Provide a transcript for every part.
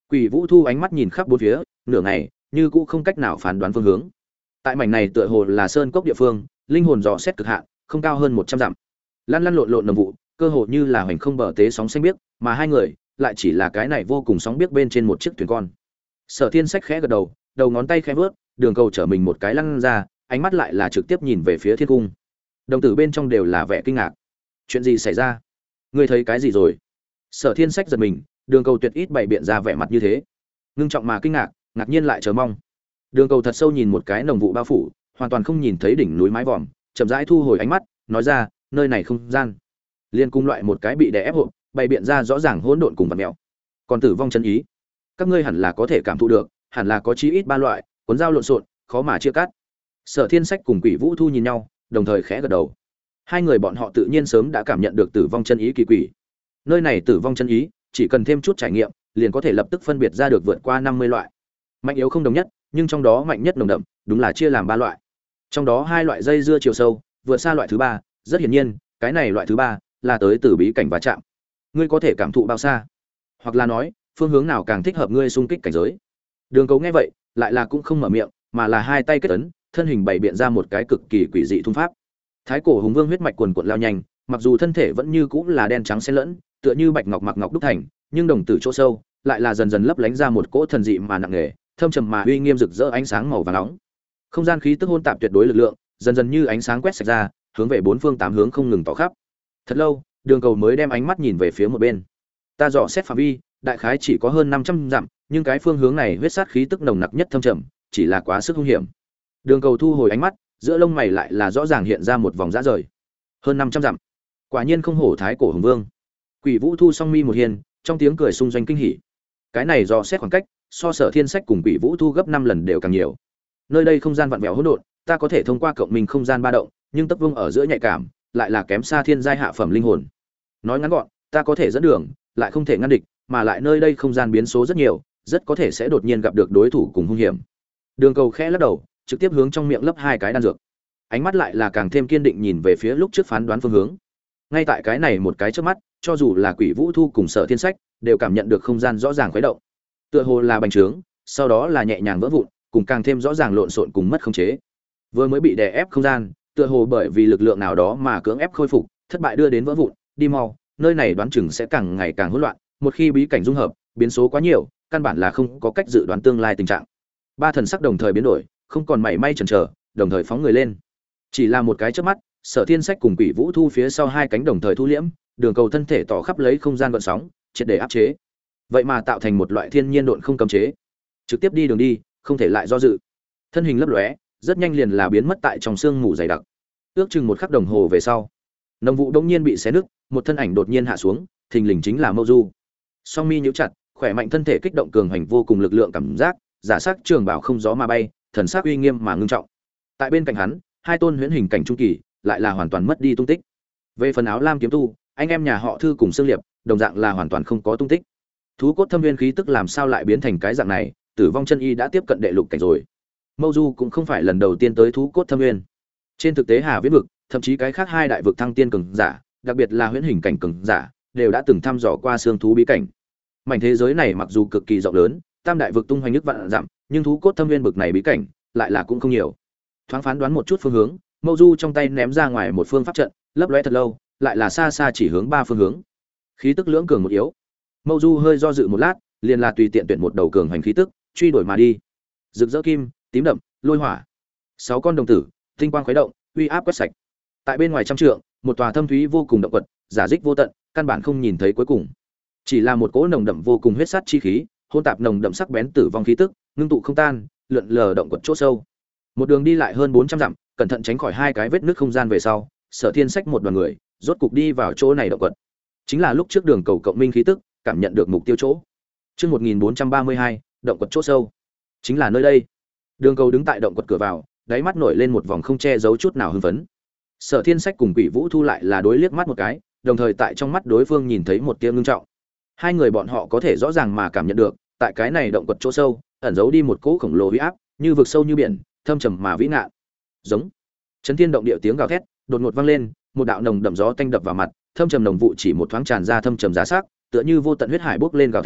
Quỷ Vũ Thu ánh mắt nhìn khắp bốn phía, nửa ngày, như cũ không cách nào phán đoán phương hướng. Tại mảnh này tựa hồ là sơn cốc địa phương, linh hồn dò xét cực hạn, không cao hơn 100 dặm. Lăn lăn lộn lộn nồng vụ, cơ hồ như là hoành không bờ tế sóng xanh biếc, mà hai người lại chỉ là cái này vô cùng sóng biếc bên trên một chiếc thuyền con. Sở Thiên Sách khẽ gật đầu, đầu ngón tay khẽ vướt, đường cầu trở mình một cái lăn ra, ánh mắt lại là trực tiếp nhìn về phía thiên cung. Đồng tử bên trong đều là vẻ kinh ngạc. Chuyện gì xảy ra? Ngươi thấy cái gì rồi? Sở Thiên Sách giật mình, đường cầu tuyệt ít bày biện ra vẻ mặt như thế, ngưng trọng mà kinh ngạc, ngạc nhiên lại chờ mong. Đường cầu thật sâu nhìn một cái nồng vụ bao phủ, hoàn toàn không nhìn thấy đỉnh núi mái vòm, chậm rãi thu hồi ánh mắt, nói ra, nơi này không gian. Liên cung loại một cái bị đè ép hộp, bày biện ra rõ ràng hỗn độn cùng vật mèo. Còn tử vong chân ý, các ngươi hẳn là có thể cảm thụ được, hẳn là có chí ít ba loại, cuốn dao lộn xộn, khó mà chia cắt. Sở Thiên Sách cùng Quỷ Vũ Thu nhìn nhau, đồng thời khẽ gật đầu. Hai người bọn họ tự nhiên sớm đã cảm nhận được tử vong chân ý kỳ quỷ. Nơi này tử vong chân ý, chỉ cần thêm chút trải nghiệm, liền có thể lập tức phân biệt ra được vượt qua 50 loại. Mạnh yếu không đồng nhất, nhưng trong đó mạnh nhất nồng đậm, đúng là chia làm ba loại. Trong đó hai loại dây dưa chiều sâu, vượt xa loại thứ ba, rất hiển nhiên, cái này loại thứ ba là tới từ bí cảnh va chạm. Ngươi có thể cảm thụ bao xa? Hoặc là nói, phương hướng nào càng thích hợp ngươi xung kích cảnh giới? Đường Cấu nghe vậy, lại là cũng không mở miệng, mà là hai tay kết ấn, thân hình bày biện ra một cái cực kỳ quỷ dị thung pháp. Thái cổ hùng vương huyết mạch quần quật lao nhanh, mặc dù thân thể vẫn như cũng là đen trắng xen lẫn, tựa như bạch ngọc mặc ngọc đúc thành, nhưng đồng tử chỗ sâu lại là dần dần lấp lánh ra một cỗ thần dị mà nặng nề, thâm trầm mà uy nghiêm rực rỡ ánh sáng màu vàng nóng. Không gian khí tức hỗn tạp tuyệt đối lực lượng, dần dần như ánh sáng quét sạch ra, hướng về bốn phương tám hướng không ngừng tỏ khắp. Thật lâu, Đường Cầu mới đem ánh mắt nhìn về phía một bên. Ta dò xét phạm vi, đại khái chỉ có hơn 500 dặm, nhưng cái phương hướng này huyết sát khí tức nồng nặc nhất thâm trầm, chỉ là quá sức hung hiểm. Đường Cầu thu hồi ánh mắt, giữa lông mày lại là rõ ràng hiện ra một vòng rã rời. Hơn 500 dặm. Quả nhiên không hổ thái cổ hùng vương. Quỷ Vũ Thu song mi một hiền, trong tiếng cười xung doanh kinh hỉ. Cái này dò xét khoảng cách, so Sở Thiên Sách cùng Quỷ Vũ Thu gấp 5 lần đều càng nhiều. Nơi đây không gian vặn vẹo hỗn độn, ta có thể thông qua cộng mình không gian ba động, nhưng tốc vương ở giữa nhạy cảm, lại là kém xa thiên giai hạ phẩm linh hồn. Nói ngắn gọn, ta có thể dẫn đường, lại không thể ngăn địch, mà lại nơi đây không gian biến số rất nhiều, rất có thể sẽ đột nhiên gặp được đối thủ cùng hung hiểm. Đường Cầu khẽ lắc đầu, trực tiếp hướng trong miệng lấp hai cái đan dược. Ánh mắt lại là càng thêm kiên định nhìn về phía lúc trước phán đoán phương hướng. Ngay tại cái này một cái trước mắt, cho dù là Quỷ Vũ Thu cùng Sở Thiên Sách, đều cảm nhận được không gian rõ ràng khuấy động. Tựa hồ là bành trướng, sau đó là nhẹ nhàng vỡ vụn, cùng càng thêm rõ ràng lộn xộn cùng mất khống chế. Vừa mới bị đè ép không gian, tựa hồ bởi vì lực lượng nào đó mà cưỡng ép khôi phục, thất bại đưa đến vỡ vụn, đi mau, nơi này đoán chừng sẽ càng ngày càng hỗn loạn, một khi bí cảnh dung hợp, biến số quá nhiều, căn bản là không có cách dự đoán tương lai tình trạng. Ba thần sắc đồng thời biến đổi, không còn mảy may chần chờ, đồng thời phóng người lên. Chỉ là một cái chớp mắt, Sở Thiên Sách cùng Quỷ Vũ Thu phía sau hai cánh đồng thời thu liễm, Đường Cầu thân thể tỏ khắp lấy không gian gợn sóng, triệt để áp chế. Vậy mà tạo thành một loại thiên nhiên độn không cấm chế, trực tiếp đi đường đi, không thể lại do dự. Thân hình lấp lóe, rất nhanh liền là biến mất tại trong sương mù dày đặc. Ước chừng một khắc đồng hồ về sau, nồng vụ đông nhiên bị xé nứt, một thân ảnh đột nhiên hạ xuống, thình lình chính là Mâu Du. Song mi nhíu chặt, khỏe mạnh thân thể kích động cường hành vô cùng lực lượng cảm giác, giả sắc trường bảo không gió mà bay, thần sắc uy nghiêm mà ngưng trọng. Tại bên cạnh hắn, hai tôn huyễn hình cảnh trung kỳ lại là hoàn toàn mất đi tung tích. Về phần Áo Lam kiếm tu, anh em nhà họ Thư cùng Sương Liệp, đồng dạng là hoàn toàn không có tung tích. Thú cốt thâm viên khí tức làm sao lại biến thành cái dạng này, tử vong chân y đã tiếp cận đệ lục cảnh rồi. Mâu Du cũng không phải lần đầu tiên tới thú cốt thâm viên. Trên thực tế Hà Viễn vực, thậm chí cái khác hai đại vực thăng tiên cường giả, đặc biệt là huyễn hình cảnh cường giả, đều đã từng thăm dò qua xương thú bí cảnh. Mảnh thế giới này mặc dù cực kỳ rộng lớn, tam đại vực tung hoành nước vạn dặm, nhưng thú cốt thâm viên vực này bí cảnh lại là cũng không nhiều. Thoáng phán đoán một chút phương hướng, Mâu Du trong tay ném ra ngoài một phương pháp trận, lấp lóe thật lâu, lại là xa xa chỉ hướng ba phương hướng. Khí tức lưỡng cường một yếu. Mâu Du hơi do dự một lát, liền là tùy tiện tuyển một đầu cường hành khí tức, truy đuổi mà đi. Rực rỡ kim, tím đậm, lôi hỏa. 6 con đồng tử, tinh quang khuấy động, uy áp quét sạch. Tại bên ngoài trăm trượng, một tòa thâm thúy vô cùng động quật, giả dích vô tận, căn bản không nhìn thấy cuối cùng. Chỉ là một cỗ nồng đậm vô cùng huyết sát chi khí, hỗn tạp nồng đậm sắc bén tử vong khí tức, ngưng tụ không tan, lượn lờ động quật chỗ sâu. Một đường đi lại hơn 400 dặm, cẩn thận tránh khỏi hai cái vết nứt không gian về sau, Sở Thiên Sách một đoàn người, rốt cục đi vào chỗ này động quật. Chính là lúc trước Đường Cầu cộng minh khí tức, cảm nhận được mục tiêu chỗ. Chương 1432, động quật chỗ sâu. Chính là nơi đây. Đường Cầu đứng tại động quật cửa vào, đáy mắt nổi lên một vòng không che giấu chút nào hưng phấn. Sở Thiên Sách cùng Quỷ Vũ Thu lại là đối liếc mắt một cái, đồng thời tại trong mắt đối phương nhìn thấy một tia ngưng trọng. Hai người bọn họ có thể rõ ràng mà cảm nhận được, tại cái này động quật chỗ sâu, ẩn giấu đi một cỗ khổng lồ uy áp, như vực sâu như biển, thâm trầm mà vĩ ngạn. Giống. Chấn thiên động địa tiếng gào thét, đột ngột vang lên, một đạo nồng đậm gió tanh đập vào mặt, thâm trầm nồng vụ chỉ một thoáng tràn ra thâm trầm giá sắc, tựa như vô tận huyết hải bốc lên gào thét,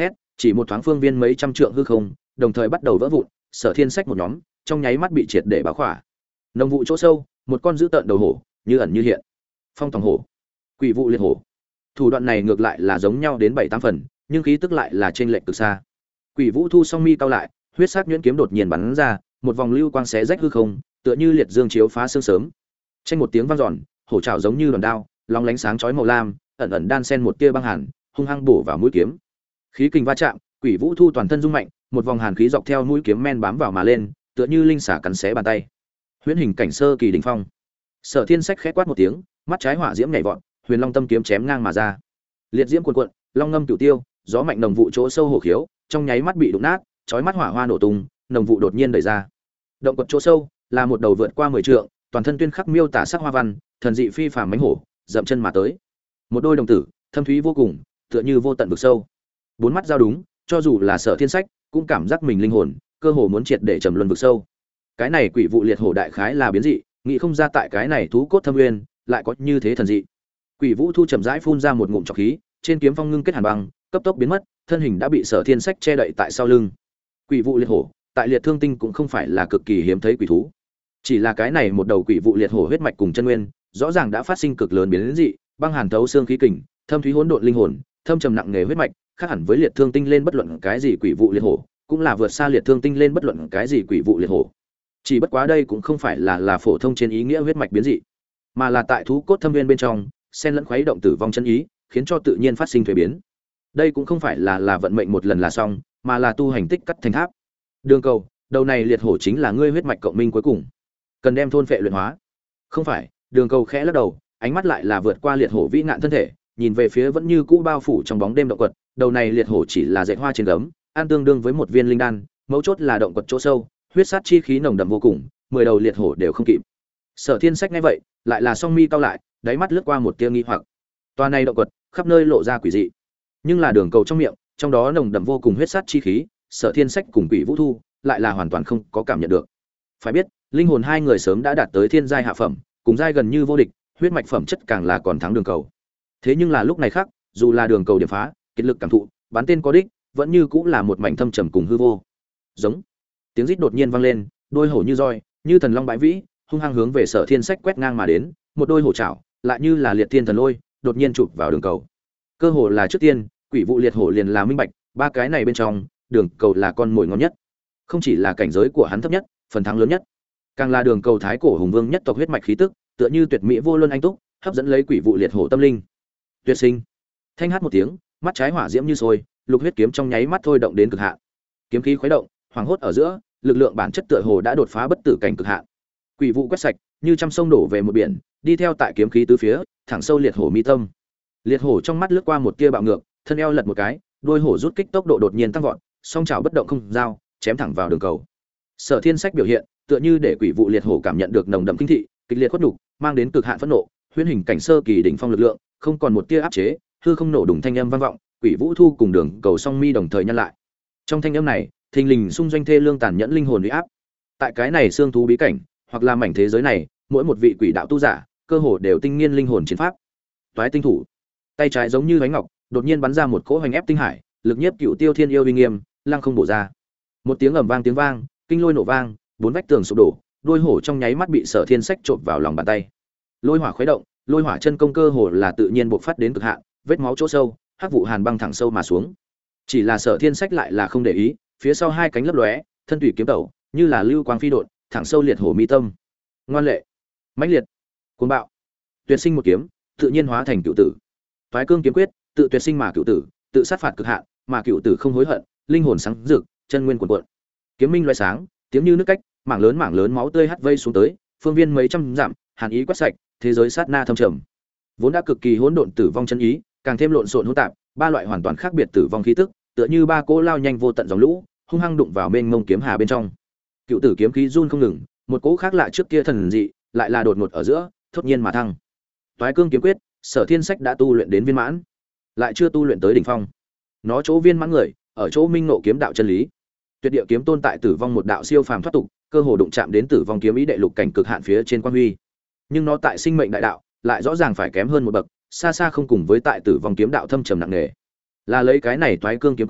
Chỉ một thoáng phương viên mấy trăm trượng hư không đồng thời bắt đầu vỡ vụn, Sở Thiên Sách một nhóm trong nháy mắt bị triệt để báo khỏa. Nồng vụ chỗ sâu, một con dữ tợn đầu hổ như ẩn như hiện. Phong tòng hổ, quỷ vụ liệt hổ. Thủ đoạn này ngược lại là giống nhau đến 7-8 phần, nhưng khí tức lại là trên lệch cực xa. Quỷ Vũ Thu song mi cao lại, huyết sắc nhuyễn kiếm đột nhiên bắn ra, một vòng lưu quang xé rách hư không, tựa như liệt dương chiếu phá sương sớm. Chênh một tiếng vang dọn, hổ trảo giống như đòn đao, long lánh sáng chói màu lam, ẩn ẩn đan xen một tia băng hàn, hung hăng bổ vào mũi kiếm. Khí kình va chạm, Quỷ Vũ Thu toàn thân rung mạnh, một vòng hàn khí dọc theo mũi kiếm men bám vào mà lên, tựa như linh xả cắn xé bàn tay. Huyễn hình cảnh sơ kỳ đỉnh phong. Sở Thiên Sách khẽ quát một tiếng, mắt trái hỏa diễm nhảy vọt, Huyền Long tâm kiếm chém ngang mà ra. Liệt diễm cuồn cuộn, long ngâm cửu tiêu, gió mạnh nồng vụ chỗ sâu hổ khiếu, trong nháy mắt bị đụng nát, chói mắt hỏa hoa nổ tung, nồng vụ đột nhiên đẩy ra. Động quật chỗ sâu là một đầu vượt qua 10 trượng, toàn thân tuyên khắc miêu tả sắc hoa văn, thần dị phi phàm mãnh hổ, dậm chân mà tới. Một đôi đồng tử, thâm thúy vô cùng, tựa như vô tận vực sâu. Bốn mắt giao đúng, cho dù là Sở Thiên Sách, cũng cảm giác mình linh hồn, cơ hồ muốn triệt để trầm luân vực sâu. Cái này quỷ vụ liệt hổ đại khái là biến dị, nghĩ không ra tại cái này thú cốt thâm nguyên lại có như thế thần dị. Quỷ Vũ Thu chậm rãi phun ra một ngụm trọc khí, trên kiếm phong ngưng kết hàn băng, cấp tốc biến mất, thân hình đã bị Sở Thiên Sách che đậy tại sau lưng. Quỷ vụ liệt hổ, tại Liệt Thương Tinh cũng không phải là cực kỳ hiếm thấy quỷ thú. Chỉ là cái này một đầu quỷ vụ liệt hổ huyết mạch cùng chân nguyên, rõ ràng đã phát sinh cực lớn biến dị, băng hàn thấu xương khí kình, thâm thúy hỗn độn linh hồn, thâm trầm nặng nghề huyết mạch, khác hẳn với Liệt Thương Tinh lên bất luận cái gì quỷ vụ liệt hổ, cũng là vượt xa Liệt Thương Tinh lên bất luận cái gì quỷ vụ liệt hổ. Chỉ bất quá đây cũng không phải là phổ thông trên ý nghĩa huyết mạch biến dị, mà là tại thú cốt thâm viên bên trong, xen lẫn khuấy động tử vong chân ý, khiến cho tự nhiên phát sinh thuế biến. Đây cũng không phải là vận mệnh một lần là xong, mà là tu hành tích cắt thành tháp. Đường Cầu, đầu này liệt hổ chính là ngươi huyết mạch cộng minh cuối cùng, cần đem thôn phệ luyện hóa. Không phải, Đường Cầu khẽ lắc đầu, ánh mắt lại là vượt qua liệt hổ vĩ ngạn thân thể, nhìn về phía vẫn như cũ bao phủ trong bóng đêm động quật, đầu này liệt hổ chỉ là dệt hoa trên gấm, ăn tương đương với một viên linh đan, mấu chốt là động quật chỗ sâu, huyết sát chi khí nồng đậm vô cùng, 10 đầu liệt hổ đều không kịp. Sở Thiên Sách nghe vậy, lại là song mi cau lại, đáy mắt lướt qua một tia nghi hoặc. Toa này động quật, khắp nơi lộ ra quỷ dị, nhưng là Đường Cầu trong miệng, trong đó nồng đậm vô cùng huyết sát chi khí, Sở Thiên Sách cùng Quỷ Vũ Thu lại là hoàn toàn không có cảm nhận được. Phải biết, linh hồn hai người sớm đã đạt tới thiên giai hạ phẩm, cùng giai gần như vô địch, huyết mạch phẩm chất càng là còn thắng Đường Cầu. Thế nhưng là lúc này khác, dù là Đường Cầu điểm phá, kết lực cảm thụ, bắn tên có đích, vẫn như cũng là một mảnh thâm trầm cùng hư vô. Giống. Tiếng rít đột nhiên vang lên, đôi hổ như roi, như thần long bãi vĩ, hung hăng hướng về Sở Thiên Sách quét ngang mà đến, một đôi hổ chảo, lại như là liệt thiên thần lôi, đột nhiên chụp vào Đường Cầu. Cơ hồ là trước tiên, quỷ vụ liệt hổ liền là minh bạch, ba cái này bên trong, Đường Cầu là con mồi ngon nhất. Không chỉ là cảnh giới của hắn thấp nhất, phần thắng lớn nhất, càng là Đường Cầu thái cổ hùng vương nhất tộc huyết mạch khí tức, tựa như tuyệt mỹ vô luân anh túc, hấp dẫn lấy quỷ vụ liệt hổ tâm linh. Tuyệt sinh. Thanh hát một tiếng, mắt trái hỏa diễm như sôi, lục huyết kiếm trong nháy mắt thôi động đến cực hạn. Kiếm khí khuấy động, hoàng hốt ở giữa, lực lượng bản chất tựa hồ đã đột phá bất tử cảnh cực hạn. Quỷ vụ quét sạch, như trăm sông đổ về một biển, đi theo tại kiếm khí tứ phía, thẳng sâu liệt hổ mi tâm. Liệt hổ trong mắt lướt qua một tia bạo ngược, thân eo lật một cái, đuôi hổ rút kích tốc độ đột nhiên tăng vọt, song chảo bất động không giao, chém thẳng vào Đường Cầu. Sở Thiên Sách biểu hiện, tựa như để quỷ vụ liệt hổ cảm nhận được nồng đậm kinh thị, kịch liệt khuất nhục, mang đến cực hạn phẫn nộ, huyễn hình cảnh sơ kỳ đỉnh phong lực lượng, không còn một tia áp chế, hư không nổ đùng thanh âm vang vọng, Quỷ Vũ Thu cùng Đường Cầu song mi đồng thời nhăn lại. Trong thanh âm này, thình lình xung doanh thê lương tàn nhẫn linh hồn uy áp. Tại cái này xương thú bí cảnh, hoặc là mảnh thế giới này, mỗi một vị quỷ đạo tu giả, cơ hồ đều tinh nghiên linh hồn chiến pháp. Toái tinh thủ, tay trái giống như bánh ngọc, đột nhiên bắn ra một cỗ hoành ép tinh hải, lực nhiếp cựu tiêu thiên yêu uy nghiêm, lăng không bổ ra. Một tiếng ầm vang tiếng vang, kinh lôi nổ vang, bốn vách tường sụp đổ, đuôi hổ trong nháy mắt bị Sở Thiên Sách trộn vào lòng bàn tay. Lôi hỏa khuấy động, lôi hỏa chân công cơ hồ là tự nhiên bộc phát đến cực hạn, vết máu chỗ sâu, hắc vụ hàn băng thẳng sâu mà xuống. Chỉ là Sở Thiên Sách lại là không để ý, phía sau hai cánh lấp lóe, thân tùy kiếm tẩu, như là lưu quang phi độn, thẳng sâu liệt hổ mi tâm. Ngoan lệ, mãnh liệt, cuồng bạo, tuyệt sinh một kiếm, tự nhiên hóa thành cựu tử. Toái cương kiếm quyết, tự tuyệt sinh mà cựu tử, tự sát phạt cực hạn, mà cựu tử không hối hận, linh hồn sáng rực, chân nguyên cuồn cuộn. Kiếm minh loé sáng, tiếng như nước cách, mảng lớn máu tươi hắt vây xuống tới, phương viên mấy trăm dặm, hàn ý quét sạch, thế giới sát na thâm trầm. Vốn đã cực kỳ hỗn độn tử vong chân ý, càng thêm lộn xộn hỗn tạp, ba loại hoàn toàn khác biệt tử vong khí tức, tựa như ba cỗ lao nhanh vô tận dòng lũ, hung hăng đụng vào mênh mông kiếm hà bên trong. Cựu tử kiếm khí run không ngừng, một cỗ khác lạ trước kia thần dị, lại là đột ngột ở giữa, thốt nhiên mà thăng. Toái cương kiếm quyết, Sở Thiên Sách đã tu luyện đến viên mãn, lại chưa tu luyện tới đỉnh phong. Nó chỗ viên mãn người, ở chỗ minh ngộ kiếm đạo chân lý. Tuyệt địa kiếm tôn tại tử vong một đạo siêu phàm thoát tục, cơ hồ đụng chạm đến tử vong kiếm ý đệ lục cảnh cực hạn phía trên quan huy. Nhưng nó tại sinh mệnh đại đạo, lại rõ ràng phải kém hơn một bậc, xa xa không cùng với tại tử vong kiếm đạo thâm trầm nặng nề. Là lấy cái này toái cương kiếm quyết,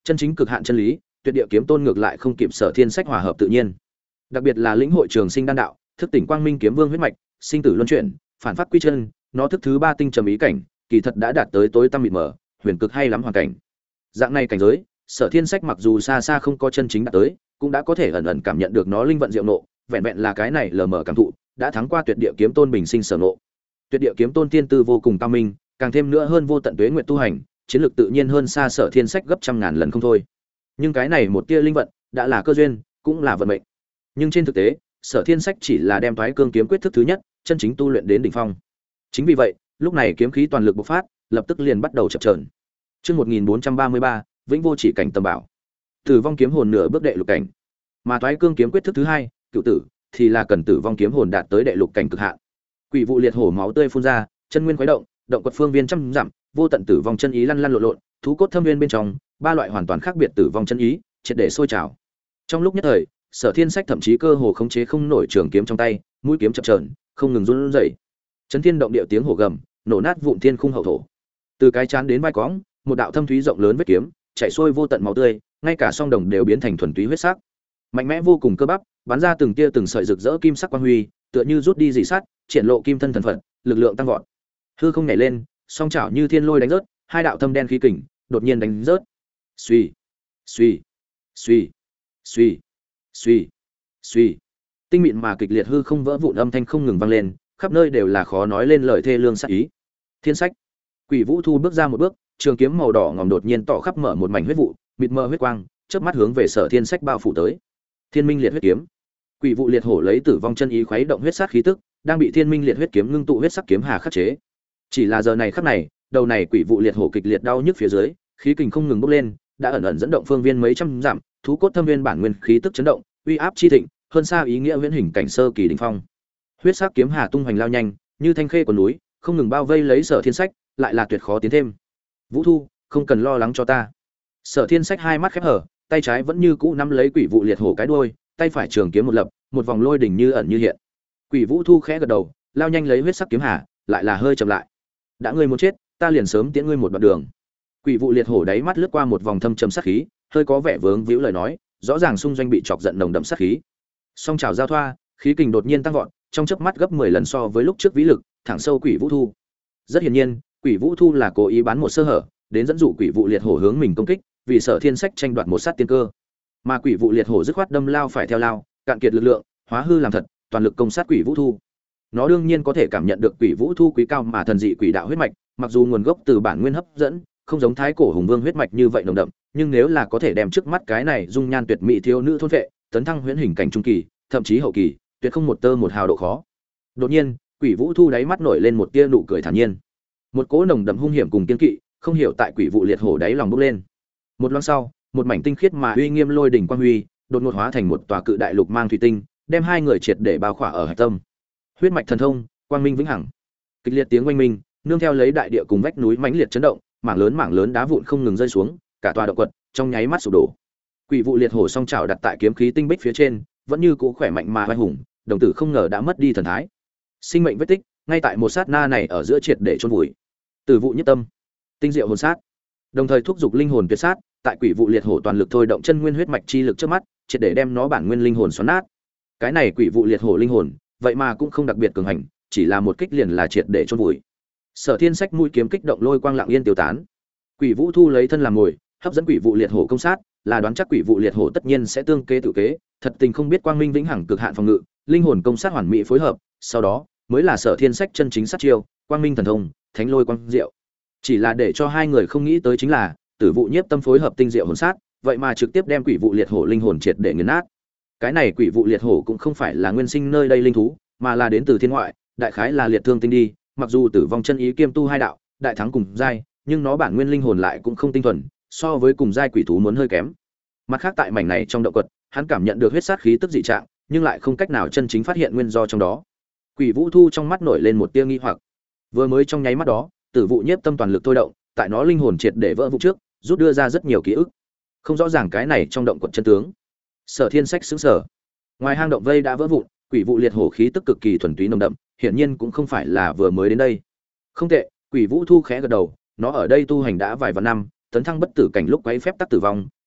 Chân chính cực hạn chân lý, tuyệt địa kiếm tôn ngược lại không kịp Sở Thiên Sách hòa hợp tự nhiên. Đặc biệt là lĩnh hội trường sinh đan đạo, thức tỉnh quang minh kiếm vương huyết mạch, sinh tử luân chuyển, phản pháp quy chân, nó thức thứ ba tinh trầm ý cảnh, kỳ thật đã đạt tới tối tăm mịt mờ, huyền cực hay lắm hoàn cảnh. Dạng này cảnh giới, Sở Thiên Sách mặc dù xa xa không có chân chính đạt tới, cũng đã có thể ẩn ẩn cảm nhận được nó linh vận diệu nộ, vẹn vẹn là cái này lờ mờ cảm thụ, đã thắng qua tuyệt địa kiếm tôn bình sinh sở nộ. Tuyệt địa kiếm tôn tiên tư vô cùng cao minh, càng thêm nữa hơn vô tận tuế nguyện tu hành, chiến lược tự nhiên hơn xa Sở Thiên Sách gấp trăm ngàn lần không thôi. Nhưng cái này một tia linh vận, đã là cơ duyên, cũng là vận mệnh. Nhưng trên thực tế, Sở Thiên Sách chỉ là đem Toái Cương kiếm quyết thức thứ nhất, chân chính tu luyện đến đỉnh phong. Chính vì vậy, lúc này kiếm khí toàn lực bộc phát, lập tức liền bắt đầu chập chờn. Chương 1433, Vĩnh Vô Chỉ cảnh tầm bảo. Tử vong kiếm hồn nửa bước đệ lục cảnh. Mà Toái Cương kiếm quyết thức thứ hai, Cựu Tử, thì là cần tử vong kiếm hồn đạt tới đệ lục cảnh cực hạn. Quỷ vụ liệt hổ máu tươi phun ra, chân nguyên khuấy động, động quật phương viên trăm dặm, vô tận tử vong chân ý lăn lăn lộn lộn, thú cốt thâm viên bên trong, ba loại hoàn toàn khác biệt tử vong chân ý, triệt để sôi trào. Trong lúc nhất thời, Sở Thiên Sách thậm chí cơ hồ khống chế không nổi trường kiếm trong tay, mũi kiếm chập chờn, không ngừng run rẩy. Chấn thiên động địa tiếng hổ gầm, nổ nát vụn thiên khung hậu thổ. Từ cái chán đến vai cõng, một đạo thâm thúy rộng lớn vết kiếm, chảy xuôi vô tận máu tươi, ngay cả song đồng đều biến thành thuần túy huyết sắc. Mạnh mẽ vô cùng cơ bắp, bắn ra từng tia từng sợi rực rỡ kim sắc quang huy, tựa như rút đi dị sắt, triển lộ kim thân thần phận, lực lượng tăng vọt. Hư không nhảy lên, song chảo như thiên lôi đánh rớt, hai đạo thâm đen khí kình, đột nhiên đánh rớt. Suy, suy, suy, suy, suy, suy. Tinh mịn mà kịch liệt hư không vỡ vụn âm thanh không ngừng vang lên, khắp nơi đều là khó nói lên lời thê lương sát ý. Thiên Sách. Quỷ Vũ Thu bước ra một bước, trường kiếm màu đỏ ngòm đột nhiên tỏ khắp mở một mảnh huyết vụ, mịt mờ huyết quang, chớp mắt hướng về Sở Thiên Sách bao phủ tới. Thiên Minh Liệt huyết kiếm. Quỷ vụ liệt hổ lấy tử vong chân ý khuấy động huyết sát khí tức, đang bị Thiên Minh Liệt huyết kiếm ngưng tụ huyết sắc kiếm hà khắc chế. Chỉ là giờ này khắc này, đầu này quỷ vụ liệt hổ kịch liệt đau nhức phía dưới, khí kình không ngừng bốc lên, đã ẩn ẩn dẫn động phương viên mấy trăm dặm, thú cốt thâm viên bản nguyên khí tức chấn động, uy áp chi thịnh, hơn xa ý nghĩa viễn hình cảnh sơ kỳ đỉnh phong. Huyết sắc kiếm hà tung hoành lao nhanh, như thanh khê của núi, không ngừng bao vây lấy Sở Thiên Sách, lại là tuyệt khó tiến thêm. Vũ Thu, không cần lo lắng cho ta. Sở Thiên Sách hai mắt khép hở, tay trái vẫn như cũ nắm lấy quỷ vụ liệt hổ cái đuôi, tay phải trường kiếm một lập, một vòng lôi đỉnh như ẩn như hiện. Quỷ Vũ Thu khẽ gật đầu, lao nhanh lấy huyết sắc kiếm hà, lại là hơi chậm lại. Đã ngươi muốn chết, ta liền sớm tiễn ngươi một đoạn đường. Quỷ vụ liệt hổ đáy mắt lướt qua một vòng thâm trầm sát khí, hơi có vẻ vướng víu lời nói, rõ ràng xung doanh bị chọc giận nồng đậm sát khí. Song chảo giao thoa, khí kình đột nhiên tăng vọt, trong chớp mắt gấp 10 lần so với lúc trước vĩ lực, thẳng sâu Quỷ Vũ Thu. Rất hiển nhiên, Quỷ Vũ Thu là cố ý bán một sơ hở, đến dẫn dụ quỷ vụ liệt hổ hướng mình công kích, vì Sở Thiên Sách tranh đoạt một sát tiên cơ. Mà quỷ vụ liệt hổ dứt khoát đâm lao phải theo lao, cạn kiệt lực lượng, hóa hư làm thật, toàn lực công sát quỷ Vũ Thu. Nó đương nhiên có thể cảm nhận được quỷ Vũ Thu quý cao mà thần dị quỷ đạo huyết mạch, mặc dù nguồn gốc từ bản nguyên hấp dẫn, không giống thái cổ hùng vương huyết mạch như vậy nồng đậm, nhưng nếu là có thể đem trước mắt cái này dung nhan tuyệt mỹ thiếu nữ thôn vệ, tấn thăng huyễn hình cảnh trung kỳ, thậm chí hậu kỳ, tuyệt không một tơ một hào độ khó. Đột nhiên, quỷ Vũ Thu đáy mắt nổi lên một tia nụ cười thản nhiên. Một cỗ nồng đậm hung hiểm cùng kiên kỵ, không hiểu tại quỷ vụ liệt hổ đáy lòng bốc lên. Một loáng sau, một mảnh tinh khiết mà uy nghiêm lôi đỉnh quang huy, đột ngột hóa thành một tòa cự đại lục mang thủy tinh, đem hai người triệt để bao khỏa ở hạch tâm. Huyết mạch thần thông, quang minh vĩnh hằng. Kịch liệt tiếng oanh minh, nương theo lấy đại địa cùng vách núi mãnh liệt chấn động, mảng lớn đá vụn không ngừng rơi xuống, cả tòa động quật trong nháy mắt sụp đổ. Quỷ vụ liệt hổ song chảo đặt tại kiếm khí tinh bích phía trên, vẫn như cũ khỏe mạnh mà oai hùng, đồng tử không ngờ đã mất đi thần thái. Sinh mệnh vết tích, ngay tại một sát na này ở giữa triệt để chôn vùi. Từ vụ nhất tâm, tinh diệu hồn sát, đồng thời thúc giục linh hồn tuyệt sát, tại quỷ vụ liệt hổ toàn lực thôi động chân nguyên huyết mạch chi lực trước mắt, triệt để đem nó bản nguyên linh hồn xoắn nát. Cái này quỷ vụ liệt hổ linh hồn, vậy mà cũng không đặc biệt cường hành, chỉ là một kích liền là triệt để chôn vùi. Sở Thiên Sách mũi kiếm kích động lôi quang lặng yên tiêu tán. Quỷ Vũ Thu lấy thân làm mồi, hấp dẫn quỷ vụ liệt hổ công sát, là đoán chắc quỷ vụ liệt hổ tất nhiên sẽ tương kế tự kế, thật tình không biết quang minh vĩnh hằng cực hạn phòng ngự, linh hồn công sát hoàn mỹ phối hợp, sau đó mới là Sở Thiên Sách chân chính sát chiêu, quang minh thần thông, thánh lôi quang diệu. Chỉ là để cho hai người không nghĩ tới chính là, tử vụ nhiếp tâm phối hợp tinh diệu hồn sát, vậy mà trực tiếp đem quỷ vụ liệt hổ linh hồn triệt để nghiền nát. Cái này quỷ vụ liệt hổ cũng không phải là nguyên sinh nơi đây linh thú, mà là đến từ thiên ngoại, đại khái là liệt thương tinh đi, mặc dù tử vong chân ý kiêm tu hai đạo, đại thắng cùng giai, nhưng nó bản nguyên linh hồn lại cũng không tinh thuần, so với cùng giai quỷ thú muốn hơi kém. Mặt khác tại mảnh này trong động quật, hắn cảm nhận được huyết sát khí tức dị trạng, nhưng lại không cách nào chân chính phát hiện nguyên do trong đó. Quỷ Vũ Thu trong mắt nổi lên một tia nghi hoặc. Vừa mới trong nháy mắt đó, tử vụ nhiếp tâm toàn lực thôi động, tại nó linh hồn triệt để vỡ vụn trước, rút đưa ra rất nhiều ký ức. Không rõ ràng cái này trong động quật chân tướng. Sở Thiên Sách sững sờ. Ngoài hang động vây đã vỡ vụn, quỷ vụ liệt hổ khí tức cực kỳ thuần túy nồng đậm, hiển nhiên cũng không phải là vừa mới đến đây. Không tệ, Quỷ Vũ Thu khẽ gật đầu, nó ở đây tu hành đã vài vạn năm, tấn thăng bất tử cảnh lúc quấy phép tắc tử vong,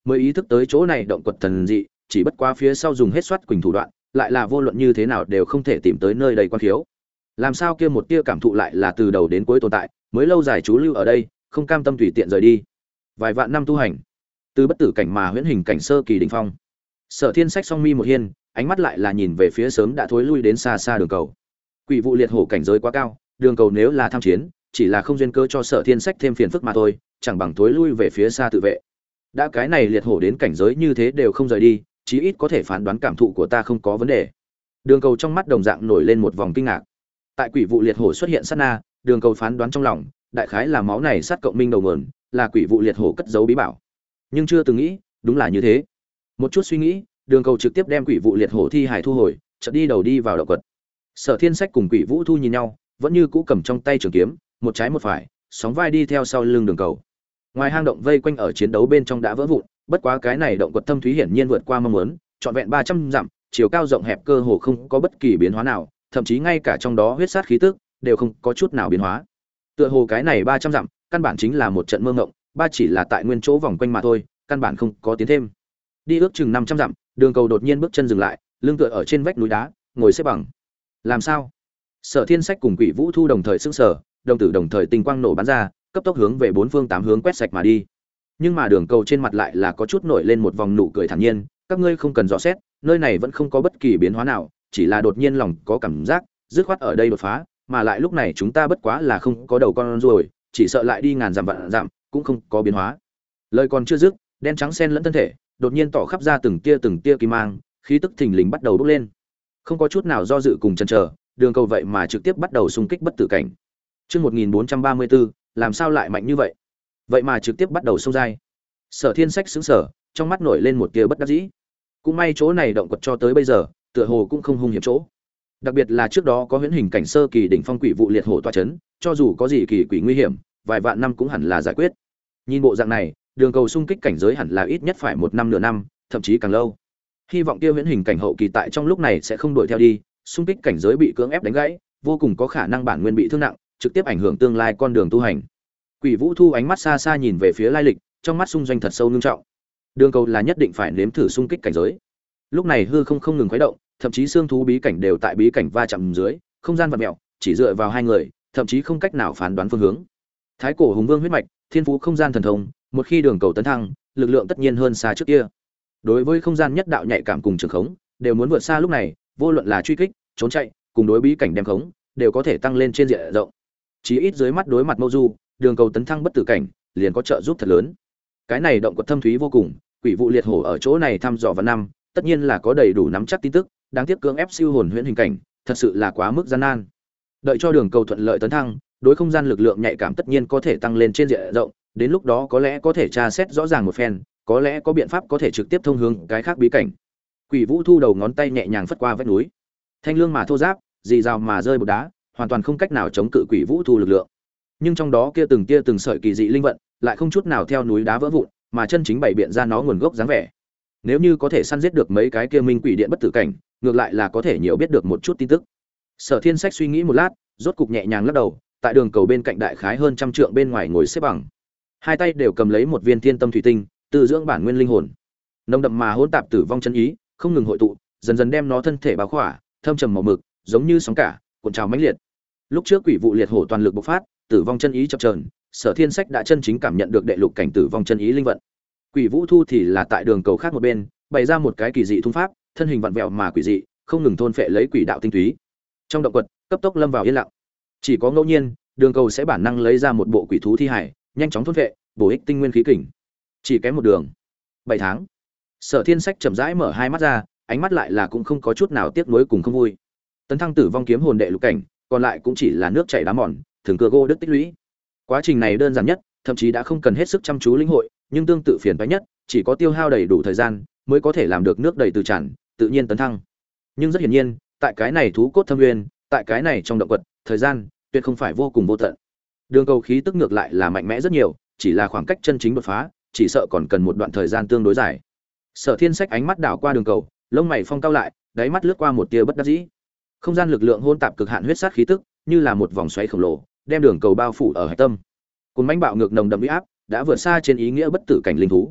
mới ý thức tới chỗ này động quật thần dị, chỉ bất quá phía sau dùng hết soát quỳnh thủ đoạn, lại là vô luận như thế nào đều không thể tìm tới nơi đầy quan khiếu. Làm sao kia một tia cảm thụ lại là từ đầu đến cuối tồn tại, mới lâu dài chú lưu ở đây, không cam tâm tùy tiện rời đi. Vài vạn năm tu hành, từ bất tử cảnh mà huyễn hình cảnh sơ kỳ đỉnh phong. Sở Thiên Sách song mi một hiên, ánh mắt lại là nhìn về phía sớm đã thối lui đến xa xa đường cầu. Quỷ vụ liệt hổ cảnh giới quá cao, đường cầu nếu là tham chiến, chỉ là không duyên cơ cho Sở Thiên Sách thêm phiền phức mà thôi, chẳng bằng thối lui về phía xa tự vệ. Đã cái này liệt hổ đến cảnh giới như thế đều không rời đi, chí ít có thể phán đoán cảm thụ của ta không có vấn đề. Đường cầu trong mắt đồng dạng nổi lên một vòng kinh ngạc. Tại quỷ vụ liệt hổ xuất hiện sát na, đường cầu phán đoán trong lòng, đại khái là máu này sát cộng minh đầu nguồn, là quỷ vụ liệt hổ cất giấu bí bảo. Nhưng chưa từng nghĩ, đúng là như thế. Một chút suy nghĩ, đường cầu trực tiếp đem quỷ vụ liệt hổ thi hải thu hồi, chợt đi đầu đi vào động quật. Sở Thiên Sách cùng Quỷ Vũ Thu nhìn nhau, vẫn như cũ cầm trong tay trường kiếm, một trái một phải, sóng vai đi theo sau lưng đường cầu. Ngoài hang động vây quanh ở chiến đấu bên trong đã vỡ vụn, bất quá cái này động quật thâm thúy hiển nhiên vượt qua mong muốn, trọn vẹn 300 dặm, chiều cao rộng hẹp cơ hồ không có bất kỳ biến hóa nào, thậm chí ngay cả trong đó huyết sát khí tức đều không có chút nào biến hóa. Tựa hồ cái này 300 dặm, căn bản chính là một trận mơ ngộng, ba chỉ là tại nguyên chỗ vòng quanh mà thôi, căn bản không có tiến thêm. Đi ước chừng 500 dặm, đường cầu đột nhiên bước chân dừng lại, lưng tựa ở trên vách núi đá, ngồi xếp bằng. Làm sao? Sở Thiên Sách cùng Quỷ Vũ Thu đồng thời sững sờ, đồng tử đồng thời tình quang nổ bắn ra, cấp tốc hướng về bốn phương tám hướng quét sạch mà đi. Nhưng mà đường cầu trên mặt lại là có chút nổi lên một vòng nụ cười thản nhiên, các ngươi không cần dò xét, nơi này vẫn không có bất kỳ biến hóa nào, chỉ là đột nhiên lòng có cảm giác, dứt khoát ở đây đột phá, mà lại lúc này chúng ta bất quá là không có đầu con rồi, chỉ sợ lại đi ngàn dặm vạn dặm, cũng không có biến hóa. Lời còn chưa dứt, đen trắng xen lẫn thân thể, đột nhiên tỏ khắp ra từng tia kim mang, khí tức thình lình bắt đầu bốc lên. Không có chút nào do dự cùng chần chờ, đường cầu vậy mà trực tiếp bắt đầu xung kích bất tử cảnh. Chương 1434, làm sao lại mạnh như vậy? Vậy mà trực tiếp bắt đầu xông dai. Sở Thiên Sách sững sờ, trong mắt nổi lên một tia bất đắc dĩ. Cũng may chỗ này động quật cho tới bây giờ, tựa hồ cũng không hung hiểm chỗ. Đặc biệt là trước đó có huyễn hình cảnh sơ kỳ đỉnh phong quỷ vụ liệt hổ tọa chấn, cho dù có gì kỳ quỷ nguy hiểm, vài vạn năm cũng hẳn là giải quyết. Nhìn bộ dạng này, đường cầu xung kích cảnh giới hẳn là ít nhất phải 1 năm nửa năm, thậm chí càng lâu. Hy vọng kia huyễn hình cảnh hậu kỳ tại trong lúc này sẽ không đuổi theo đi, xung kích cảnh giới bị cưỡng ép đánh gãy, vô cùng có khả năng bản nguyên bị thương nặng, trực tiếp ảnh hưởng tương lai con đường tu hành. Quỷ Vũ Thu ánh mắt xa xa nhìn về phía lai lịch, trong mắt xung doanh thật sâu nghiêm trọng. Đường cầu là nhất định phải nếm thử xung kích cảnh giới. Lúc này hư không ngừng khuấy động, thậm chí xương thú bí cảnh đều tại bí cảnh va chạm dưới, không gian vặn mèo, chỉ dựa vào hai người, thậm chí không cách nào phán đoán phương hướng. Thái cổ hùng vương huyết mạch, thiên phú không gian thần thông, một khi đường cầu tấn thăng, lực lượng tất nhiên hơn xa trước kia. Đối với không gian nhất đạo nhạy cảm cùng trường khống, đều muốn vượt xa lúc này, vô luận là truy kích, trốn chạy, cùng đối bí cảnh đem khống, đều có thể tăng lên trên diện rộng. Chí ít dưới mắt đối mặt Mâu Du, đường cầu tấn thăng bất tử cảnh, liền có trợ giúp thật lớn. Cái này động quật thâm thúy vô cùng, quỷ vụ liệt hổ ở chỗ này thăm dò vào năm, tất nhiên là có đầy đủ nắm chắc tin tức, đáng tiếc cưỡng ép siêu hồn huyễn hình cảnh, thật sự là quá mức gian nan. Đợi cho đường cầu thuận lợi tấn thăng, đối không gian lực lượng nhạy cảm tất nhiên có thể tăng lên trên diện rộng, đến lúc đó có lẽ có thể tra xét rõ ràng một phen, có lẽ có biện pháp có thể trực tiếp thông hướng cái khác bí cảnh. Quỷ Vũ Thu đầu ngón tay nhẹ nhàng phất qua vách núi, thanh lương mà thô ráp, dì rào mà rơi bột đá, hoàn toàn không cách nào chống cự Quỷ Vũ Thu lực lượng. Nhưng trong đó kia từng sợi kỳ dị linh vận, lại không chút nào theo núi đá vỡ vụn, mà chân chính bày biện ra nó nguồn gốc dáng vẻ. Nếu như có thể săn giết được mấy cái kia minh quỷ điện bất tử cảnh, ngược lại là có thể nhiều biết được một chút tin tức. Sở Thiên Sách suy nghĩ một lát, rốt cục nhẹ nhàng lắc đầu, tại đường cầu bên cạnh đại khái hơn 100 trượng bên ngoài ngồi xếp bằng. Hai tay đều cầm lấy một viên thiên tâm thủy tinh, tự dưỡng bản nguyên linh hồn. Nồng đậm mà hỗn tạp tử vong chân ý, không ngừng hội tụ, dần dần đem nó thân thể bao khỏa, thâm trầm màu mực, giống như sóng cả, cuộn trào mãnh liệt. Lúc trước quỷ vụ liệt hổ toàn lực bộc phát, tử vong chân ý chập chờn, Sở Thiên Sách đã chân chính cảm nhận được đệ lục cảnh tử vong chân ý linh vận. Quỷ Vũ Thu thì là tại đường cầu khác một bên, bày ra một cái kỳ dị thung pháp, thân hình vặn vẹo mà quỷ dị, không ngừng thôn phệ lấy quỷ đạo tinh túy. Trong động quật, cấp tốc lâm vào yên lặng. Chỉ có ngẫu nhiên, đường cầu sẽ bản năng lấy ra một bộ quỷ thú thi hải, nhanh chóng thôn phệ, bổ ích tinh nguyên khí kình. Chỉ kém một đường. 7 tháng. Sở Thiên Sách chậm rãi mở hai mắt ra, ánh mắt lại là cũng không có chút nào tiếc nuối cùng không vui. Tấn thăng tử vong kiếm hồn đệ lục cảnh, còn lại cũng chỉ là nước chảy đá mòn, thường cưa gỗ đất tích lũy. Quá trình này đơn giản nhất, thậm chí đã không cần hết sức chăm chú lĩnh hội, nhưng tương tự phiền toái nhất, chỉ có tiêu hao đầy đủ thời gian mới có thể làm được nước đầy từ tràn, tự nhiên tấn thăng. Nhưng rất hiển nhiên, tại cái này thú cốt thâm nguyên, tại cái này trong động quật, thời gian tuyệt không phải vô cùng vô tận. Đường cầu khí tức ngược lại là mạnh mẽ rất nhiều, chỉ là khoảng cách chân chính đột phá, chỉ sợ còn cần một đoạn thời gian tương đối dài. Sở Thiên Sách ánh mắt đảo qua đường cầu, lông mày phong cao lại, đáy mắt lướt qua một tia bất đắc dĩ. Không gian lực lượng hỗn tạp cực hạn huyết sát khí tức, như là một vòng xoáy khổng lồ, đem đường cầu bao phủ ở hải tâm. Cùng mãnh bạo ngược nồng đậm uy áp, đã vượt xa trên ý nghĩa bất tử cảnh linh thú.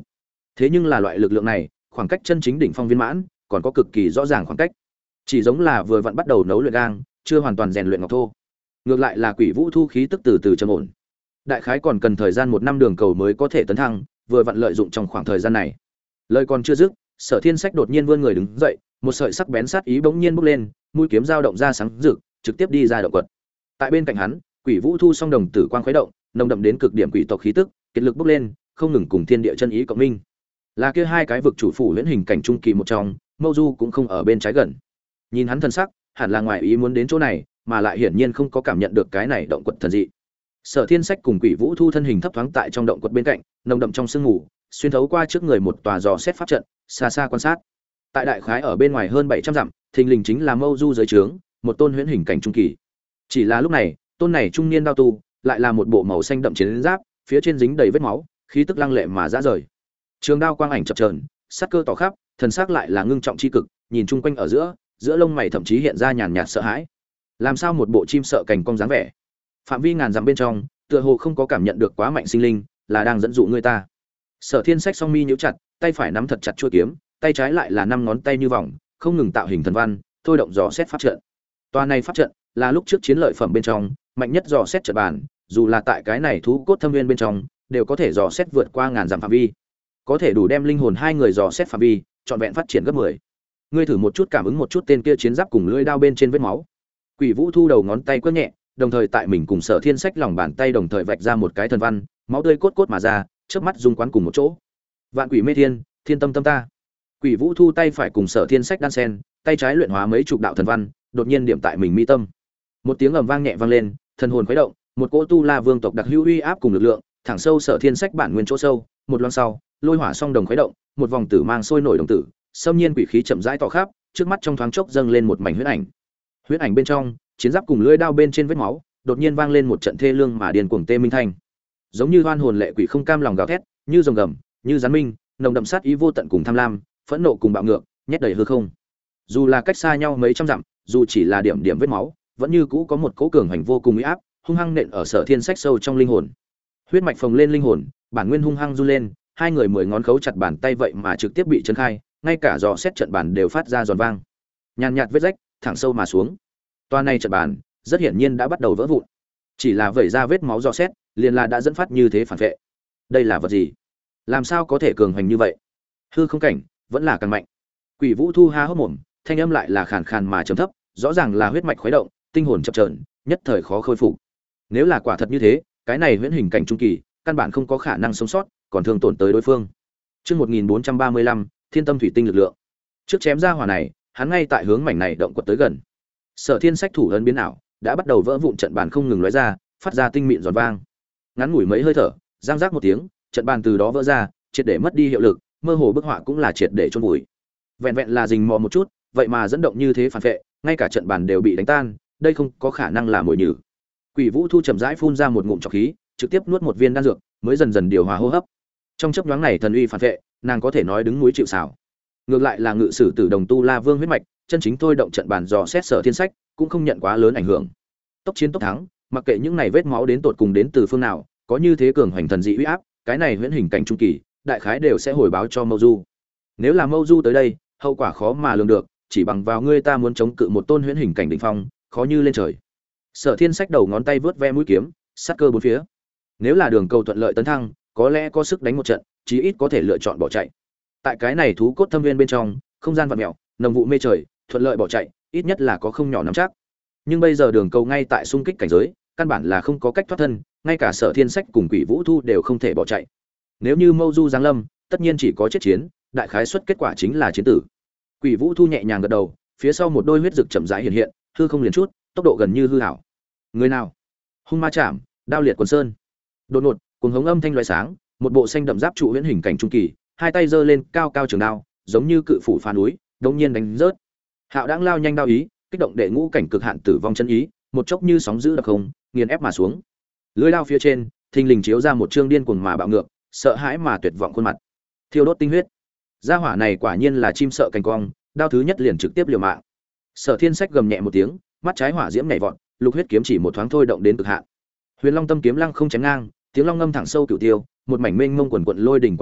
Thế nhưng là loại lực lượng này, khoảng cách chân chính đỉnh phong viên mãn còn có cực kỳ rõ ràng khoảng cách. Chỉ giống là vừa vặn bắt đầu nấu luyện gang, chưa hoàn toàn rèn luyện ngọc thô. Ngược lại là Quỷ Vũ Thu khí tức từ từ trầm ổn. Đại khái còn cần thời gian 1 năm đường cầu mới có thể tấn thăng, vừa vặn lợi dụng trong khoảng thời gian này. Lời còn chưa dứt, Sở Thiên Sách đột nhiên vươn người đứng dậy, một sợi sắc bén sát ý bỗng nhiên bốc lên, mũi kiếm dao động ra sáng rực, trực tiếp đi ra động quật. Tại bên cạnh hắn, Quỷ Vũ Thu song đồng tử quang khuấy động, nồng đậm đến cực điểm quỷ tộc khí tức, kết lực bốc lên, không ngừng cùng thiên địa chân ý cộng minh. Là kia hai cái vực chủ phủ huyễn hình cảnh trung kỳ một trong, Mâu Du cũng không ở bên trái gần. Nhìn hắn thân sắc, hẳn là ngoài ý muốn đến chỗ này, mà lại hiển nhiên không có cảm nhận được cái này động quật thần dị. Sở Thiên Sách cùng Quỷ Vũ Thu thân hình thấp thoáng tại trong động quật bên cạnh, nồng đậm trong sương ngủ, xuyên thấu qua trước người một tòa dò xét pháp trận, xa xa quan sát. Tại đại khái ở bên ngoài hơn 700 dặm, thình lình chính là Mâu Du dưới trướng, một tôn huyễn hình cảnh trung kỳ. Chỉ là lúc này, tôn này trung niên đao tu, lại là một bộ màu xanh đậm chiến giáp, phía trên dính đầy vết máu, khí tức lăng lệ mà dã rời. Trường đao quang ảnh chập chờn, sát cơ tỏ khắp, thần sắc lại là ngưng trọng chi cực, nhìn chung quanh ở giữa, giữa lông mày thậm chí hiện ra nhàn nhạt sợ hãi. Làm sao một bộ chim sợ cành cong dáng vẻ? Phạm vi ngàn dặm bên trong, tựa hồ không có cảm nhận được quá mạnh sinh linh, là đang dẫn dụ người ta. Sở Thiên Sách song mi nhíu chặt, tay phải nắm thật chặt chuôi kiếm, tay trái lại là 5 ngón tay như vòng, không ngừng tạo hình thần văn, thôi động dò xét pháp trận. Toa này pháp trận là lúc trước chiến lợi phẩm bên trong mạnh nhất dò xét trận bàn, dù là tại cái này thú cốt thâm nguyên bên trong, đều có thể dò xét vượt qua ngàn dặm phạm vi, có thể đủ đem linh hồn hai người dò xét phạm vi trọn vẹn phát triển gấp 10. Ngươi thử một chút cảm ứng một chút tên kia chiến giáp cùng lưỡi đao bên trên vết máu. Quỷ Vũ Thu đầu ngón tay quơ nhẹ, đồng thời tại mình cùng Sở Thiên Sách lòng bàn tay đồng thời vạch ra một cái thần văn, máu tươi cốt cốt mà ra, chớp mắt dung quán cùng một chỗ. Vạn quỷ mê thiên, thiên tâm tâm ta. Quỷ Vũ Thu tay phải cùng Sở Thiên Sách đan sen, tay trái luyện hóa mấy chục đạo thần văn, đột nhiên điểm tại mình mi tâm. Một tiếng ầm vang nhẹ vang lên, thần hồn khuấy động, một cỗ tu la vương tộc đặc hữu uy áp cùng lực lượng, thẳng sâu Sở Thiên Sách bản nguyên chỗ sâu, một loang sau, lôi hỏa song đồng khuấy động, một vòng tử mang sôi nổi đồng tử, xâm nhiên quỷ khí chậm rãi tỏ khắp, trước mắt trong thoáng chốc dâng lên một mảnh huyễn ảnh. Huyễn ảnh bên trong, chiến giáp cùng lưỡi đao bên trên vết máu, đột nhiên vang lên một trận thê lương mà điên cuồng tê minh thanh. Giống như oan hồn lệ quỷ không cam lòng gào thét, như rồng gầm, như gián minh, nồng đậm sát ý vô tận cùng tham lam, phẫn nộ cùng bạo ngược, nhét đầy hư không. Dù là cách xa nhau mấy trăm dặm, dù chỉ là điểm điểm vết máu, vẫn như cũ có một cỗ cường hành vô cùng uy áp, hung hăng nện ở Sở Thiên Sách sâu trong linh hồn. Huyết mạch phồng lên linh hồn, bản nguyên hung hăng run lên, hai người 10 ngón khấu chặt bàn tay vậy mà trực tiếp bị chấn khai, ngay cả dò xét trận bàn đều phát ra giòn vang. Nhàn nhạt vết rách, thẳng sâu mà xuống. Toa này trận bàn, rất hiển nhiên đã bắt đầu vỡ vụn. Chỉ là vẩy ra vết máu dò xét, liền là đã dẫn phát như thế phản vệ. Đây là vật gì? Làm sao có thể cường hành như vậy? Hư không cảnh, vẫn là càng mạnh. Quỷ Vũ Thu há hốc mồm, thanh âm lại là khàn khàn mà trầm thấp, rõ ràng là huyết mạch khuấy động, tinh hồn chập chờn, nhất thời khó khôi phục. Nếu là quả thật như thế, cái này huyễn hình cảnh trung kỳ, căn bản không có khả năng sống sót, còn thương tổn tới đối phương. Chương 1435, Thiên Tâm Thủy Tinh lực lượng. Trước chém ra hỏa này, hắn ngay tại hướng mảnh này động quật tới gần. Sở Thiên Sách thủ ấn biến ảo, đã bắt đầu vỡ vụn trận bàn không ngừng lóe ra, phát ra tinh mịn giòn vang. Ngắn ngủi mấy hơi thở, răng rác một tiếng, trận bàn từ đó vỡ ra, triệt để mất đi hiệu lực, mơ hồ bức họa cũng là triệt để chôn vùi. Vẹn vẹn là rình mò một chút, vậy mà dẫn động như thế phản vệ, ngay cả trận bàn đều bị đánh tan, đây không có khả năng là mồi nhử. Quỷ Vũ Thu chậm rãi phun ra một ngụm trọc khí, trực tiếp nuốt một viên đan dược, mới dần dần điều hòa hô hấp. Trong chớp nhoáng này thần uy phản vệ, nàng có thể nói đứng núi chịu sào. Ngược lại là ngự sử tử đồng tu La Vương huyết mạch, chân chính thôi động trận bàn dò xét Sở Thiên Sách, cũng không nhận quá lớn ảnh hưởng. Tốc chiến tốc thắng, mặc kệ những này vết máu đến tột cùng đến từ phương nào, có như thế cường hoành thần dị uy áp, cái này huyễn hình cảnh trung kỳ, đại khái đều sẽ hồi báo cho Mâu Du. Nếu là Mâu Du tới đây, hậu quả khó mà lường được, chỉ bằng vào ngươi ta muốn chống cự một tôn huyễn hình cảnh đỉnh phong, khó như lên trời. Sở Thiên Sách đầu ngón tay vướt ve mũi kiếm, sát cơ bốn phía. Nếu là đường cầu thuận lợi tấn thăng, có lẽ có sức đánh một trận, chí ít có thể lựa chọn bỏ chạy. Tại cái này thú cốt thâm viên bên trong, không gian vặn mèo, nồng vụ mê trời, thuận lợi bỏ chạy, ít nhất là có không nhỏ nắm chắc. Nhưng bây giờ đường cầu ngay tại xung kích cảnh giới, căn bản là không có cách thoát thân, ngay cả Sở Thiên Sách cùng Quỷ Vũ Thu đều không thể bỏ chạy. Nếu như Mâu Du giáng lâm, tất nhiên chỉ có chết chiến, đại khái suất kết quả chính là chiến tử. Quỷ Vũ Thu nhẹ nhàng gật đầu, phía sau một đôi huyết rực chậm rãi hiện hiện, hư không liền chút, tốc độ gần như hư ảo. Người nào? Hung ma chạm, đao liệt quần sơn. Đột ngột, cuồng hống âm thanh loé sáng, một bộ xanh đậm giáp trụ huyễn hình cảnh trung kỳ, hai tay giơ lên, cao cao trường đao, giống như cự phủ phá núi, đột nhiên đánh rớt. Hạo đang lao nhanh đao ý, kích động đệ ngũ cảnh cực hạn tử vong chân ý, một chốc như sóng dữ đập không, nghiền ép mà xuống. Lưỡi đao phía trên, thình lình chiếu ra một trương điên cuồng mà bạo ngược, sợ hãi mà tuyệt vọng khuôn mặt. Thiêu đốt tinh huyết. Gia hỏa này quả nhiên là chim sợ cành cong, đao thứ nhất liền trực tiếp liều mạng. Sở Thiên Sách gầm nhẹ một tiếng, mắt trái hỏa diễm nhảy vọt, lục huyết kiếm chỉ một thoáng thôi động đến cực hạn. Huyền Long Tâm kiếm lăng không chém ngang, tiếng long ngâm thẳng sâu cửu tiêu, một mảnh mênh mông quần quần lôi đỉnh quang huy,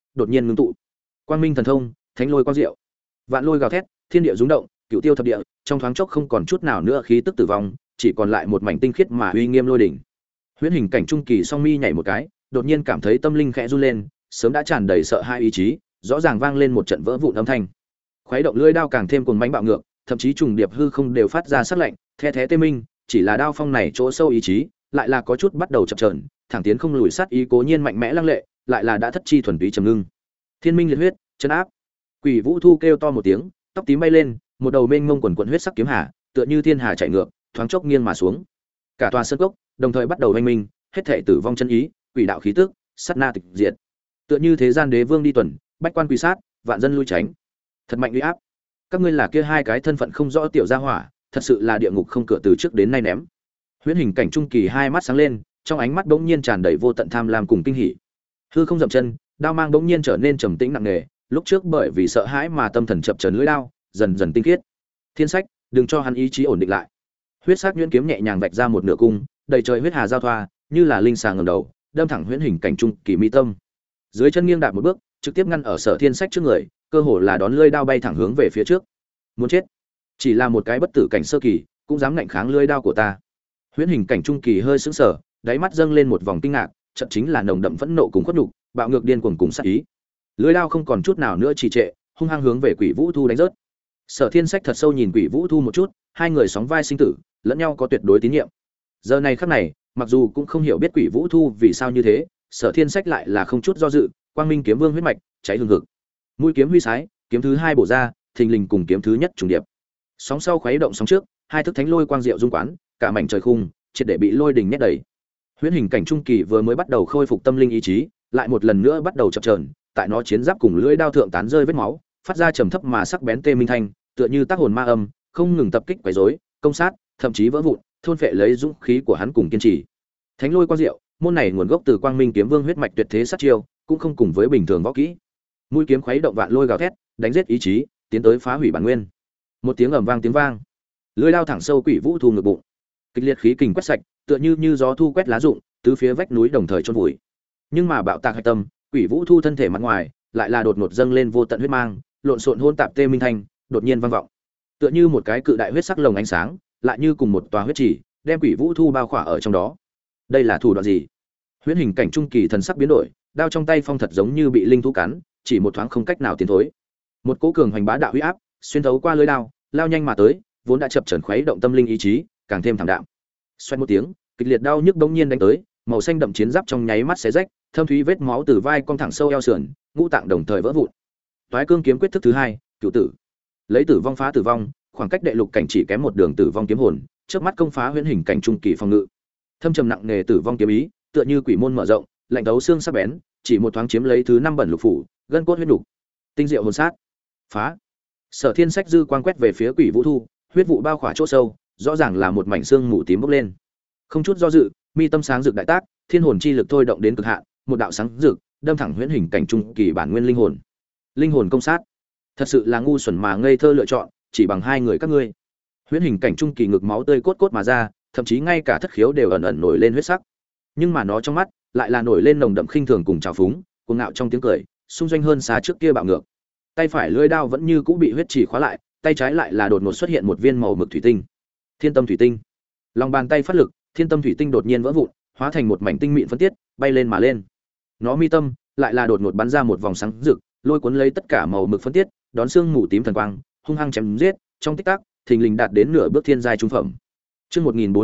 đột nhiên ngưng tụ. Quang minh thần thông, thánh lôi quang diệu. Vạn lôi gào thét, thiên địa rung động, cửu tiêu thập địa, trong thoáng chốc không còn chút nào nữa khí tức tử vong, chỉ còn lại một mảnh tinh khiết mà uy nghiêm lôi đỉnh. Huyễn hình cảnh trung kỳ song mi nhảy một cái, đột nhiên cảm thấy tâm linh khẽ run lên, sớm đã tràn đầy sợ hãi ý chí, rõ ràng vang lên một trận vỡ vụn âm thanh. Khuấy động lưỡi đao càng thêm cuồng mãnh bạo ngược, thậm chí trùng điệp hư không đều phát ra sắc lạnh, the thé tê minh, chỉ là đao phong này chỗ sâu ý chí, lại là có chút bắt đầu chập chờn, thẳng tiến không lùi sát ý cố nhiên mạnh mẽ lăng lệ, lại là đã thất chi thuần túy trầm ngưng. Thiên minh liệt huyết, chân áp. Quỷ Vũ Thu kêu to một tiếng, tóc tím bay lên, một đầu mênh mông quần quần huyết sắc kiếm hà, tựa như thiên hà chạy ngược, thoáng chốc nghiêng mà xuống. Cả tòa sơn cốc đồng thời bắt đầu hoành minh, hết thảy tử vong chân ý, quỷ đạo khí tức, sát na tịch diệt. Tựa như thế gian đế vương đi tuần, bách quan quỳ sát, vạn dân lui tránh. Thật mạnh uy áp. Các ngươi là kia hai cái thân phận không rõ tiểu gia hỏa, thật sự là địa ngục không cửa từ trước đến nay ném. Huyễn hình cảnh trung kỳ hai mắt sáng lên, trong ánh mắt bỗng nhiên tràn đầy vô tận tham lam cùng kinh hỉ. Hư không dậm chân, đao mang bỗng nhiên trở nên trầm tĩnh nặng nề, lúc trước bởi vì sợ hãi mà tâm thần chập chờn lưỡi đao, dần dần tinh khiết. Thiên Sách, đừng cho hắn ý chí ổn định lại. Huyết sắc nhuyễn kiếm nhẹ nhàng vạch ra một nửa cung, đầy trời huyết hà giao thoa, như là linh xà ngẩng đầu, đâm thẳng huyễn hình cảnh trung kỳ mi tâm. Dưới chân nghiêng đạp một bước, trực tiếp ngăn ở Sở Thiên Sách trước người, cơ hồ là đón lưỡi đao bay thẳng hướng về phía trước. Muốn chết. Chỉ là một cái bất tử cảnh sơ kỳ, cũng dám ngạnh kháng lưỡi đao của ta. Huyễn hình cảnh trung kỳ hơi sững sờ, đáy mắt dâng lên một vòng kinh ngạc, chợt chính là nồng đậm phẫn nộ cùng khuất nhục, bạo ngược điên cuồng cùng sát ý. Lưỡi đao không còn chút nào nữa trì trệ, hung hăng hướng về Quỷ Vũ Thu đánh rớt. Sở Thiên Sách thật sâu nhìn Quỷ Vũ Thu một chút, hai người sóng vai sinh tử, lẫn nhau có tuyệt đối tín nhiệm. Giờ này khắc này, mặc dù cũng không hiểu biết Quỷ Vũ Thu vì sao như thế, Sở Thiên Sách lại là không chút do dự, Quang Minh kiếm vương huyết mạch, cháy hừng hực. Mũi kiếm huy sái, kiếm thứ hai bổ ra, thình lình cùng kiếm thứ nhất trùng điệp. Sóng sau khuấy động sóng trước, hai thức thánh lôi quang diệu dung quán, cả mảnh trời khung, triệt để bị lôi đình nhét đầy. Huyễn hình cảnh trung kỳ vừa mới bắt đầu khôi phục tâm linh ý chí, lại một lần nữa bắt đầu chập chờn, tại nó chiến giáp cùng lưỡi đao thượng tán rơi vết máu, phát ra trầm thấp mà sắc bén tê minh thanh, tựa như tác hồn ma âm, không ngừng tập kích quấy rối, công sát, thậm chí vỡ vụn, thôn phệ lấy dũng khí của hắn cùng kiên trì. Thánh lôi quang diệu, môn này nguồn gốc từ Quang Minh kiếm vương huyết mạch tuyệt thế sát chiêu, cũng không cùng với bình thường võ kỹ. Mũi kiếm khuấy động vạn lôi gào thét, đánh giết ý chí, tiến tới phá hủy bản nguyên. Một tiếng ầm vang tiếng vang, lưỡi đao thẳng sâu Quỷ Vũ Thu ngực bụng. Kịch liệt khí kình quét sạch, tựa như gió thu quét lá rụng, tứ phía vách núi đồng thời chôn vùi. Nhưng mà bạo tạc hạch tâm, Quỷ Vũ Thu thân thể mặt ngoài, lại là đột ngột dâng lên vô tận huyết mang, lộn xộn hỗn tạp tê minh thanh, đột nhiên vang vọng. Tựa như một cái cự đại huyết sắc lồng ánh sáng, lại như cùng một tòa huyết chỉ, đem Quỷ Vũ Thu bao khỏa ở trong đó. Đây là thủ đoạn gì? Huyễn hình cảnh trung kỳ thần sắc biến đổi, đao trong tay phong thật giống như bị linh thú cắn, chỉ một thoáng không cách nào tiến thối. Một cỗ cường hoành bá đạo uy áp, xuyên thấu qua lưỡi đao, lao nhanh mà tới, vốn đã chập chờn khuấy động tâm linh ý chí, càng thêm thẳng đạm. Xoẹt một tiếng, kịch liệt đau nhức bỗng nhiên đánh tới, màu xanh đậm chiến giáp trong nháy mắt xé rách, thâm thúy vết máu từ vai cong thẳng sâu eo sườn, ngũ tạng đồng thời vỡ vụn. Toái cương kiếm quyết thức thứ hai, cửu tử. Lấy tử vong phá tử vong, khoảng cách đệ lục cảnh chỉ kém một đường tử vong kiếm hồn, trước mắt công phá huyễn hình cảnh trung kỳ phòng ngự. Thâm trầm nặng nề tử vong kiếm ý, tựa như quỷ môn mở rộng, lạnh thấu xương sắc bén, chỉ một thoáng chiếm lấy thứ năm bẩn lục phủ, gân cốt huyết nục. Tinh diệu hồn sát. Phá. Sở Thiên Sách dư quang quét về phía Quỷ Vũ Thu, huyết vụ bao khỏa chỗ sâu, rõ ràng là một mảnh xương mù tím bốc lên. Không chút do dự, mi tâm sáng rực đại tác, thiên hồn chi lực thôi động đến cực hạn, một đạo sáng rực, đâm thẳng huyễn hình cảnh trung kỳ bản nguyên linh hồn. Linh hồn công sát. Thật sự là ngu xuẩn mà ngây thơ lựa chọn, chỉ bằng hai người các ngươi. Huyễn hình cảnh trung kỳ ngực máu tươi cốt cốt mà ra, thậm chí ngay cả thất khiếu đều ẩn ẩn nổi lên huyết sắc. Nhưng mà nó trong mắt lại là nổi lên nồng đậm khinh thường cùng trào phúng, cuồng ngạo trong tiếng cười, xung doanh hơn xa trước kia bạo ngược. Tay phải lưỡi đao vẫn như cũ bị huyết chỉ khóa lại, tay trái lại là đột ngột xuất hiện một viên màu mực thủy tinh. Thiên tâm thủy tinh. Lòng bàn tay phát lực, thiên tâm thủy tinh đột nhiên vỡ vụn, hóa thành một mảnh tinh mịn phân tiết, bay lên mà lên. Nó mi tâm lại là đột ngột bắn ra một vòng sáng rực, lôi cuốn lấy tất cả màu mực phân tiết, đón xương mù tím thần quang, hung hăng chém giết, trong tích tắc, thình lình đạt đến nửa bước thiên giai trung phẩm. Chương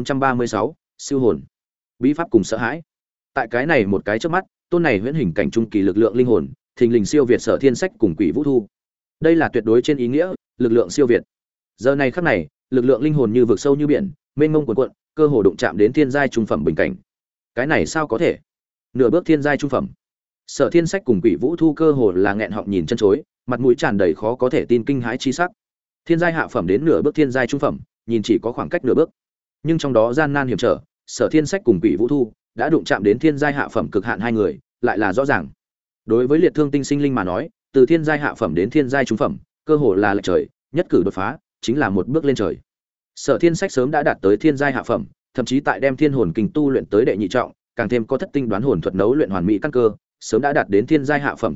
1436, siêu hồn. Bí pháp cùng sợ hãi. Tại cái này một cái chớp mắt, tôn này huyễn hình cảnh trung kỳ lực lượng linh hồn, thình lình siêu việt Sở Thiên Sách cùng Quỷ Vũ Thu. Đây là tuyệt đối trên ý nghĩa, lực lượng siêu việt. Giờ này khắc này, lực lượng linh hồn như vực sâu như biển, mênh mông cuồn cuộn, cơ hồ đụng chạm đến thiên giai trung phẩm bình cảnh. Cái này sao có thể? Nửa bước thiên giai trung phẩm. Sở Thiên Sách cùng Quỷ Vũ Thu cơ hồ là nghẹn họng nhìn chân chối, mặt mũi tràn đầy khó có thể tin kinh hãi chi sắc. Thiên giai hạ phẩm đến nửa bước thiên giai trung phẩm, nhìn chỉ có khoảng cách nửa bước, nhưng trong đó gian nan hiểm trở, Sở Thiên Sách cùng Quỷ Vũ Thu đã đụng chạm đến thiên giai hạ phẩm cực hạn hai người, lại là rõ ràng. Đối với liệt thương tinh sinh linh mà nói, từ thiên giai hạ phẩm đến thiên giai trung phẩm, cơ hồ là lệch trời, nhất cử đột phá, chính là một bước lên trời. Sở Thiên Sách sớm đã đạt tới thiên giai hạ phẩm, thậm chí tại đem thiên hồn kinh tu luyện tới đệ nhị trọng, càng thêm có thất tinh đoán hồn thuật nấu luyện hoàn mỹ căn cơ, sớm đã đạt đến thiên giai hạ phẩm cực hạn,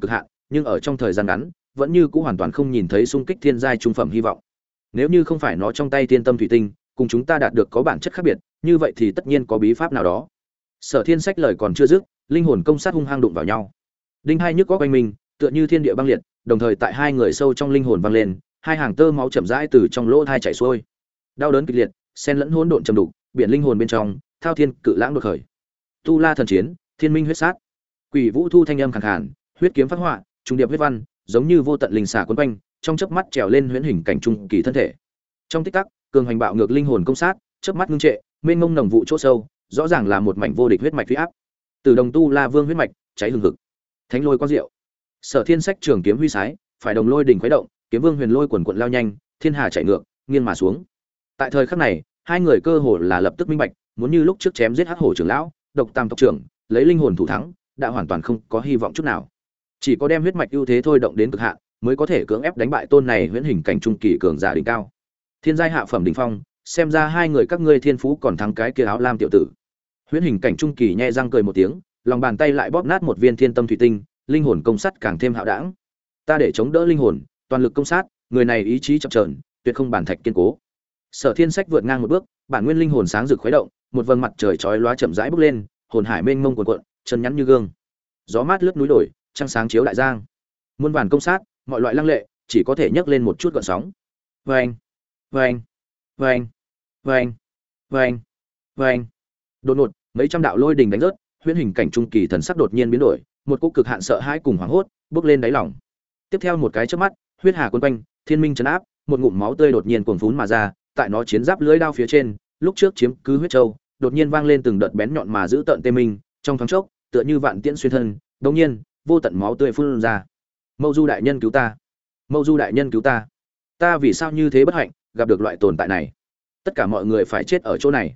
nhưng ở trong thời gian ngắn vẫn như cũng hoàn toàn không nhìn thấy xung kích thiên giai trung phẩm hy vọng. Nếu như không phải nó trong tay thiên tâm thủy tinh cùng chúng ta đạt được có bản chất khác biệt, như vậy thì tất nhiên có bí pháp nào đó. Sở Thiên Sách lời còn chưa dứt, linh hồn công sát hung hăng đụng vào nhau. Đinh hai nhức góc quanh mình, tựa như thiên địa băng liệt, đồng thời tại hai người sâu trong linh hồn vang lên, hai hàng tơ máu chậm rãi từ trong lỗ tai chảy xuôi. Đau đớn kịch liệt, xen lẫn hỗn độn trầm đục, biển linh hồn bên trong, thao thiên cự lãng đột khởi. Tu La thần chiến, thiên minh huyết sát. Quỷ Vũ Thu thanh âm khàn khàn, huyết kiếm phát họa, trung điệp huyết văn, giống như vô tận linh xà quấn quanh, trong chớp mắt trèo lên huyễn hình cảnh trung kỳ thân thể. Trong tích tắc, cường hành bạo ngược linh hồn công sát, chớp mắt ngưng trệ, mênh mông nồng vụ chỗ sâu, rõ ràng là một mảnh vô địch huyết mạch uy áp. Từ đồng Tu La Vương huyết mạch, cháy hừng hực. Thánh lôi quang diệu. Sở Thiên Sách trường kiếm huy sái, phải đồng lôi đỉnh khuấy động, kiếm vương huyền lôi quần quần lao nhanh, thiên hà chảy ngược, nghiêng mà xuống. Tại thời khắc này, hai người cơ hồ là lập tức minh bạch, muốn như lúc trước chém giết Hắc Hổ trưởng lão, Độc Tam tộc trưởng, lấy linh hồn thủ thắng, đã hoàn toàn không có hy vọng chút nào. Chỉ có đem huyết mạch ưu thế thôi động đến cực hạn, mới có thể cưỡng ép đánh bại tôn này huyễn hình cảnh trung kỳ cường giả đỉnh cao. Thiên giai hạ phẩm đỉnh phong, xem ra hai người các ngươi thiên phú còn thắng cái kia áo lam tiểu tử. Huyễn hình cảnh trung kỳ nhẹ răng cười một tiếng, lòng bàn tay lại bóp nát một viên thiên tâm thủy tinh, linh hồn công sát càng thêm hạo đãng. Ta để chống đỡ linh hồn, toàn lực công sát, người này ý chí chập chờn, tuyệt không bản thạch kiên cố. Sở Thiên Sách vượt ngang một bước, bản nguyên linh hồn sáng rực khuấy động, một vầng mặt trời chói lóa chậm rãi bốc lên, hồn hải mênh mông cuồn cuộn, chân nhắn như gương. Gió mát lướt núi đồi, trăng sáng chiếu đại giang. Muôn vàn công sát, mọi loại lăng lệ, chỉ có thể nhấc lên một chút gợn sóng. Oeng, oeng, oeng, oeng, oeng, oeng. Đột ngột, mấy trăm đạo lôi đình đánh rớt, huyễn hình cảnh trung kỳ thần sắc đột nhiên biến đổi, một cỗ cực hạn sợ hãi cùng hoảng hốt bốc lên đáy lòng. Tiếp theo một cái chớp mắt, huyết hà cuốn quanh, thiên minh trấn áp, một ngụm máu tươi đột nhiên cuồn phún mà ra, tại nó chiến giáp lưỡi đao phía trên, lúc trước chiếm cứ huyết châu, đột nhiên vang lên từng đợt bén nhọn mà giữ tận tê minh, trong thoáng chốc, tựa như vạn tiễn xuyên thân, đột nhiên, vô tận máu tươi phun ra. Mâu Du đại nhân cứu ta! Mâu Du đại nhân cứu ta! Ta vì sao như thế bất hạnh, gặp được loại tồn tại này? Tất cả mọi người phải chết ở chỗ này.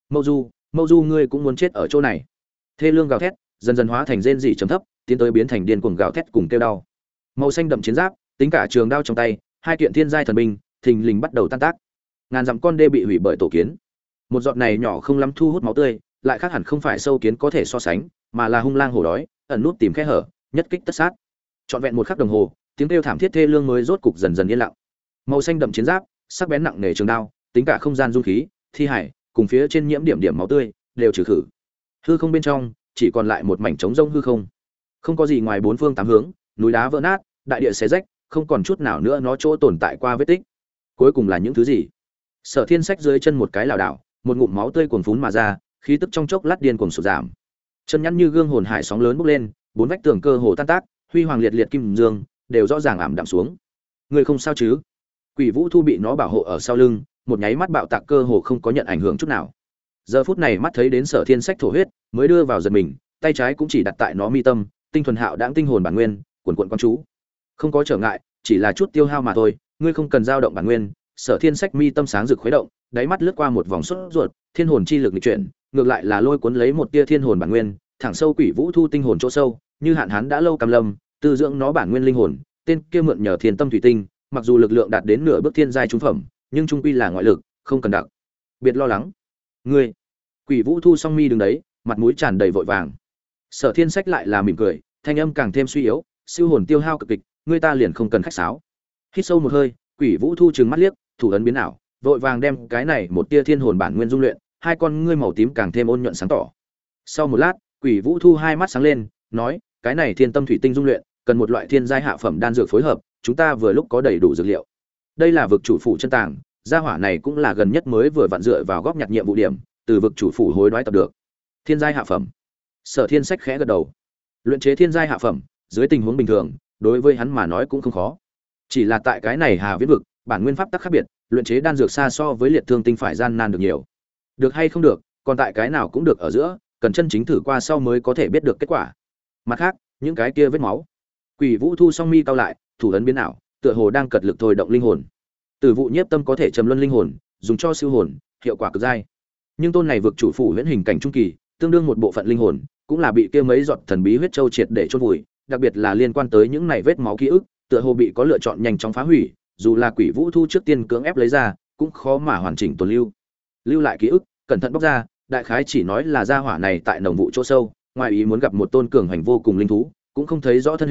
Mâu Du ngươi cũng muốn chết ở chỗ này. Thê lương gào thét, dần dần hóa thành rên rỉ trầm thấp, tiến tới biến thành điên cuồng gào thét cùng kêu đau. Màu xanh đậm chiến giáp, tính cả trường đao trong tay, hai kiện thiên giai thần binh, thình lình bắt đầu tan tác. Ngàn dặm con đê bị hủy bởi tổ kiến. Một giọt này nhỏ không lắm thu hút máu tươi, lại khác hẳn không phải sâu kiến có thể so sánh, mà là hung lang hổ đói, ẩn nút tìm khe hở, nhất kích tất sát. Trọn vẹn một khắc đồng hồ, tiếng kêu thảm thiết thê lương mới rốt cục dần dần yên lặng. Màu xanh đậm chiến giáp, sắc bén nặng nề trường đao, tính cả không gian dung khí, thi hải, cùng phía trên nhiễm điểm điểm máu tươi, đều trừ khử. Hư không bên trong, chỉ còn lại một mảnh trống rông hư không. Không có gì ngoài bốn phương tám hướng, núi đá vỡ nát, đại địa xé rách, không còn chút nào nữa nó chỗ tồn tại qua vết tích. Cuối cùng là những thứ gì? Sở Thiên Sách dưới chân một cái lảo đảo, một ngụm máu tươi cuồn phún mà ra, khí tức trong chốc lát điên cuồng sụt giảm. Chân nhăn như gương hồn hải sóng lớn bốc lên, bốn vách tường cơ hồ tan tác, huy hoàng liệt liệt kim dương đều rõ ràng ảm đạm xuống. Người không sao chứ? Quỷ Vũ Thu bị nó bảo hộ ở sau lưng, một nháy mắt bạo tạc cơ hồ không có nhận ảnh hưởng chút nào. Giờ phút này mắt thấy đến Sở Thiên Sách thổ huyết, mới đưa vào giật mình, tay trái cũng chỉ đặt tại nó mi tâm, tinh thuần hạo đãng tinh hồn bản nguyên, quần quần quan chú. Không có trở ngại, chỉ là chút tiêu hao mà thôi, ngươi không cần dao động bản nguyên. Sở Thiên Sách mi tâm sáng rực khuấy động, đáy mắt lướt qua một vòng sốt ruột, thiên hồn chi lực nghịch chuyển, ngược lại là lôi cuốn lấy một tia thiên hồn bản nguyên, thẳng sâu Quỷ Vũ Thu tinh hồn chỗ sâu, như hạn hán đã lâu cam lâm, tư dưỡng nó bản nguyên linh hồn, tên kia mượn nhờ thiên tâm thủy tinh, mặc dù lực lượng đạt đến nửa bước thiên giai trung phẩm, nhưng trung quy là ngoại lực, không cần đặc biệt lo lắng. Ngươi, Quỷ Vũ Thu song mi đứng đấy, mặt mũi tràn đầy vội vàng. Sở Thiên Sách lại là mỉm cười, thanh âm càng thêm suy yếu, siêu hồn tiêu hao cực kịch, ngươi ta liền không cần khách sáo. Hít sâu một hơi, Quỷ Vũ Thu trừng mắt liếc, thủ ấn biến ảo, vội vàng đem cái này một tia thiên hồn bản nguyên dung luyện, hai con ngươi màu tím càng thêm ôn nhuận sáng tỏ. Sau một lát, Quỷ Vũ Thu hai mắt sáng lên, nói, cái này thiên tâm thủy tinh dung luyện, cần một loại thiên giai hạ phẩm đan dược phối hợp, chúng ta vừa lúc có đầy đủ dược liệu. Đây là vực chủ phủ chân tàng, gia hỏa này cũng là gần nhất mới vừa vặn dựa vào góp nhặt nhiệm vụ điểm, từ vực chủ phủ hối đoái tập được. Thiên giai hạ phẩm. Sở Thiên Sách khẽ gật đầu. Luyện chế thiên giai hạ phẩm, dưới tình huống bình thường, đối với hắn mà nói cũng không khó. Chỉ là tại cái này Hà Viễn vực, bản nguyên pháp tắc khác biệt, luyện chế đan dược xa so với liệt thương tinh phải gian nan được nhiều. Được hay không được, còn tại cái nào cũng được ở giữa, cần chân chính thử qua sau mới có thể biết được kết quả. Mặt khác, những cái kia vết máu. Quỷ Vũ Thu song mi cao lại, thủ ấn biến ảo, tựa hồ đang cật lực thôi động linh hồn. Tử vụ nhiếp tâm có thể trầm luân linh hồn, dùng cho siêu hồn, hiệu quả cực dai. Nhưng tôn này vực chủ phủ huyễn hình cảnh trung kỳ, tương đương một bộ phận linh hồn, cũng là bị kia mấy giọt thần bí huyết châu triệt để chôn vùi, đặc biệt là liên quan tới những này vết máu ký ức, tựa hồ bị có lựa chọn nhanh chóng phá hủy, dù là Quỷ Vũ Thu trước tiên cưỡng ép lấy ra, cũng khó mà hoàn chỉnh tồn lưu. Lưu lại ký ức, cẩn thận bóc ra, đại khái chỉ nói là gia hỏa này tại nồng vụ chỗ sâu, ngoài ý muốn gặp một tôn cường hành vô cùng linh thú, cũng không thấy rõ thân hình,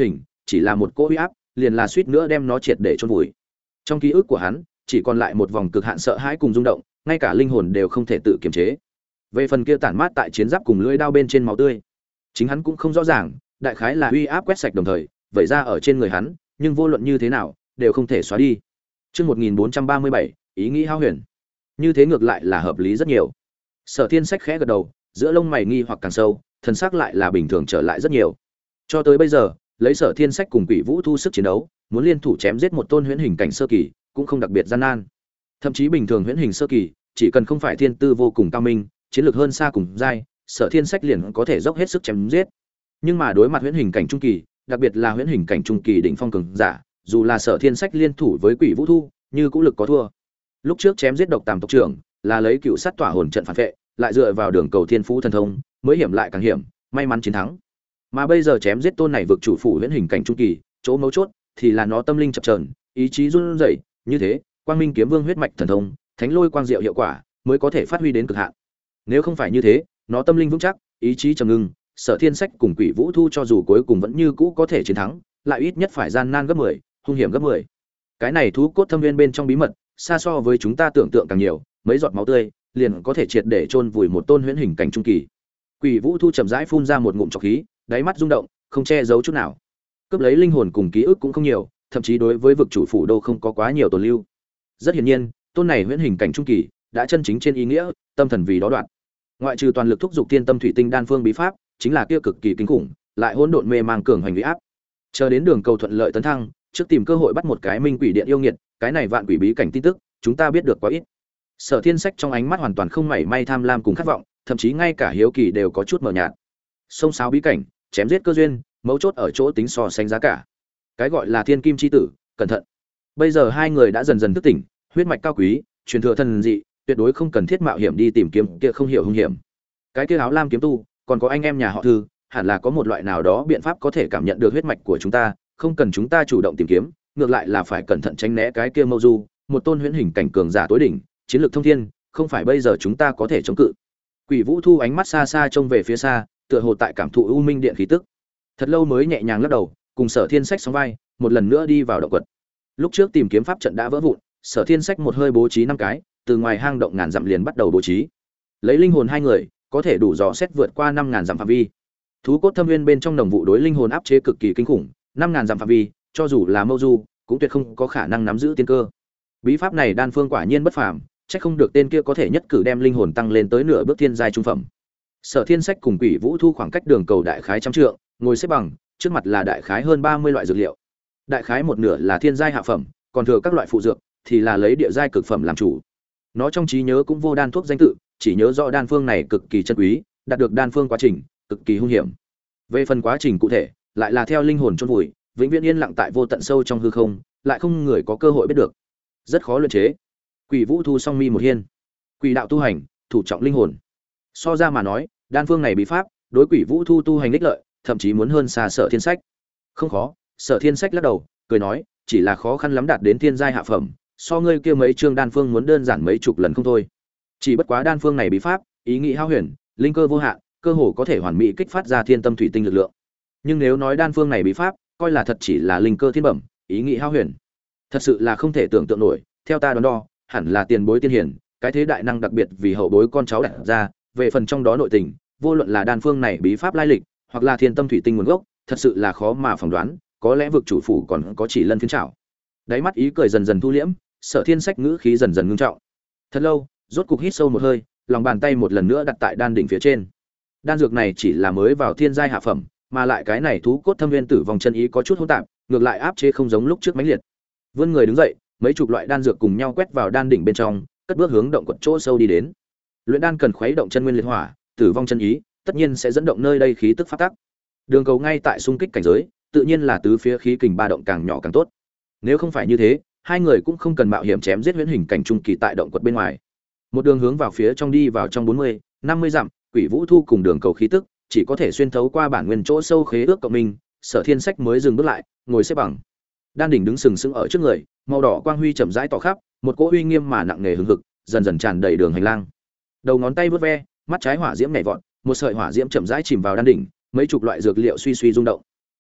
chỉ là một cỗ uy áp liền là suýt nữa đem nó triệt để chôn vùi. Trong ký ức của hắn chỉ còn lại một vòng cực hạn sợ hãi cùng rung động, ngay cả linh hồn đều không thể tự kiềm chế. Về phần kia tản mát tại chiến giáp cùng lưỡi đao bên trên máu tươi, chính hắn cũng không rõ ràng, đại khái là uy áp quét sạch đồng thời vẩy ra ở trên người hắn, nhưng vô luận như thế nào đều không thể xóa đi. Chương 1437, ý nghĩ hao huyền. Như thế ngược lại là hợp lý rất nhiều. Sở Thiên Sách khẽ gật đầu, giữa lông mày nghi hoặc càng sâu, thần sắc lại là bình thường trở lại rất nhiều. Cho tới bây giờ, lấy Sở Thiên Sách cùng Quỷ Vũ Thu sức chiến đấu, muốn liên thủ chém giết một tôn huyễn hình cảnh sơ kỳ, cũng không đặc biệt gian nan. Thậm chí bình thường huyễn hình sơ kỳ, chỉ cần không phải thiên tư vô cùng cao minh, chiến lược hơn xa cùng giai, Sở Thiên Sách liền có thể dốc hết sức chém giết. Nhưng mà đối mặt huyễn hình cảnh trung kỳ, đặc biệt là huyễn hình cảnh trung kỳ đỉnh phong cường giả, dù là Sở Thiên Sách liên thủ với Quỷ Vũ Thu, như cũng lực có thua. Lúc trước chém giết độc tàm tộc trưởng, là lấy cựu sát tỏa hồn trận phản vệ, lại dựa vào đường cầu thiên phú thần thông, mới hiểm lại càng hiểm, may mắn chiến thắng. Mà bây giờ chém giết tôn này vực chủ phủ huyễn hình cảnh trung kỳ, chỗ mấu chốt thì là nó tâm linh chập chờn, ý chí run rẩy, như thế, Quang Minh kiếm vương huyết mạch thần thông, Thánh Lôi quang diệu hiệu quả mới có thể phát huy đến cực hạn. Nếu không phải như thế, nó tâm linh vững chắc, ý chí trầm ngưng, Sở Thiên Sách cùng Quỷ Vũ Thu cho dù cuối cùng vẫn như cũ có thể chiến thắng, lại ít nhất phải gian nan gấp 10, hung hiểm gấp 10. Cái này thú cốt thâm viên bên trong bí mật, xa so với chúng ta tưởng tượng càng nhiều, mấy giọt máu tươi liền có thể triệt để chôn vùi một tôn huyễn hình cảnh trung kỳ. Quỷ Vũ Thu chậm rãi phun ra một ngụm trọc khí, đáy mắt rung động, không che giấu chút nào. Cướp lấy linh hồn cùng ký ức cũng không nhiều, thậm chí đối với vực chủ phủ đô không có quá nhiều tồn lưu. Rất hiển nhiên, tôn này huyễn hình cảnh trung kỳ đã chân chính trên ý nghĩa tâm thần vì đó đoạn. Ngoại trừ toàn lực thúc dục tiên tâm thủy tinh đan phương bí pháp, chính là kia cực kỳ kinh khủng, lại hỗn độn mê mang cường hành uy áp. Chờ đến đường cầu thuận lợi tấn thăng, trước tìm cơ hội bắt một cái minh quỷ điện yêu nghiệt, cái này vạn quỷ bí cảnh tin tức, chúng ta biết được quá ít. Sở Thiên Sách trong ánh mắt hoàn toàn không mảy may tham lam cùng khát vọng, thậm chí ngay cả hiếu kỳ đều có chút mờ nhạt. Sông sáo bí cảnh, chém giết cơ duyên, mấu chốt ở chỗ tính so sánh giá cả. Cái gọi là thiên kim chi tử, cẩn thận. Bây giờ hai người đã dần dần thức tỉnh, huyết mạch cao quý, truyền thừa thần dị, tuyệt đối không cần thiết mạo hiểm đi tìm kiếm kia không hiểu hung hiểm. Cái kia áo lam kiếm tu, còn có anh em nhà họ Thư, hẳn là có một loại nào đó biện pháp có thể cảm nhận được huyết mạch của chúng ta, không cần chúng ta chủ động tìm kiếm, ngược lại là phải cẩn thận tránh né cái kia mâu du, một tôn huyễn hình cảnh cường giả tối đỉnh, chiến lược thông thiên, không phải bây giờ chúng ta có thể chống cự. Quỷ Vũ Thu ánh mắt xa xa trông về phía xa, tựa hồ tại cảm thụ u minh điện khí tức. Thật lâu mới nhẹ nhàng lắc đầu, cùng Sở Thiên Sách sóng vai, một lần nữa đi vào động quật. Lúc trước tìm kiếm pháp trận đã vỡ vụn, Sở Thiên Sách một hơi bố trí 5 cái, từ ngoài hang động ngàn dặm liền bắt đầu bố trí. Lấy linh hồn hai người, có thể đủ dò xét vượt qua 5000 dặm phạm vi. Thú cốt thâm nguyên bên trong đồng vụ đối linh hồn áp chế cực kỳ kinh khủng, 5000 dặm phạm vi, cho dù là Mâu Du, cũng tuyệt không có khả năng nắm giữ tiên cơ. Bí pháp này đan phương quả nhiên bất phàm, chắc không được tên kia có thể nhất cử đem linh hồn tăng lên tới nửa bước thiên giai trung phẩm. Sở Thiên Sách cùng Quỷ Vũ Thu khoảng cách đường cầu đại khái trăm trượng, ngồi xếp bằng, trước mặt là đại khái hơn 30 loại dược liệu. Đại khái một nửa là thiên giai hạ phẩm, còn thừa các loại phụ dược thì là lấy địa giai cực phẩm làm chủ. Nó trong trí nhớ cũng vô đan thuốc danh tự, chỉ nhớ rõ đan phương này cực kỳ chân quý, đạt được đan phương quá trình cực kỳ hung hiểm. Về phần quá trình cụ thể, lại là theo linh hồn chôn vùi, vĩnh viễn yên lặng tại vô tận sâu trong hư không, lại không người có cơ hội biết được. Rất khó luyện chế. Quỷ Vũ Thu song mi một hiên. Quỷ đạo tu hành, thủ trọng linh hồn. So ra mà nói, đan phương này bí pháp, đối Quỷ Vũ Thu tu hành ích lợi, thậm chí muốn hơn xa Sở Thiên Sách. Không khó, Sở Thiên Sách lắc đầu, cười nói, chỉ là khó khăn lắm đạt đến thiên giai hạ phẩm, so ngươi kia mấy chương đan phương muốn đơn giản mấy chục lần không thôi. Chỉ bất quá đan phương này bí pháp, ý nghĩ hao huyền, linh cơ vô hạn, cơ hồ có thể hoàn mỹ kích phát ra thiên tâm thủy tinh lực lượng. Nhưng nếu nói đan phương này bí pháp, coi là thật chỉ là linh cơ thiên bẩm, ý nghĩ hao huyền, thật sự là không thể tưởng tượng nổi. Theo ta đoán đo, hẳn là tiền bối tiên hiển, cái thế đại năng đặc biệt vì hậu bối con cháu đặt ra, về phần trong đó nội tình, vô luận là đan phương này bí pháp lai lịch, hoặc là thiên tâm thủy tinh nguồn gốc, thật sự là khó mà phỏng đoán, có lẽ vực chủ phủ còn có chỉ lân phiến trảo. Đáy mắt ý cười dần dần thu liễm, Sở Thiên Sách ngữ khí dần dần ngưng trọng. Thật lâu, rốt cục hít sâu một hơi, lòng bàn tay một lần nữa đặt tại đan đỉnh phía trên. Đan dược này chỉ là mới vào thiên giai hạ phẩm, mà lại cái này thú cốt thâm viên tử vong chân ý có chút hỗn tạp, ngược lại áp chế không giống lúc trước mãnh liệt. Vươn người đứng dậy, mấy chục loại đan dược cùng nhau quét vào đan đỉnh bên trong, cất bước hướng động quật chỗ sâu đi đến. Luyện đan cần khuấy động chân nguyên liệt hỏa, tử vong chân ý, tất nhiên sẽ dẫn động nơi đây khí tức phát tác. Đường cầu ngay tại xung kích cảnh giới, tự nhiên là tứ phía khí kình ba động càng nhỏ càng tốt. Nếu không phải như thế, hai người cũng không cần mạo hiểm chém giết huyễn hình cảnh trung kỳ tại động quật bên ngoài. Một đường hướng vào phía trong đi vào trong 40, 50 dặm, Quỷ Vũ Thu cùng đường cầu khí tức, chỉ có thể xuyên thấu qua bản nguyên chỗ sâu khế ước cộng minh, Sở Thiên Sách mới dừng bước lại, ngồi xếp bằng. Đan đỉnh đứng sừng sững ở trước người, màu đỏ quang huy chậm rãi tỏ khắp, một cỗ uy nghiêm mà nặng nề hừng hực, dần dần tràn đầy đường hành lang. Đầu ngón tay vút ve, mắt trái hỏa diễm nhảy vọt, một sợi hỏa diễm chậm rãi chìm vào đan đỉnh, mấy chục loại dược liệu suy suy rung động.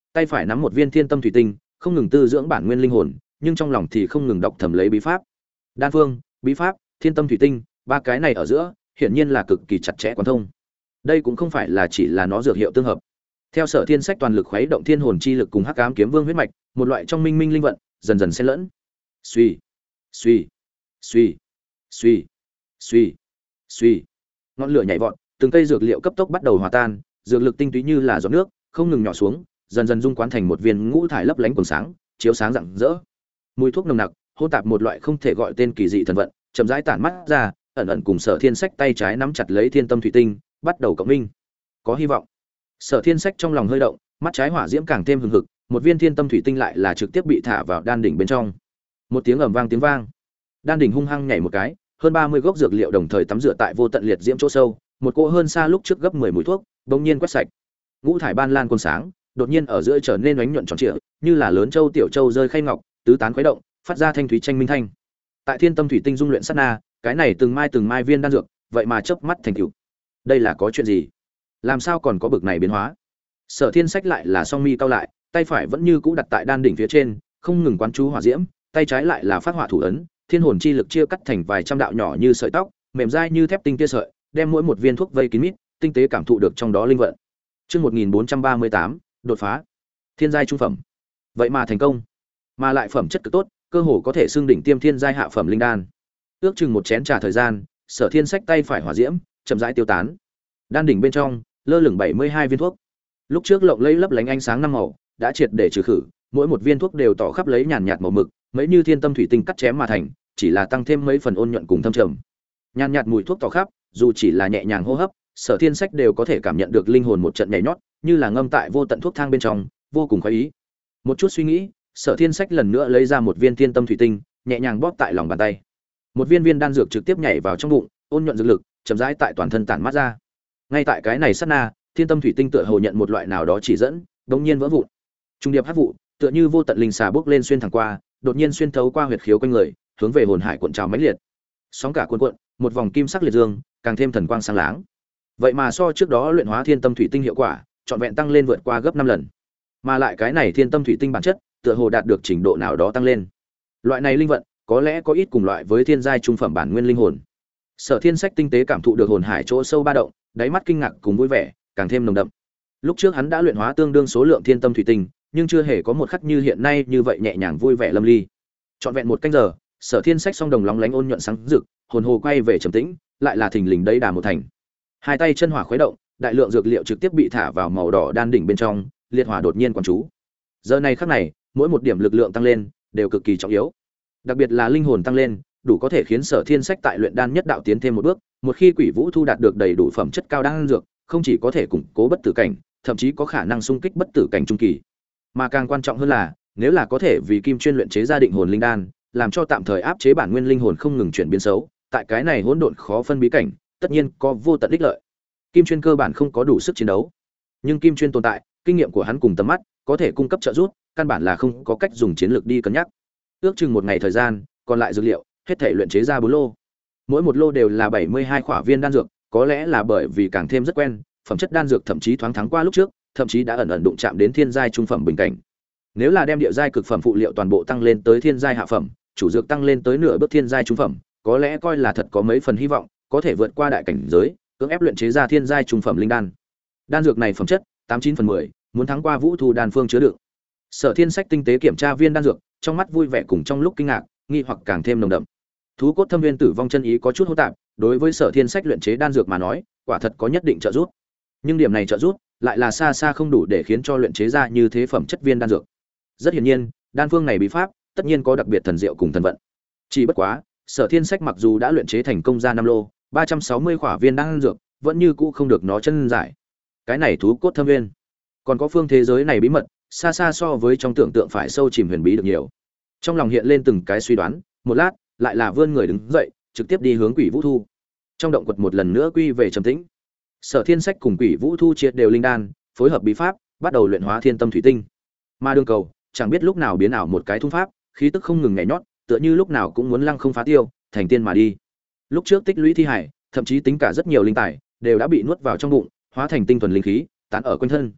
tay phải nắm một viên thiên tâm thủy tinh, không ngừng tư dưỡng bản nguyên linh hồn, nhưng trong lòng thì không ngừng đọc thầm lấy bí pháp. Đan phương, bí pháp, thiên tâm thủy tinh, ba cái này ở giữa, hiển nhiên là cực kỳ chặt chẽ quán thông. Đây cũng không phải là chỉ là nó dược hiệu tương hợp. Theo Sở Thiên Sách toàn lực khuấy động thiên hồn chi lực cùng Hắc Ám Kiếm Vương huyết mạch, một loại trong minh minh linh vận dần dần xen lẫn. Suy, suy, suy, suy, suy, suy. Ngọn lửa nhảy vọt, từng cây dược liệu cấp tốc bắt đầu hòa tan, dược lực tinh túy như là giọt nước, không ngừng nhỏ xuống, dần dần dung quán thành một viên ngũ thải lấp lánh quầng sáng, chiếu sáng rạng rỡ. Mùi thuốc nồng nặc, hỗn tạp một loại không thể gọi tên kỳ dị thần vận, chậm rãi tản mắt ra, ẩn ẩn cùng Sở Thiên Sách tay trái nắm chặt lấy thiên tâm thủy tinh, bắt đầu cộng minh. Có hy vọng. Sở Thiên Sách trong lòng hơi động, mắt trái hỏa diễm càng thêm hừng hực, một viên thiên tâm thủy tinh lại là trực tiếp bị thả vào đan đỉnh bên trong. Một tiếng ầm vang tiếng vang, đan đỉnh hung hăng nhảy một cái, hơn 30 gốc dược liệu đồng thời tắm rửa tại vô tận liệt diễm chỗ sâu, một cỗ hơn xa lúc trước gấp 10 mùi thuốc, bỗng nhiên quét sạch. Ngũ thải ban lan cuồn sáng, đột nhiên ở giữa trở nên ánh nhuận tròn trịa, như là lớn châu tiểu châu rơi khay ngọc, tứ tán khuấy động, phát ra thanh thúy tranh minh thanh. Tại thiên tâm thủy tinh dung luyện sát na, cái này từng mai viên đan dược, vậy mà chớp mắt thành tựu. Đây là có chuyện gì? Làm sao còn có bực này biến hóa? Sở Thiên Sách lại là song mi cao lại, tay phải vẫn như cũ đặt tại đan đỉnh phía trên, không ngừng quán chú hỏa diễm, tay trái lại là phát hỏa thủ ấn, thiên hồn chi lực chia cắt thành vài trăm đạo nhỏ như sợi tóc, mềm dai như thép tinh tia sợi, đem mỗi một viên thuốc vây kín mít, tinh tế cảm thụ được trong đó linh vận. Chương 1438, đột phá. Thiên giai trung phẩm. Vậy mà thành công, mà lại phẩm chất cực tốt, cơ hồ có thể xưng đỉnh tiêm thiên giai hạ phẩm linh đan. Ước chừng một chén trà thời gian, Sở Thiên Sách tay phải hỏa diễm chậm rãi tiêu tán. Đan đỉnh bên trong lơ lửng 72 viên thuốc. Lúc trước lộng lẫy lấp lánh ánh sáng năm màu, đã triệt để trừ khử, mỗi một viên thuốc đều tỏ khắp lấy nhàn nhạt màu mực, mấy như thiên tâm thủy tinh cắt chém mà thành, chỉ là tăng thêm mấy phần ôn nhuận cùng thâm trầm. Nhàn nhạt mùi thuốc tỏ khắp, dù chỉ là nhẹ nhàng hô hấp, Sở Thiên Sách đều có thể cảm nhận được linh hồn một trận nhảy nhót, như là ngâm tại vô tận thuốc thang bên trong, vô cùng khoái ý. Một chút suy nghĩ, Sở Thiên Sách lần nữa lấy ra một viên thiên tâm thủy tinh, nhẹ nhàng bóp tại lòng bàn tay. Một viên đan dược trực tiếp nhảy vào trong bụng, ôn nhuận dược lực chậm rãi tại toàn thân tản mát ra. Ngay tại cái này sát na, thiên tâm thủy tinh tựa hồ nhận một loại nào đó chỉ dẫn, đột nhiên vỡ vụn. Trung điệp hắc vụ, tựa như vô tận linh xà bước lên xuyên thẳng qua, đột nhiên xuyên thấu qua huyệt khiếu quanh người, hướng về hồn hải cuộn trào mãnh liệt. Sóng cả cuộn cuộn, một vòng kim sắc liệt dương, càng thêm thần quang sáng láng. Vậy mà so trước đó luyện hóa thiên tâm thủy tinh hiệu quả, trọn vẹn tăng lên vượt qua gấp 5 lần. Mà lại cái này thiên tâm thủy tinh bản chất, tựa hồ đạt được trình độ nào đó tăng lên. Loại này linh vận, có lẽ có ít cùng loại với thiên giai trung phẩm bản nguyên linh hồn. Sở Thiên Sách tinh tế cảm thụ được hồn hải chỗ sâu ba động, đáy mắt kinh ngạc cùng vui vẻ càng thêm nồng đậm. Lúc trước hắn đã luyện hóa tương đương số lượng thiên tâm thủy tinh, nhưng chưa hề có một khắc như hiện nay như vậy nhẹ nhàng vui vẻ lâm ly. Trọn vẹn một canh giờ, Sở Thiên Sách song đồng lóng lánh ôn nhuận sáng rực, hồn hồ quay về trầm tĩnh, lại là thình lình đấy đà một thành. Hai tay chân hỏa khuấy động, đại lượng dược liệu trực tiếp bị thả vào màu đỏ đan đỉnh bên trong, liệt hỏa đột nhiên quán chú. Giờ này khắc này, mỗi một điểm lực lượng tăng lên đều cực kỳ trọng yếu. Đặc biệt là linh hồn tăng lên, đủ có thể khiến Sở Thiên Sách tại luyện đan nhất đạo tiến thêm một bước. Một khi Quỷ Vũ Thu đạt được đầy đủ phẩm chất cao đan dược, không chỉ có thể củng cố bất tử cảnh, thậm chí có khả năng xung kích bất tử cảnh trung kỳ. Mà càng quan trọng hơn là, nếu là có thể vì kim chuyên luyện chế ra định hồn linh đan, làm cho tạm thời áp chế bản nguyên linh hồn không ngừng chuyển biến xấu, tại cái này hỗn độn khó phân bí cảnh, tất nhiên có vô tận ích lợi. Kim chuyên cơ bản không có đủ sức chiến đấu, nhưng kim chuyên tồn tại, kinh nghiệm của hắn cùng tầm mắt, có thể cung cấp trợ giúp, căn bản là không có cách dùng chiến lược đi cân nhắc. Ước chừng một ngày thời gian, còn lại dược liệu, hết thể luyện chế ra 4 lô. Mỗi một lô đều là 72 khỏa viên đan dược, có lẽ là bởi vì càng thêm rất quen, phẩm chất đan dược thậm chí thoáng thắng qua lúc trước, thậm chí đã ẩn ẩn đụng chạm đến thiên giai trung phẩm bình cảnh. Nếu là đem địa giai cực phẩm phụ liệu toàn bộ tăng lên tới thiên giai hạ phẩm, chủ dược tăng lên tới nửa bước thiên giai trung phẩm, có lẽ coi là thật có mấy phần hy vọng, có thể vượt qua đại cảnh giới, cưỡng ép luyện chế ra thiên giai trung phẩm linh đan. Đan dược này phẩm chất 89/10, muốn thắng qua Vũ Thu đan phương chứa đựng. Sở Thiên Sách tinh tế kiểm tra viên đan dược, trong mắt vui vẻ cùng trong lúc kinh ngạc, nghi hoặc càng thêm nồng đậm. Thú cốt thâm viên tử vong chân ý có chút hỗn tạp, đối với Sở Thiên Sách luyện chế đan dược mà nói, quả thật có nhất định trợ giúp. Nhưng điểm này trợ giúp lại là xa xa không đủ để khiến cho luyện chế ra như thế phẩm chất viên đan dược. Rất hiển nhiên, đan phương này bí pháp, tất nhiên có đặc biệt thần diệu cùng thần vận. Chỉ bất quá, Sở Thiên Sách mặc dù đã luyện chế thành công ra 5 lô, 360 khỏa viên đan dược, vẫn như cũ không được nó chân giải. Cái này thú cốt thâm viên, còn có phương thế giới này bí mật, xa xa so với trong tưởng tượng phải sâu chìm huyền bí được nhiều. Trong lòng hiện lên từng cái suy đoán, một lát, lại là vươn người đứng dậy, trực tiếp đi hướng Quỷ Vũ Thu. Trong động quật một lần nữa quy về trầm tĩnh. Sở Thiên Sách cùng Quỷ Vũ Thu triệt đều linh đan, phối hợp bí pháp, bắt đầu luyện hóa thiên tâm thủy tinh. Mà đường cầu, chẳng biết lúc nào biến ảo một cái thung pháp, khí tức không ngừng nhảy nhót, tựa như lúc nào cũng muốn lăng không phá tiêu, thành tiên mà đi. Lúc trước tích lũy thi hải, thậm chí tính cả rất nhiều linh tài, đều đã bị nuốt vào trong bụng, hóa thành tinh thuần linh khí, tán ở quanh thân.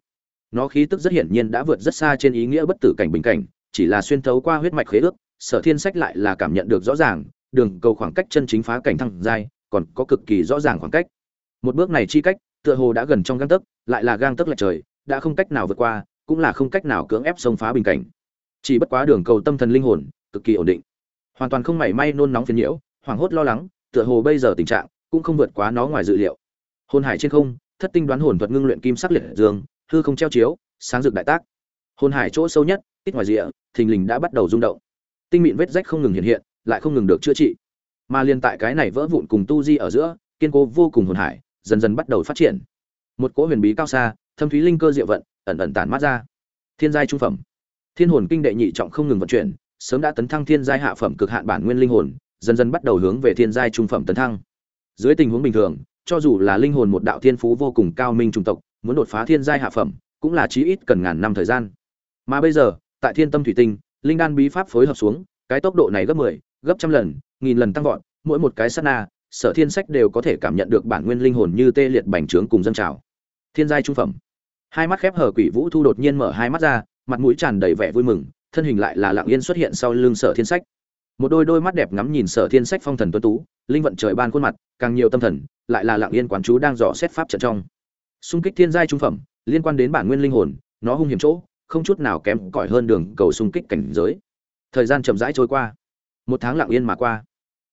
Nó khí tức rất hiển nhiên đã vượt rất xa trên ý nghĩa bất tử cảnh bình cảnh, chỉ là xuyên thấu qua huyết mạch khế ước, Sở Thiên Sách lại là cảm nhận được rõ ràng, đường cầu khoảng cách chân chính phá cảnh thăng giai, còn có cực kỳ rõ ràng khoảng cách. Một bước này chi cách, tựa hồ đã gần trong gang tấc, lại là gang tấc lệch trời, đã không cách nào vượt qua, cũng là không cách nào cưỡng ép xông phá bình cảnh. Chỉ bất quá đường cầu tâm thần linh hồn cực kỳ ổn định, hoàn toàn không mảy may nôn nóng phiền nhiễu, hoảng hốt lo lắng, tựa hồ bây giờ tình trạng cũng không vượt quá nó ngoài dự liệu. Hồn hải trên không, thất tinh đoán hồn thuật ngưng luyện kim sắc liệt dương, hư không treo chiếu, sáng rực đại tác. Hồn hải chỗ sâu nhất, ít ngoài rìa, thình lình đã bắt đầu rung động. Tinh mịn vết rách không ngừng hiện hiện, lại không ngừng được chữa trị. Mà liên tại cái này vỡ vụn cùng tu di ở giữa, kiên cố vô cùng hồn hải, dần dần bắt đầu phát triển. Một cỗ huyền bí cao xa, thâm thúy linh cơ diệu vận, ẩn ẩn tản mát ra. Thiên giai trung phẩm. Thiên hồn kinh đệ nhị trọng không ngừng vận chuyển, sớm đã tấn thăng thiên giai hạ phẩm cực hạn bản nguyên linh hồn, dần dần bắt đầu hướng về thiên giai trung phẩm tấn thăng. Dưới tình huống bình thường, cho dù là linh hồn một đạo thiên phú vô cùng cao minh trung tộc, muốn đột phá thiên giai hạ phẩm, cũng là chí ít cần ngàn năm thời gian. Mà bây giờ, tại Thiên Tâm Thủy Tinh, linh đan bí pháp phối hợp xuống, cái tốc độ này gấp 10, gấp trăm lần, nghìn lần tăng vọt, mỗi một cái sát na, Sở Thiên Sách đều có thể cảm nhận được bản nguyên linh hồn như tê liệt bành trướng cùng dâng trào. Thiên giai trung phẩm. Hai mắt khép hờ Quỷ Vũ Thu đột nhiên mở hai mắt ra, mặt mũi tràn đầy vẻ vui mừng, thân hình lại là lặng yên xuất hiện sau lưng Sở Thiên Sách. Một đôi mắt đẹp ngắm nhìn Sở Thiên Sách phong thần tuấn tú, linh vận trời ban khuôn mặt, càng nhiều tâm thần, lại là lặng yên quán chú đang dò xét pháp trận trong. Xung kích thiên giai trung phẩm, liên quan đến bản nguyên linh hồn, nó hung hiểm chỗ, không chút nào kém cỏi hơn đường cầu xung kích cảnh giới. Thời gian chậm rãi trôi qua, một tháng lặng yên mà qua.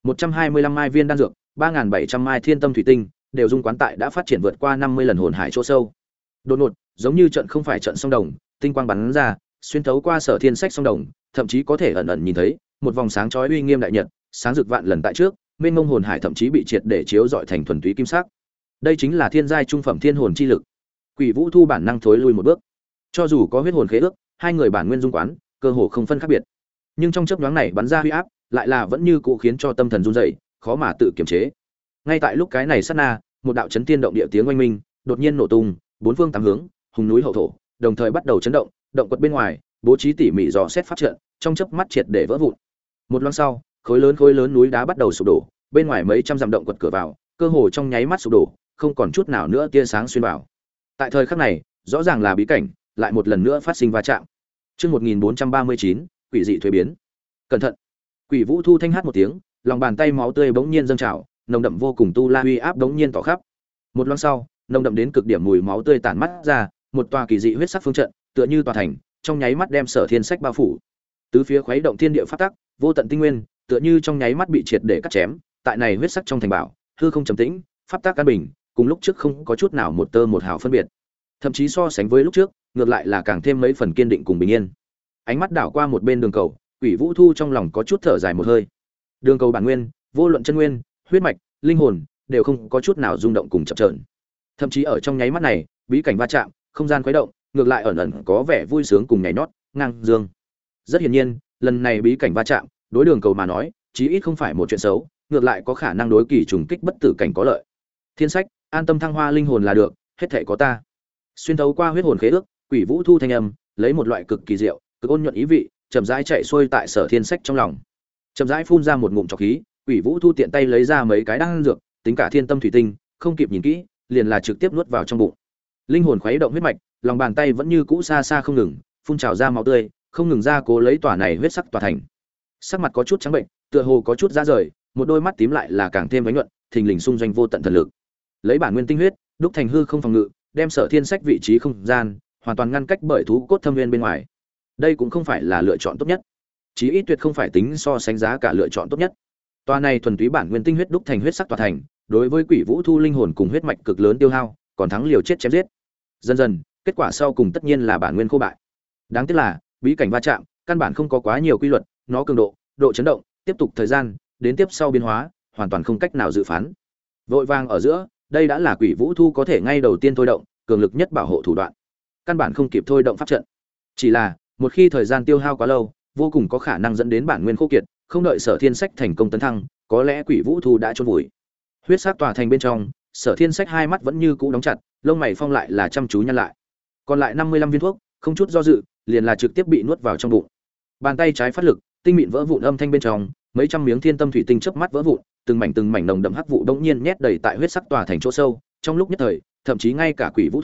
125 mai viên đan dược, 3700 mai thiên tâm thủy tinh, đều dung quán tại đã phát triển vượt qua 50 lần hồn hải chỗ sâu. Đột ngột, giống như trận không phải trận song đồng, tinh quang bắn ra, xuyên thấu qua Sở Thiên Sách song đồng, thậm chí có thể ẩn ẩn nhìn thấy một vòng sáng chói uy nghiêm đại nhật, sáng rực vạn lần tại trước, mênh mông hồn hải thậm chí bị triệt để chiếu rọi thành thuần túy kim sắc. Đây chính là thiên giai trung phẩm thiên hồn chi lực. Quỷ Vũ Thu bản năng thối lui một bước. Cho dù có huyết hồn khế ước, hai người bản nguyên dung quán, cơ hồ không phân khác biệt. Nhưng trong chớp nhoáng này bắn ra huy áp, lại là vẫn như cũ khiến cho tâm thần run rẩy, khó mà tự kiềm chế. Ngay tại lúc cái này sát na, một đạo chấn thiên động địa tiếng oanh minh, đột nhiên nổ tung, bốn phương tám hướng, hùng núi hậu thổ, đồng thời bắt đầu chấn động, động quật bên ngoài, bố trí tỉ mỉ dò xét pháp trận, trong chớp mắt triệt để vỡ vụn. Một loang sau, khối lớn núi đá bắt đầu sụp đổ, bên ngoài mấy trăm dặm động quật cửa vào, cơ hồ trong nháy mắt sụp đổ, không còn chút nào nữa tia sáng xuyên vào. Tại thời khắc này, rõ ràng là bí cảnh, lại một lần nữa phát sinh va chạm. Chương 1439, quỷ dị thuế biến. Cẩn thận. Quỷ Vũ Thu thanh hát một tiếng, lòng bàn tay máu tươi bỗng nhiên dâng trào, nồng đậm vô cùng tu la uy áp bỗng nhiên tỏ khắp. Một loang sau, nồng đậm đến cực điểm mùi máu tươi tản mắt ra, một tòa kỳ dị huyết sắc phương trận, tựa như tòa thành, trong nháy mắt đem Sở Thiên Sách bao phủ. Tứ phía khuấy động thiên địa pháp tắc, vô tận tinh nguyên, tựa như trong nháy mắt bị triệt để cắt chém, tại này huyết sắc trong thành bảo, hư không trầm tĩnh, pháp tắc an bình, cùng lúc trước không có chút nào một tơ một hào phân biệt. Thậm chí so sánh với lúc trước, ngược lại là càng thêm mấy phần kiên định cùng bình yên. Ánh mắt đảo qua một bên đường cầu, Quỷ Vũ Thu trong lòng có chút thở dài một hơi. Đường cầu bản nguyên, vô luận chân nguyên, huyết mạch, linh hồn, đều không có chút nào rung động cùng chập chờn. Thậm chí ở trong nháy mắt này, bí cảnh va chạm, không gian khuấy động, ngược lại ẩn ẩn có vẻ vui sướng cùng nhảy nhót, ngang dương. Rất hiển nhiên, lần này bí cảnh va chạm, đối đường cầu mà nói, chí ít không phải một chuyện xấu, ngược lại có khả năng đối kỳ trùng kích bất tử cảnh có lợi. Thiên Sách, an tâm thăng hoa linh hồn là được, hết thảy có ta. Xuyên thấu qua huyết hồn khế ước, Quỷ Vũ Thu thanh âm, lấy một loại cực kỳ diệu, cực ôn nhuận ý vị, chậm rãi chạy xuôi tại Sở Thiên Sách trong lòng. Chậm rãi phun ra một ngụm trọc khí, Quỷ Vũ Thu tiện tay lấy ra mấy cái đan dược, tính cả thiên tâm thủy tinh, không kịp nhìn kỹ, liền là trực tiếp nuốt vào trong bụng. Linh hồn khuấy động huyết mạch, lòng bàn tay vẫn như cũ xa xa không ngừng, phun trào ra máu tươi, không ngừng ra cố lấy tòa này huyết sắc tòa thành. Sắc mặt có chút trắng bệnh, tựa hồ có chút ra rời, một đôi mắt tím lại là càng thêm ánh nhuận, thình lình xung doanh vô tận thần lực. Lấy bản nguyên tinh huyết, đúc thành hư không phòng ngự, đem Sở Thiên Sách vị trí không gian hoàn toàn ngăn cách bởi thú cốt thâm nguyên bên ngoài. Đây cũng không phải là lựa chọn tốt nhất, chí ít tuyệt không phải tính so sánh giá cả lựa chọn tốt nhất. Tòa này thuần túy bản nguyên tinh huyết đúc thành huyết sắc tòa thành, đối với Quỷ Vũ Thu linh hồn cùng huyết mạch cực lớn tiêu hao, còn thắng liều chết chém giết. Dần dần, kết quả sau cùng tất nhiên là bản nguyên khô bại. Đáng tiếc là, bí cảnh va chạm, căn bản không có quá nhiều quy luật, nó cường độ, độ chấn động, tiếp tục thời gian, đến tiếp sau biến hóa, hoàn toàn không cách nào dự phán. Vội vàng ở giữa, đây đã là Quỷ Vũ Thu có thể ngay đầu tiên thôi động, cường lực nhất bảo hộ thủ đoạn. Căn bản không kịp thôi động pháp trận. Chỉ là, một khi thời gian tiêu hao quá lâu, vô cùng có khả năng dẫn đến bản nguyên khô kiệt, không đợi Sở Thiên Sách thành công tấn thăng, có lẽ Quỷ Vũ Thu đã chôn vùi. Huyết sắc tòa thành bên trong, Sở Thiên Sách hai mắt vẫn như cũ đóng chặt, lông mày phong lại là chăm chú nhăn lại. Còn lại 55 viên thuốc, không chút do dự, liền là trực tiếp bị nuốt vào trong bụng. Bàn tay trái phát lực, tinh mịn vỡ vụn âm thanh bên trong, mấy trăm miếng thiên tâm thủy tinh chớp mắt vỡ vụn, từng mảnh nồng đậm hắc vụ đống nhiên nhét đầy tại huyết sắc tòa thành chỗ sâu, trong lúc nhất thời, thậm chí ngay cả Quỷ Vũ Thu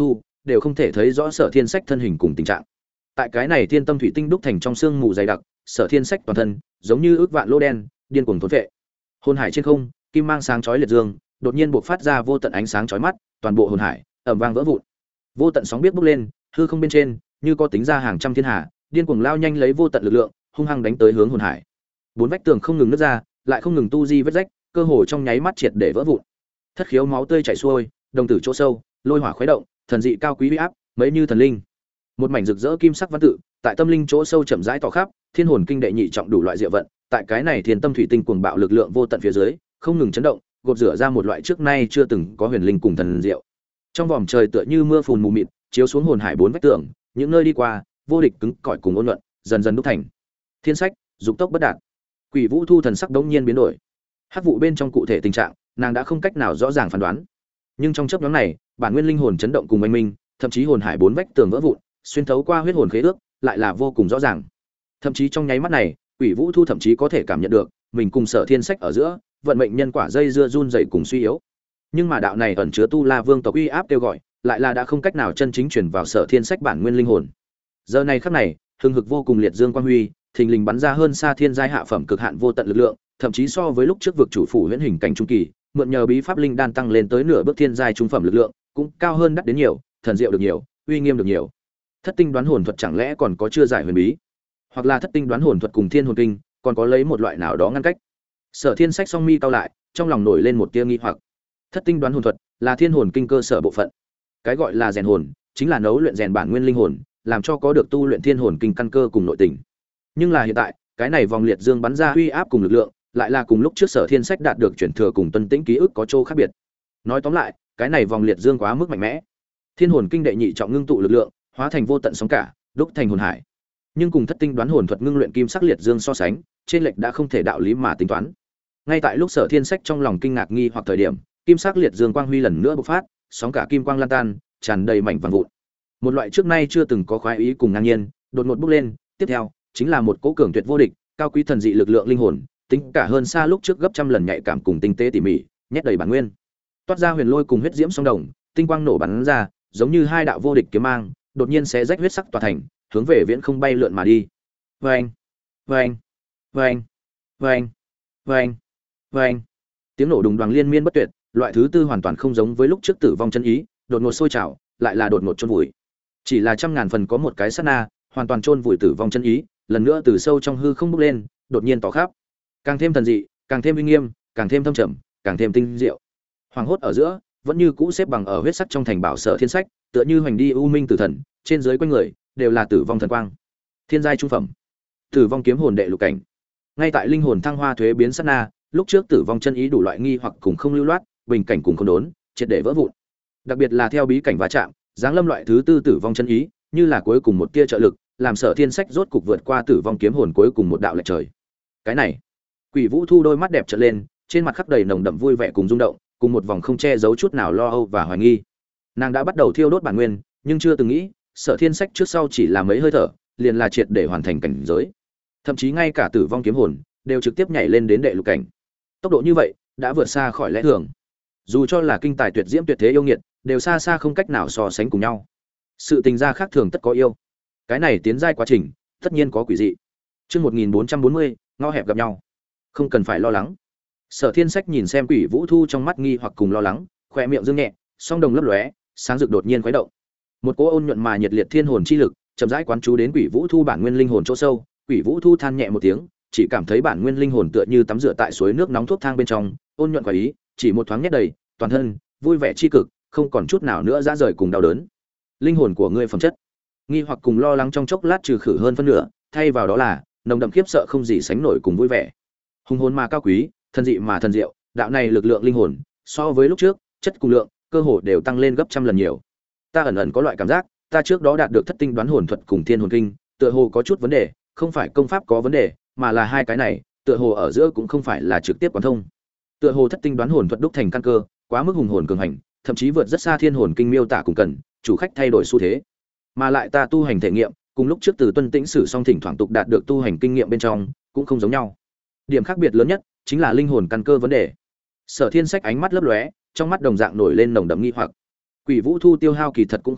đều không thể thấy rõ Sở Thiên Sách thân hình cùng tình trạng. Tại cái này thiên tâm thủy tinh đúc thành trong xương mù dày đặc, Sở Thiên Sách toàn thân giống như ước vạn lỗ đen, điên cuồng thôn phệ. Hồn hải trên không, kim mang sáng chói liệt dương, đột nhiên bộc phát ra vô tận ánh sáng chói mắt, toàn bộ hồn hải ầm vang vỡ vụn. Vô tận sóng biết bốc lên, hư không bên trên như có tính ra hàng trăm thiên hà, điên cuồng lao nhanh lấy vô tận lực lượng, hung hăng đánh tới hướng hồn hải. Bốn vách tường không ngừng nứt ra, lại không ngừng tu di vết rách, cơ hồ trong nháy mắt triệt để vỡ vụn. Thất khiếu máu tươi chảy xuôi, đồng tử chỗ sâu, lôi hỏa khuấy động, thần dị cao quý uy áp, mấy như thần linh. Một mảnh rực rỡ kim sắc văn tự, tại tâm linh chỗ sâu chậm rãi tỏ khắp, thiên hồn kinh đệ nhị trọng đủ loại diệu vận, tại cái này thiên tâm thủy tinh cuồng bạo lực lượng vô tận phía dưới, không ngừng chấn động, gột rửa ra một loại trước nay chưa từng có huyền linh cùng thần diệu. Trong vòm trời tựa như mưa phùn mù mịt, chiếu xuống hồn hải bốn vách tường, những nơi đi qua, vô địch cứng cỏi cùng ôn nhuận, dần dần đúc thành. Thiên sách, dục tốc bất đạt. Quỷ Vũ Thu thần sắc đống nhiên biến đổi. Hắc vụ bên trong cụ thể tình trạng, nàng đã không cách nào rõ ràng phán đoán. Nhưng trong chớp nhoáng này, bản nguyên linh hồn chấn động cùng oanh minh, thậm chí hồn hải bốn vách tường vỡ vụn, xuyên thấu qua huyết hồn khế ước, lại là vô cùng rõ ràng. Thậm chí trong nháy mắt này, Quỷ Vũ Thu thậm chí có thể cảm nhận được, mình cùng Sở Thiên Sách ở giữa, vận mệnh nhân quả dây dưa run rẩy cùng suy yếu. Nhưng mà đạo này ẩn chứa tu La Vương tộc uy áp kêu gọi, lại là đã không cách nào chân chính truyền vào Sở Thiên Sách bản nguyên linh hồn. Giờ này khắc này, hừng hực vô cùng liệt dương quang huy, thình lình bắn ra hơn xa thiên giai hạ phẩm cực hạn vô tận lực lượng, thậm chí so với lúc trước vực chủ phủ huyễn hình cảnh trung kỳ, mượn nhờ bí pháp linh đan tăng lên tới nửa bước thiên giai trung phẩm lực lượng, cũng cao hơn đắt đến nhiều, thần diệu được nhiều, uy nghiêm được nhiều. Thất tinh đoán hồn thuật chẳng lẽ còn có chưa giải huyền bí, hoặc là thất tinh đoán hồn thuật cùng thiên hồn kinh còn có lấy một loại nào đó ngăn cách. Sở Thiên Sách song mi cau lại, trong lòng nổi lên một tia nghi hoặc. Thất tinh đoán hồn thuật là thiên hồn kinh cơ sở bộ phận. Cái gọi là rèn hồn, chính là nấu luyện rèn bản nguyên linh hồn, làm cho có được tu luyện thiên hồn kinh căn cơ cùng nội tình. Nhưng là hiện tại, cái này vòng liệt dương bắn ra uy áp cùng lực lượng, lại là cùng lúc trước Sở Thiên Sách đạt được chuyển thừa cùng tuân tĩnh ký ức có chỗ khác biệt. Nói tóm lại, cái này vòng liệt dương quá mức mạnh mẽ. Thiên hồn kinh đệ nhị trọng ngưng tụ lực lượng, hóa thành vô tận sóng cả, đúc thành hồn hải. Nhưng cùng thất tinh đoán hồn thuật ngưng luyện kim sắc liệt dương so sánh, trên lệch đã không thể đạo lý mà tính toán. Ngay tại lúc Sở Thiên Sách trong lòng kinh ngạc nghi hoặc thời điểm, kim sắc liệt dương quang huy lần nữa bộc phát, sóng cả kim quang lan tan, tràn đầy mảnh vàng vụn. Một loại trước nay chưa từng có khoái ý cùng ngang nhiên, đột ngột bốc lên, tiếp theo, chính là một cỗ cường tuyệt vô địch, cao quý thần dị lực lượng linh hồn, tính cả hơn xa lúc trước gấp trăm lần nhạy cảm cùng tinh tế tỉ mỉ, nhét đầy bản nguyên. Toát ra huyền lôi cùng huyết diễm song đồng, tinh quang nổ bắn ra, giống như hai đạo vô địch kiếm mang, đột nhiên xé rách huyết sắc tòa thành, hướng về viễn không bay lượn mà đi. Oeng, oeng, oeng, oeng, oeng, oeng. Tiếng nổ đùng đoàng liên miên bất tuyệt, loại thứ tư hoàn toàn không giống với lúc trước tử vong chân ý, đột ngột sôi trào, lại là đột ngột chôn vùi. Chỉ là trăm ngàn phần có một cái sát na, hoàn toàn chôn vùi tử vong chân ý, lần nữa từ sâu trong hư không bốc lên, đột nhiên tỏ khắp. Càng thêm thần dị, càng thêm uy nghiêm, càng thêm thâm trầm, càng thêm tinh diệu. Hoàng hốt ở giữa, vẫn như cũ xếp bằng ở huyết sắc trong thành bảo Sở Thiên Sách, tựa như hoành đi u minh tử thần, trên dưới quanh người đều là tử vong thần quang. Thiên giai trung phẩm, tử vong kiếm hồn đệ lục cảnh. Ngay tại linh hồn thăng hoa thuế biến sát na, lúc trước tử vong chân ý đủ loại nghi hoặc cùng không lưu loát, bình cảnh cùng không đốn, triệt để vỡ vụn. Đặc biệt là theo bí cảnh va chạm, giáng lâm loại thứ tư tử vong chân ý, như là cuối cùng một tia trợ lực, làm Sở Thiên Sách rốt cục vượt qua tử vong kiếm hồn cuối cùng một đạo lệch trời. Cái này, Quỷ Vũ Thu đôi mắt đẹp trợn lên, trên mặt khắc đầy nồng đậm vui vẻ cùng rung động, cùng một vòng không che giấu chút nào lo âu và hoài nghi. Nàng đã bắt đầu thiêu đốt bản nguyên, nhưng chưa từng nghĩ, Sở Thiên Sách trước sau chỉ là mấy hơi thở, liền là triệt để hoàn thành cảnh giới. Thậm chí ngay cả tử vong kiếm hồn đều trực tiếp nhảy lên đến đệ lục cảnh. Tốc độ như vậy, đã vượt xa khỏi lẽ thường. Dù cho là kinh tài tuyệt diễm tuyệt thế yêu nghiệt, đều xa xa không cách nào so sánh cùng nhau. Sự tình gia khác thường tất có yêu. Cái này tiến giai quá trình, tất nhiên có quỷ dị. Chương 1440, ngõ hẹp gặp nhau. Không cần phải lo lắng. Sở Thiên Sách nhìn xem Quỷ Vũ Thu trong mắt nghi hoặc cùng lo lắng, khóe miệng dương nhẹ, song đồng lấp lóe, sáng rực đột nhiên khuấy động. Một cỗ ôn nhuận mà nhiệt liệt thiên hồn chi lực, chậm rãi quán chú đến Quỷ Vũ Thu bản nguyên linh hồn chỗ sâu. Quỷ Vũ Thu than nhẹ một tiếng, chỉ cảm thấy bản nguyên linh hồn tựa như tắm rửa tại suối nước nóng thuốc thang bên trong, ôn nhuận khoái ý, chỉ một thoáng nhét đầy, toàn thân vui vẻ chi cực, không còn chút nào nữa ra rời cùng đau đớn. Linh hồn của ngươi phẩm chất, nghi hoặc cùng lo lắng trong chốc lát trừ khử hơn phân nửa, thay vào đó là nồng đậm khiếp sợ không gì sánh nổi cùng vui vẻ. Hùng hồn mà cao quý, thần dị mà thần diệu, đạo này lực lượng linh hồn, so với lúc trước, chất cùng lượng, cơ hồ đều tăng lên gấp trăm lần nhiều. Ta ẩn ẩn có loại cảm giác, ta trước đó đạt được thất tinh đoán hồn thuật cùng thiên hồn kinh, tựa hồ có chút vấn đề, không phải công pháp có vấn đề, mà là hai cái này, tựa hồ ở giữa cũng không phải là trực tiếp quán thông. Tựa hồ thất tinh đoán hồn thuật đúc thành căn cơ, quá mức hùng hồn cường hành, thậm chí vượt rất xa thiên hồn kinh miêu tả cùng cần, chủ khách thay đổi xu thế. Mà lại ta tu hành thể nghiệm, cùng lúc trước từ tuân tĩnh sử song thỉnh thoảng tục đạt được tu hành kinh nghiệm bên trong, cũng không giống nhau. Điểm khác biệt lớn nhất chính là linh hồn căn cơ vấn đề. Sở Thiên Sách ánh mắt lấp lóe, trong mắt đồng dạng nổi lên nồng đậm nghi hoặc. Quỷ Vũ Thu tiêu hao kỳ thật cũng không ít,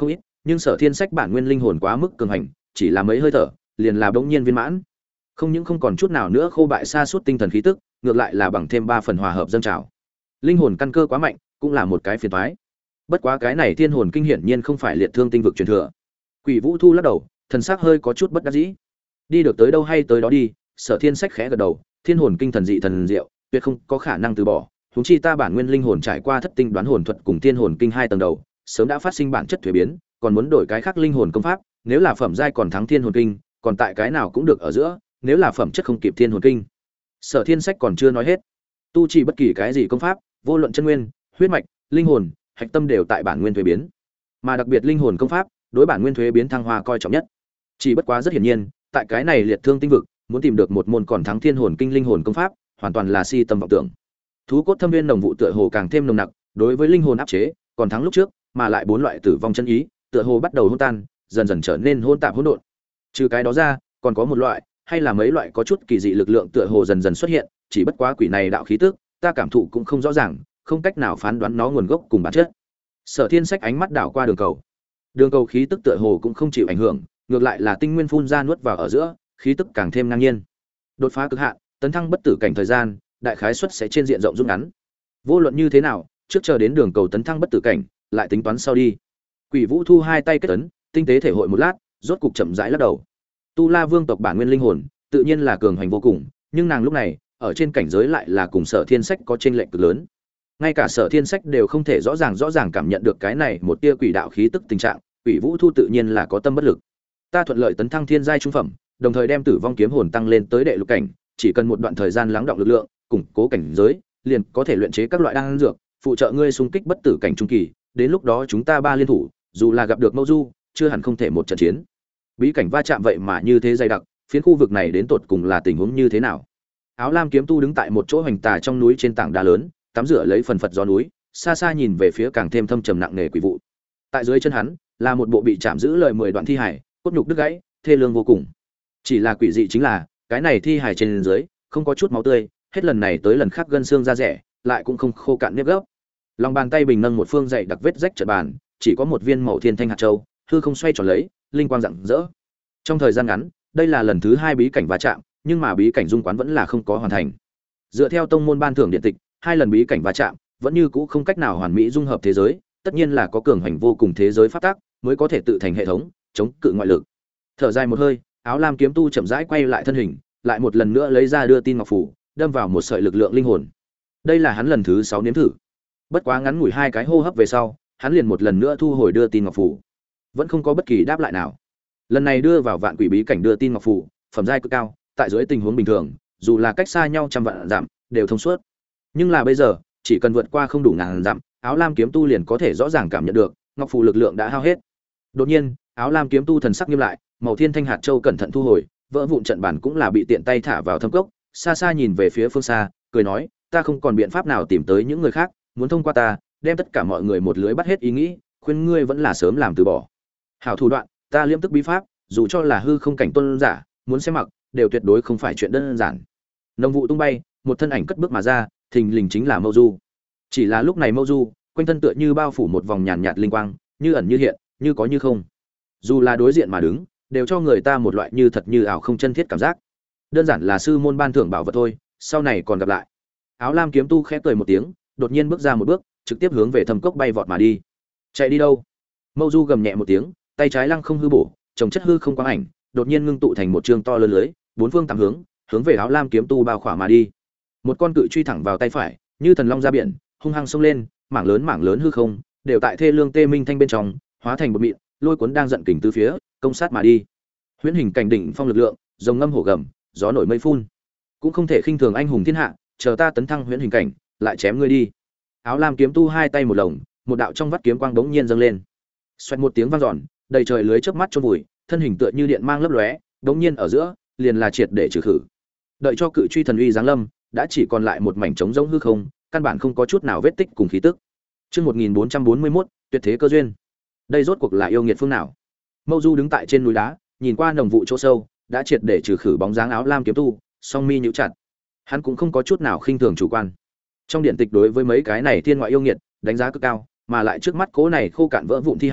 nhưng Sở Thiên Sách bản nguyên linh hồn quá mức cường hành, chỉ là mấy hơi thở, liền là bỗng nhiên viên mãn. Không những không còn chút nào nữa khô bại sa sút tinh thần khí tức, ngược lại là bằng thêm 3 phần hòa hợp dâng trào. Linh hồn căn cơ quá mạnh, cũng là một cái phiền toái. Bất quá cái này Thiên hồn kinh hiển nhiên không phải liệt thương tinh vực truyền thừa. Quỷ Vũ Thu lắc đầu, thần sắc hơi có chút bất đắc dĩ. Đi được tới đâu hay tới đó đi, Sở Thiên Sách khẽ gật đầu, Thiên hồn kinh thần dị thần diệu, tuyệt không có khả năng từ bỏ. Huống chi ta bản nguyên linh hồn trải qua thất tinh đoán hồn thuật cùng Thiên hồn kinh 2 tầng đầu, sớm đã phát sinh bản chất thuế biến, còn muốn đổi cái khác linh hồn công pháp, nếu là phẩm giai còn thắng Thiên hồn kinh, còn tại cái nào cũng được ở giữa, nếu là phẩm chất không kịp Thiên hồn kinh. Sở Thiên Sách còn chưa nói hết. Tu chỉ bất kỳ cái gì công pháp, vô luận chân nguyên, huyết mạch, linh hồn, hạch tâm đều tại bản nguyên thuế biến. Mà đặc biệt linh hồn công pháp, đối bản nguyên thuế biến thăng hoa coi trọng nhất. Chỉ bất quá rất hiển nhiên, tại cái này liệt thương tinh vực, muốn tìm được một môn còn thắng Thiên hồn kinh linh hồn công pháp, hoàn toàn là si tâm vọng tưởng. Thú cốt thâm viên nồng vụ tựa hồ càng thêm nồng nặc, đối với linh hồn áp chế, còn thắng lúc trước, mà lại 4 loại tử vong chân ý, tựa hồ bắt đầu hỗn tan, dần dần trở nên hỗn tạp hỗn độn. Trừ cái đó ra, còn có một loại, hay là mấy loại có chút kỳ dị lực lượng tựa hồ dần dần xuất hiện, chỉ bất quá quỷ này đạo khí tức, ta cảm thụ cũng không rõ ràng, không cách nào phán đoán nó nguồn gốc cùng bản chất. Sở Thiên Sách ánh mắt đảo qua đường cầu. Đường cầu khí tức tựa hồ cũng không chịu ảnh hưởng, ngược lại là tinh nguyên phun ra nuốt vào ở giữa, khí tức càng thêm ngang nhiên. Đột phá cực hạn, tấn thăng bất tử cảnh thời gian, đại khái suất sẽ trên diện rộng rút ngắn. Vô luận như thế nào, trước chờ đến đường cầu tấn thăng bất tử cảnh, lại tính toán sau đi. Quỷ Vũ Thu hai tay kết ấn, tinh tế thể hội một lát, rốt cục chậm rãi lắc đầu. Tu La Vương tộc bản nguyên linh hồn, tự nhiên là cường hành vô cùng, nhưng nàng lúc này, ở trên cảnh giới lại là cùng Sở Thiên Sách có chênh lệch cực lớn. Ngay cả Sở Thiên Sách đều không thể rõ ràng cảm nhận được cái này một tia quỷ đạo khí tức tình trạng, Quỷ Vũ Thu tự nhiên là có tâm bất lực. Ta thuận lợi tấn thăng thiên giai trung phẩm, đồng thời đem Tử Vong kiếm hồn tăng lên tới đệ lục cảnh, chỉ cần một đoạn thời gian lắng đọng lực lượng, củng cố cảnh giới, liền có thể luyện chế các loại đan dược, phụ trợ ngươi xung kích bất tử cảnh trung kỳ, đến lúc đó chúng ta ba liên thủ, dù là gặp được Mâu Du, chưa hẳn không thể một trận chiến. Bí cảnh va chạm vậy mà như thế dày đặc, phiến khu vực này đến tột cùng là tình huống như thế nào? Áo lam kiếm tu đứng tại một chỗ hoành tà trong núi trên tảng đá lớn, tắm rửa lấy phần phật gió núi, xa xa nhìn về phía càng thêm thâm trầm nặng nề quỷ vụ. Tại dưới chân hắn là một bộ bị chạm giữ lời 10 đoạn thi hải, cốt nhục đứt gãy, thê lương vô cùng. Chỉ là quỷ dị chính là, cái này thi hải trên dưới không có chút máu tươi, hết lần này tới lần khác gân xương da rẻ, lại cũng không khô cạn nếp gốc. Lòng bàn tay bình nâng một phương dậy đặc vết rách trận bàn, chỉ có một viên màu thiên thanh hạt châu, hư không xoay tròn lấy, linh quang rạng rỡ. Trong thời gian ngắn, đây là lần thứ 2 bí cảnh va chạm, nhưng mà bí cảnh dung quán vẫn là không có hoàn thành. Dựa theo tông môn ban thưởng điện tịch, 2 lần bí cảnh va chạm, vẫn như cũ không cách nào hoàn mỹ dung hợp thế giới, tất nhiên là có cường hành vô cùng thế giới pháp tắc, mới có thể tự thành hệ thống, chống cự ngoại lực. Thở dài một hơi, áo lam kiếm tu chậm rãi quay lại thân hình, lại một lần nữa lấy ra đưa tin ngọc phủ, đâm vào một sợi lực lượng linh hồn. Đây là hắn lần thứ 6 nếm thử. Bất quá ngắn ngủi 2 cái hô hấp về sau, hắn liền một lần nữa thu hồi đưa tin ngọc phủ. Vẫn không có bất kỳ đáp lại nào. Lần này đưa vào vạn quỷ bí cảnh đưa tin ngọc phủ, phẩm giai cực cao, tại dưới tình huống bình thường, dù là cách xa nhau trăm vạn dặm, đều thông suốt. Nhưng là bây giờ, chỉ cần vượt qua không đủ ngàn dặm, áo lam kiếm tu liền có thể rõ ràng cảm nhận được, ngọc phù lực lượng đã hao hết. Đột nhiên, áo lam kiếm tu thần sắc nghiêm lại, màu thiên thanh hạt châu cẩn thận thu hồi, vỡ vụn trận bản cũng là bị tiện tay thả vào thâm cốc, xa xa nhìn về phía phương xa, cười nói, ta không còn biện pháp nào tìm tới những người khác, muốn thông qua ta, đem tất cả mọi người một lưới bắt hết ý nghĩ, khuyên ngươi vẫn là sớm làm từ bỏ. Hảo thủ đoạn, ta liêm tức bí pháp, dù cho là hư không cảnh tôn giả, muốn xem mặc, đều tuyệt đối không phải chuyện đơn giản. Nông vụ tung bay, một thân ảnh cất bước mà ra, thình lình chính là Mâu Du. Chỉ là lúc này Mâu Du, quanh thân tựa như bao phủ một vòng nhàn nhạt linh quang, như ẩn như hiện, như có như không. Dù là đối diện mà đứng, đều cho người ta một loại như thật như ảo không chân thiết cảm giác. Đơn giản là sư môn ban thưởng bảo vật thôi, sau này còn gặp lại. Áo lam kiếm tu khẽ cười một tiếng, đột nhiên bước ra một bước, trực tiếp hướng về thâm cốc bay vọt mà đi. Chạy đi đâu? Mâu Du gầm nhẹ một tiếng, tay trái lăng không hư bổ, trồng chất hư không quang ảnh, đột nhiên ngưng tụ thành một trường to lớn lưới, bốn phương tám hướng về áo lam kiếm tu bao khỏa mà đi. Một con cự truy thẳng vào tay phải, như thần long ra biển, hung hăng xông lên, mảng lớn hư không, đều tại thê lương tê minh thanh bên trong, hóa thành một mịn, lôi cuốn đang giận kình tứ phía, công sát mà đi. Huyễn hình cảnh đỉnh phong lực lượng, rồng ngâm hổ gầm, gió nổi mây phun, cũng không thể khinh thường anh hùng thiên hạ, chờ ta tấn thăng huyễn hình cảnh, lại chém ngươi đi. Áo lam kiếm tu hai tay một lồng, một đạo trong vắt kiếm quang bỗng nhiên dâng lên. Xoẹt một tiếng vang dọn, đầy trời lưới chớp mắt chôn vùi, thân hình tựa như điện mang lấp lóe, bỗng nhiên ở giữa, liền là triệt để trừ khử. Đợi cho cự truy thần uy giáng lâm, đã chỉ còn lại một mảnh trống rỗng hư không, căn bản không có chút nào vết tích cùng khí tức. Chương 1441, tuyệt thế cơ duyên. Đây rốt cuộc là yêu nghiệt phương nào? Mâu Du đứng tại trên núi đá, nhìn qua nồng vụ chỗ sâu, đã triệt để trừ khử bóng dáng áo lam kiếm tu, song mi nhíu chặt. Hắn cũng không có chút nào khinh thường chủ quan. Trong điện tịch đối với mấy cái này thiên ngoại yêu nghiệt, đánh giá cực cao, mà lại trước mắt cố này khô cạn vỡ vụn thi hải,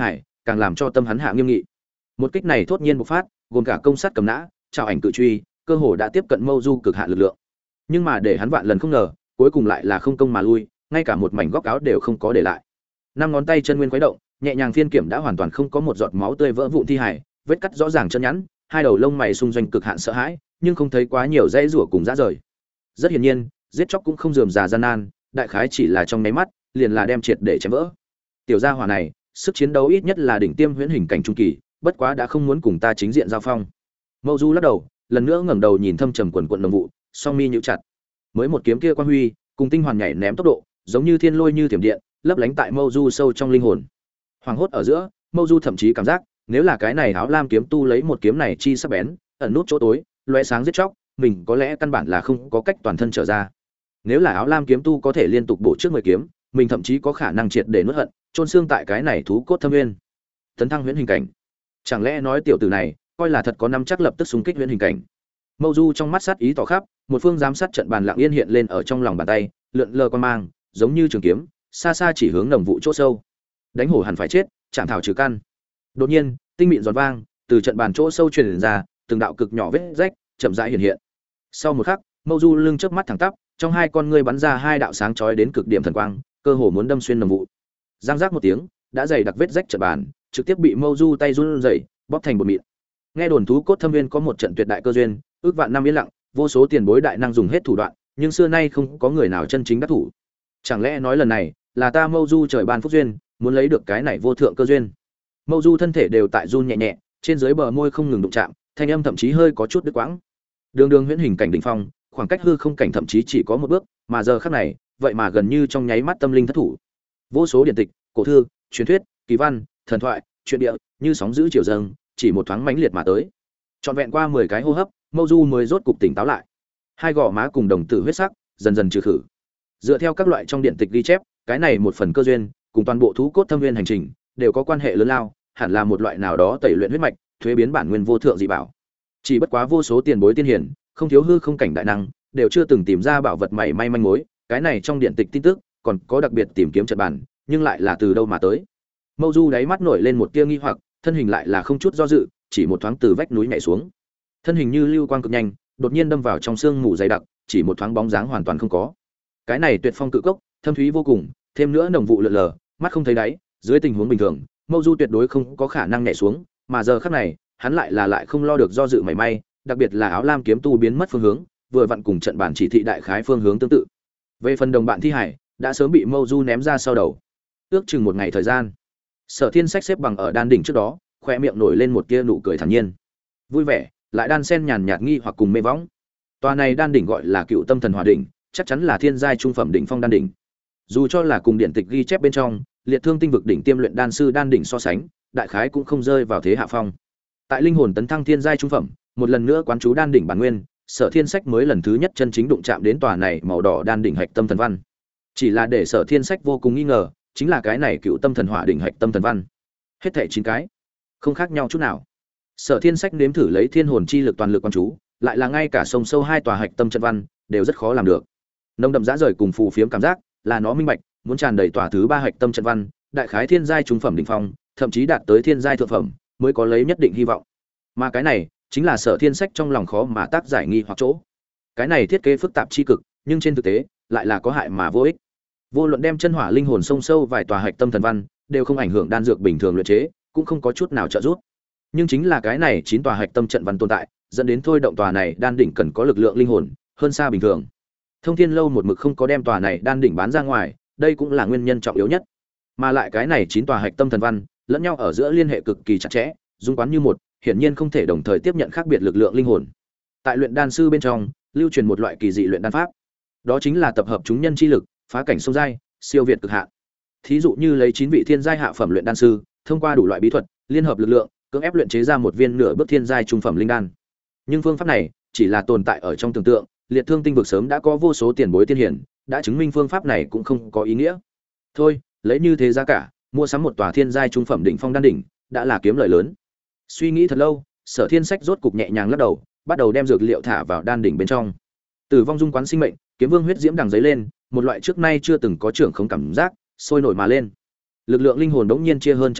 càng làm cho tâm hắn hạ nghiêm nghị. Một kích này thốt nhiên bộc phát, gồm cả công sát cầm nã, trảo ảnh cự truy, cơ hồ đã tiếp cận Mâu Du cực hạn lực lượng. Nhưng mà để hắn vạn lần không ngờ, cuối cùng lại là không công mà lui, ngay cả một mảnh góc áo đều không có để lại. Năm ngón tay chân nguyên khuấy động, nhẹ nhàng phiên kiểm đã hoàn toàn không có một giọt máu tươi vỡ vụn thi hải, vết cắt rõ ràng chân nhẵn, hai đầu lông mày xung doanh cực hạn sợ hãi, nhưng không thấy quá nhiều dãy rủa cùng rã rời. Rất hiển nhiên, giết chóc cũng không rườm rà gian nan, đại khái chỉ là trong nháy mắt, liền là đem triệt để chém vỡ. Tiểu gia hỏa này, sức chiến đấu ít nhất là đỉnh tiêm huyễn hình cảnh trung kỳ, bất quá đã không muốn cùng ta chính diện giao phong. Mâu Du lắc đầu, lần nữa ngẩng đầu nhìn thâm trầm quần quần đồng vụ, song mi nhíu chặt. Mới một kiếm kia quang huy, cùng tinh hoàn nhảy ném tốc độ, giống như thiên lôi như thiểm điện, lấp lánh tại Mâu Du sâu trong linh hồn. Hoàng hốt ở giữa, Mâu Du thậm chí cảm giác, nếu là cái này áo lam kiếm tu lấy một kiếm này chi sắc bén, ẩn nút chỗ tối, lóe sáng giết chóc, mình có lẽ căn bản là không có cách toàn thân trở ra. Nếu là áo lam kiếm tu có thể liên tục bổ trước 10 kiếm, mình thậm chí có khả năng triệt để nuốt hận, chôn xương tại cái này thú cốt thâm nguyên. Tấn thăng huyễn hình cảnh. Chẳng lẽ nói tiểu tử này, coi là thật có năm chắc lập tức xung kích huyễn hình cảnh. Mâu Du trong mắt sát ý tỏ khắp, một phương giám sát trận bàn lặng yên hiện lên ở trong lòng bàn tay, lượn lờ quan mang, giống như trường kiếm, xa xa chỉ hướng nồng vụ chỗ sâu. Đánh hổ hẳn phải chết, chạm thảo trừ căn. Đột nhiên, tinh mịn giòn vang, từ trận bàn chỗ sâu truyền ra, từng đạo cực nhỏ vết rách chậm rãi hiện hiện. Sau một khắc, Mâu Du lưng chớp mắt thẳng tắp, trong hai con ngươi bắn ra hai đạo sáng chói đến cực điểm thần quang, cơ hồ muốn đâm xuyên nồng vụ. Giang giác một tiếng, đã dày đặc vết rách trận bàn, trực tiếp bị Mâu Du tay run rẩy, bóp thành bột mịn. Nghe đồn thú cốt thâm viên có một trận tuyệt đại cơ duyên, ước vạn năm yên lặng, vô số tiền bối đại năng dùng hết thủ đoạn, nhưng xưa nay không có người nào chân chính đắc thủ. Chẳng lẽ nói lần này là ta Mâu Du trời ban phúc duyên, muốn lấy được cái này vô thượng cơ duyên? Mâu Du thân thể đều tại run nhẹ nhẹ, trên dưới bờ môi không ngừng đụng chạm, thanh âm thậm chí hơi có chút đứt quãng. Đường đường huyễn hình cảnh đỉnh phong, khoảng cách hư không cảnh thậm chí chỉ có một bước, mà giờ khắc này, vậy mà gần như trong nháy mắt tâm linh thất thủ. Vô số điển tịch, cổ thư, truyền thuyết, kỳ văn, thần thoại, truyện địa, như sóng dữ chiều dâng, chỉ một thoáng mãnh liệt mà tới. Trọn vẹn qua 10 cái hô hấp, Mâu Du mới rốt cục tỉnh táo lại. Hai gò má cùng đồng tử huyết sắc dần dần trừ khử. Dựa theo các loại trong điện tịch ghi chép, cái này một phần cơ duyên, cùng toàn bộ thú cốt thâm viên hành trình, đều có quan hệ lớn lao, hẳn là một loại nào đó tẩy luyện huyết mạch, thuế biến bản nguyên vô thượng dị bảo. Chỉ bất quá vô số tiền bối tiên hiển, không thiếu hư không cảnh đại năng, đều chưa từng tìm ra bảo vật mảy may manh mối, cái này trong điện tịch tin tức, còn có đặc biệt tìm kiếm trận bản, nhưng lại là từ đâu mà tới. Mâu Du đáy mắt nổi lên một tia nghi hoặc, thân hình lại là không chút do dự, chỉ một thoáng từ vách núi nhảy xuống. Thân hình như lưu quang cực nhanh, đột nhiên đâm vào trong sương mù dày đặc, chỉ một thoáng bóng dáng hoàn toàn không có. Cái này tuyệt phong cự cốc, thâm thúy vô cùng, thêm nữa nồng vụ lượn lờ, mắt không thấy đáy, dưới tình huống bình thường, Mâu Du tuyệt đối không có khả năng nhảy xuống, mà giờ khắc này, hắn lại không lo được do dự mảy may, đặc biệt là áo lam kiếm tu biến mất phương hướng, vừa vặn cùng trận bản chỉ thị đại khái phương hướng tương tự. Về phần đồng bạn thi hải, đã sớm bị Mâu Du ném ra sau đầu. Ước chừng một ngày thời gian, Sở Thiên Sách xếp bằng ở đan đỉnh trước đó, khoe miệng nổi lên một tia nụ cười thản nhiên, vui vẻ, lại đan sen nhàn nhạt nghi hoặc cùng mê võng. Tòa này đan đỉnh gọi là Cựu Tâm Thần Hỏa đỉnh, chắc chắn là thiên giai trung phẩm đỉnh phong đan đỉnh. Dù cho là cùng điển tịch ghi chép bên trong, liệt thương tinh vực đỉnh tiêm luyện đan sư đan đỉnh so sánh, đại khái cũng không rơi vào thế hạ phong. Tại linh hồn tấn thăng thiên giai trung phẩm, một lần nữa quán chú đan đỉnh bản nguyên, Sở Thiên Sách mới lần thứ nhất chân chính đụng chạm đến tòa này màu đỏ đan đỉnh hạch tâm thần văn. Chỉ là để Sở Thiên Sách vô cùng nghi ngờ, chính là cái này Cựu Tâm Thần Hỏa đỉnh hạch tâm thần văn. Hết thảy 9 cái, không khác nhau chút nào. Sở Thiên Sách nếm thử lấy thiên hồn chi lực toàn lực quán chú, lại là ngay cả sông sâu hai tòa hạch tâm trận văn đều rất khó làm được. Nông đậm dã rời cùng phù phiếm cảm giác, là nó minh bạch, muốn tràn đầy tòa thứ 3 hạch tâm trận văn, đại khái thiên giai trung phẩm đỉnh phong, thậm chí đạt tới thiên giai thượng phẩm, mới có lấy nhất định hy vọng. Mà cái này, chính là Sở Thiên Sách trong lòng khó mà tác giải nghi hoặc chỗ. Cái này thiết kế phức tạp chi cực, nhưng trên thực tế, lại là có hại mà vô ích. Vô luận đem chân hỏa linh hồn sông sâu vài tòa hạch tâm thần văn, đều không ảnh hưởng đan dược bình thường luyện chế, cũng không có chút nào trợ giúp. Nhưng chính là cái này 9 tòa hạch tâm trận văn tồn tại, dẫn đến thôi động tòa này đan đỉnh cần có lực lượng linh hồn hơn xa bình thường. Thông Thiên lâu một mực không có đem tòa này đan đỉnh bán ra ngoài, đây cũng là nguyên nhân trọng yếu nhất. Mà lại cái này 9 tòa hạch tâm thần văn, lẫn nhau ở giữa liên hệ cực kỳ chặt chẽ, dung quán như một, hiển nhiên không thể đồng thời tiếp nhận khác biệt lực lượng linh hồn. Tại luyện đan sư bên trong, lưu truyền một loại kỳ dị luyện đan pháp, đó chính là tập hợp chúng nhân chi lực, phá cảnh sông giai, siêu việt cực hạn. Thí dụ như lấy 9 vị thiên giai hạ phẩm luyện đan sư, thông qua đủ loại bí thuật, liên hợp lực lượng, cưỡng ép luyện chế ra một viên nửa bước thiên giai trung phẩm linh đan. Nhưng phương pháp này chỉ là tồn tại ở trong tưởng tượng, liệt thương tinh vực sớm đã có vô số tiền bối tiên hiển, đã chứng minh phương pháp này cũng không có ý nghĩa. Thôi, lấy như thế giá cả, mua sắm một tòa thiên giai trung phẩm đỉnh phong đan đỉnh, đã là kiếm lợi lớn. Suy nghĩ thật lâu, Sở Thiên Sách rốt cục nhẹ nhàng lắc đầu, bắt đầu đem dược liệu thả vào đan đỉnh bên trong. Tử vong dung quán sinh mệnh, kiếm vương huyết diễm đằng giấy lên, một loại trước nay chưa từng có trưởng không cảm giác, sôi nổi mà lên. Lực lượng linh hồn đống nhiên chia hơn trăm đạo,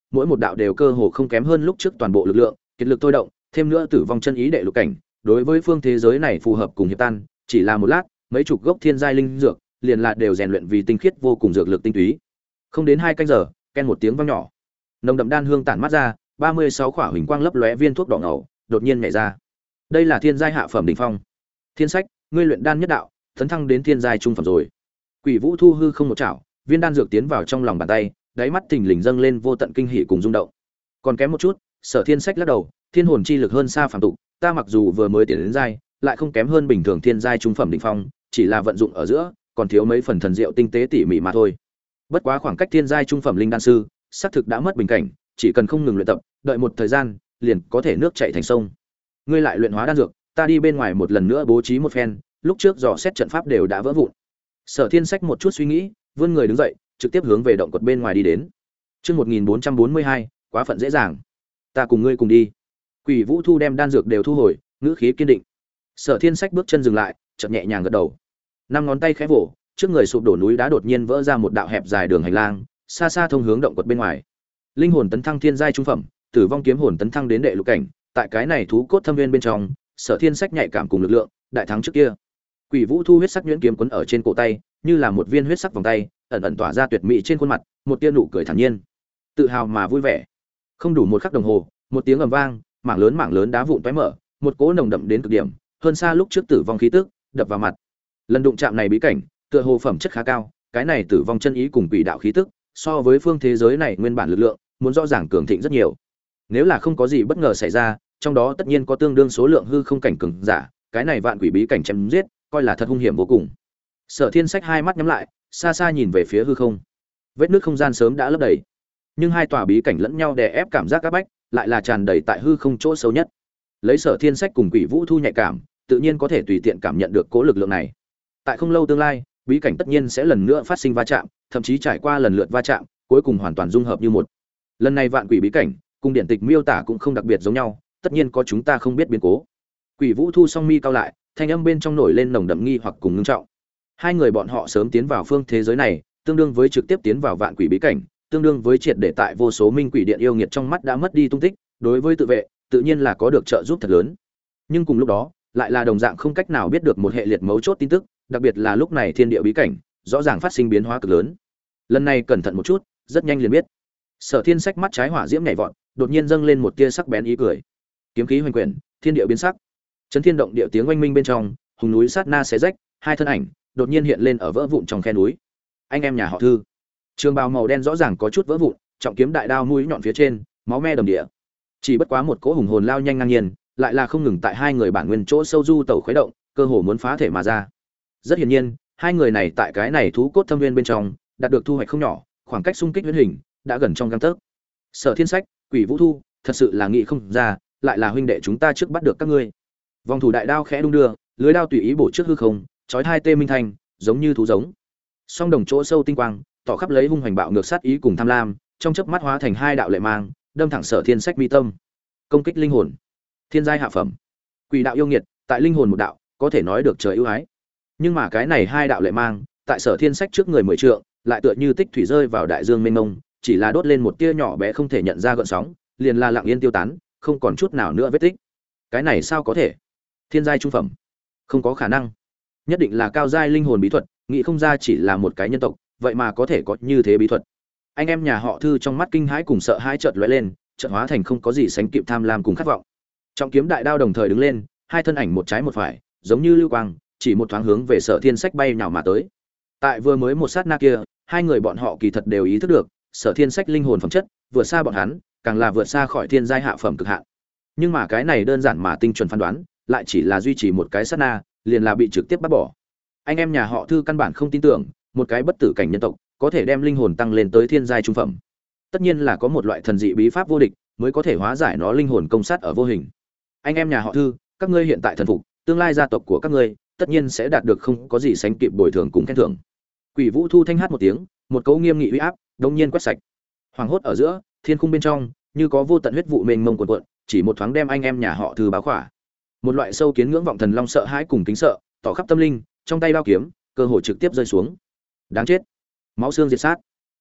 mỗi một đạo đều cơ hồ không kém hơn lúc trước toàn bộ lực lượng, kiệt lực thôi động, thêm nữa tử vong chân ý đệ lục cảnh, đối với phương thế giới này phù hợp cùng hiệp tan, chỉ là một lát, mấy chục gốc thiên giai linh dược, liền là đều rèn luyện vì tinh khiết vô cùng dược lực tinh túy. Không đến 2 canh giờ, ken một tiếng vang nhỏ. Nồng đậm đan hương tản mát ra, 36 quả huỳnh quang lấp lóe viên thuốc đỏ ngầu, đột nhiên nhảy ra. Đây là thiên giai hạ phẩm đỉnh phong. Thiên Sách, ngươi luyện đan nhất đạo, tấn thăng đến thiên giai trung phẩm rồi. Quỷ Vũ thu hư không một chảo, viên đan dược tiến vào trong lòng bàn tay, đáy mắt thình lình dâng lên vô tận kinh hỉ cùng rung động. Còn kém một chút, Sở Thiên Sách lắc đầu, thiên hồn chi lực hơn xa phàm tục, ta mặc dù vừa mới tiến đến giai, lại không kém hơn bình thường thiên giai trung phẩm đỉnh phong, chỉ là vận dụng ở giữa, còn thiếu mấy phần thần diệu tinh tế tỉ mỉ mà thôi. Bất quá khoảng cách thiên giai trung phẩm linh đan sư, xác thực đã mất bình cảnh, chỉ cần không ngừng luyện tập, đợi một thời gian, liền có thể nước chảy thành sông. Ngươi lại luyện hóa đan dược, ta đi bên ngoài một lần nữa bố trí một phen, lúc trước dò xét trận pháp đều đã vỡ vụn. Sở Thiên Sách một chút suy nghĩ, vươn người đứng dậy, trực tiếp hướng về động quật bên ngoài đi đến. Chương 1442, quá phận dễ dàng. Ta cùng ngươi cùng đi. Quỷ Vũ Thu đem đan dược đều thu hồi, ngữ khí kiên định. Sở Thiên Sách bước chân dừng lại, chợt nhẹ nhàng gật đầu. Năm ngón tay khẽ vỗ, trước người sụp đổ núi đá đột nhiên vỡ ra một đạo hẹp dài đường hành lang, xa xa thông hướng động quật bên ngoài. Linh hồn tấn thăng thiên giai trung phẩm, tử vong kiếm hồn tấn thăng đến đệ lục cảnh, tại cái này thú cốt thâm viên bên trong, Sở Thiên Sách nhạy cảm cùng lực lượng, đại thắng trước kia. Quỷ Vũ Thu huyết sắc nhuyễn kiếm quấn ở trên cổ tay, như là một viên huyết sắc vòng tay, ẩn ẩn tỏa ra tuyệt mỹ trên khuôn mặt, một tia nụ cười thản nhiên, tự hào mà vui vẻ. Không đủ một khắc đồng hồ, một tiếng ầm vang, mảng lớn đá vụn tóe mở, một cỗ nồng đậm đến cực điểm, hơn xa lúc trước tử vong khí tức, đập vào mặt. Lần đụng chạm này bí cảnh, tựa hồ phẩm chất khá cao, cái này tử vong chân ý cùng quỷ đạo khí tức, so với phương thế giới này nguyên bản lực lượng, muốn rõ ràng cường thịnh rất nhiều. Nếu là không có gì bất ngờ xảy ra, trong đó tất nhiên có tương đương số lượng hư không cảnh cường giả, cái này vạn quỷ bí cảnh chém giết, coi là thật hung hiểm vô cùng. Sở Thiên Sách hai mắt nhắm lại, xa xa nhìn về phía hư không. Vết nứt không gian sớm đã lấp đầy, nhưng hai tòa bí cảnh lẫn nhau đè ép cảm giác áp bách, lại là tràn đầy tại hư không chỗ sâu nhất. Lấy Sở Thiên Sách cùng Quỷ Vũ Thu nhạy cảm, tự nhiên có thể tùy tiện cảm nhận được cố lực lượng này. Tại không lâu tương lai, bí cảnh tất nhiên sẽ lần nữa phát sinh va chạm, thậm chí trải qua lần lượt va chạm, cuối cùng hoàn toàn dung hợp như một. Lần này vạn quỷ bí cảnh, cùng điện tịch miêu tả cũng không đặc biệt giống nhau, tất nhiên có chúng ta không biết biến cố. Quỷ Vũ Thu song mi cao lại, thanh âm bên trong nổi lên nồng đậm nghi hoặc cùng ngưng trọng. Hai người bọn họ sớm tiến vào phương thế giới này, tương đương với trực tiếp tiến vào vạn quỷ bí cảnh, tương đương với triệt để tại vô số minh quỷ điện yêu nghiệt trong mắt đã mất đi tung tích, đối với tự vệ, tự nhiên là có được trợ giúp thật lớn. Nhưng cùng lúc đó, lại là đồng dạng không cách nào biết được một hệ liệt mấu chốt tin tức, đặc biệt là lúc này thiên địa bí cảnh, rõ ràng phát sinh biến hóa cực lớn. Lần này cẩn thận một chút, rất nhanh liền biết. Sở Thiên Sách mắt trái hỏa diễm nhảy vọt, đột nhiên dâng lên một tia sắc bén ý cười. Kiếm khí hoành quyển, thiên địa biến sắc. Chấn thiên động địa tiếng oanh minh bên trong, hùng núi sát na xé rách, hai thân ảnh đột nhiên hiện lên ở vỡ vụn trong khe núi. Anh em nhà họ Thư. Trường bào màu đen rõ ràng có chút vỡ vụn, trọng kiếm đại đao mũi nhọn phía trên, máu me đầm địa. Chỉ bất quá một cỗ hùng hồn lao nhanh ngang nhiên, lại là không ngừng tại hai người bản nguyên chỗ sâu du tẩu khuấy động, cơ hồ muốn phá thể mà ra. Rất hiển nhiên, hai người này tại cái này thú cốt thâm nguyên bên trong, đạt được thu hoạch không nhỏ, khoảng cách xung kích huyễn hình đã gần trong gang tấc. Sở Thiên Sách, Quỷ Vũ Thu, thật sự là nghĩ không ra, lại là huynh đệ chúng ta trước bắt được các ngươi. Vòng thủ đại đao khẽ đung đưa, lưới đao tùy ý bổ trước hư không, chói hai tê minh thanh, giống như thú giống. Song đồng chỗ sâu tinh quang, tỏ khắp lấy hung hoành bạo ngược sát ý cùng tham lam, trong chớp mắt hóa thành hai đạo lệ mang, đâm thẳng Sở Thiên Sách mi tâm. Công kích linh hồn. Thiên giai hạ phẩm. Quỷ đạo yêu nghiệt, tại linh hồn một đạo, có thể nói được trời ưu ái. Nhưng mà cái này hai đạo lệ mang, tại Sở Thiên Sách trước người 10 trượng, lại tựa như tích thủy rơi vào đại dương mênh mông, chỉ là đốt lên một tia nhỏ bé không thể nhận ra gợn sóng, liền là lặng yên tiêu tán, không còn chút nào nữa vết tích. Cái này sao có thể? Thiên giai trung phẩm? Không có khả năng. Nhất định là cao giai linh hồn bí thuật, nghĩ không ra chỉ là một cái nhân tộc, vậy mà có thể có như thế bí thuật. Anh em nhà họ Thư trong mắt kinh hãi cùng sợ hãi chợt lóe lên, chợt hóa thành không có gì sánh kịp tham lam cùng khát vọng. Trọng kiếm đại đao đồng thời đứng lên, hai thân ảnh một trái một phải, giống như lưu quang, chỉ một thoáng hướng về Sở Thiên Sách bay nhào mà tới. Tại vừa mới một sát na kia, hai người bọn họ kỳ thật đều ý thức được, Sở Thiên Sách linh hồn phẩm chất vượt xa bọn hắn, càng là vượt xa khỏi thiên giai hạ phẩm cực hạn. Nhưng mà cái này đơn giản mà tinh chuẩn phán đoán, lại chỉ là duy trì một cái sát na, liền là bị trực tiếp bắt bỏ. Anh em nhà họ Thư căn bản không tin tưởng, một cái bất tử cảnh nhân tộc có thể đem linh hồn tăng lên tới thiên giai trung phẩm. Tất nhiên là có một loại thần dị bí pháp vô địch, mới có thể hóa giải nó linh hồn công sát ở vô hình. Anh em nhà họ Thư, các ngươi hiện tại thần phục, tương lai gia tộc của các ngươi tất nhiên sẽ đạt được không có gì sánh kịp bồi thường cùng khen thưởng. Quỷ Vũ Thu thanh hát một tiếng, một câu nghiêm nghị uy áp, đột nhiên quét sạch. Hoàng hốt ở giữa, thiên khung bên trong, như có vô tận huyết vụ mênh mông cuồn cuộn, chỉ một thoáng đem anh em nhà họ Thư báo khỏa. Một loại sâu kiến ngưỡng vọng thần long sợ hãi cùng kính sợ, tỏ khắp tâm linh, trong tay đao kiếm, cơ hội trực tiếp rơi xuống. Đáng chết. Máu xương diệt sát.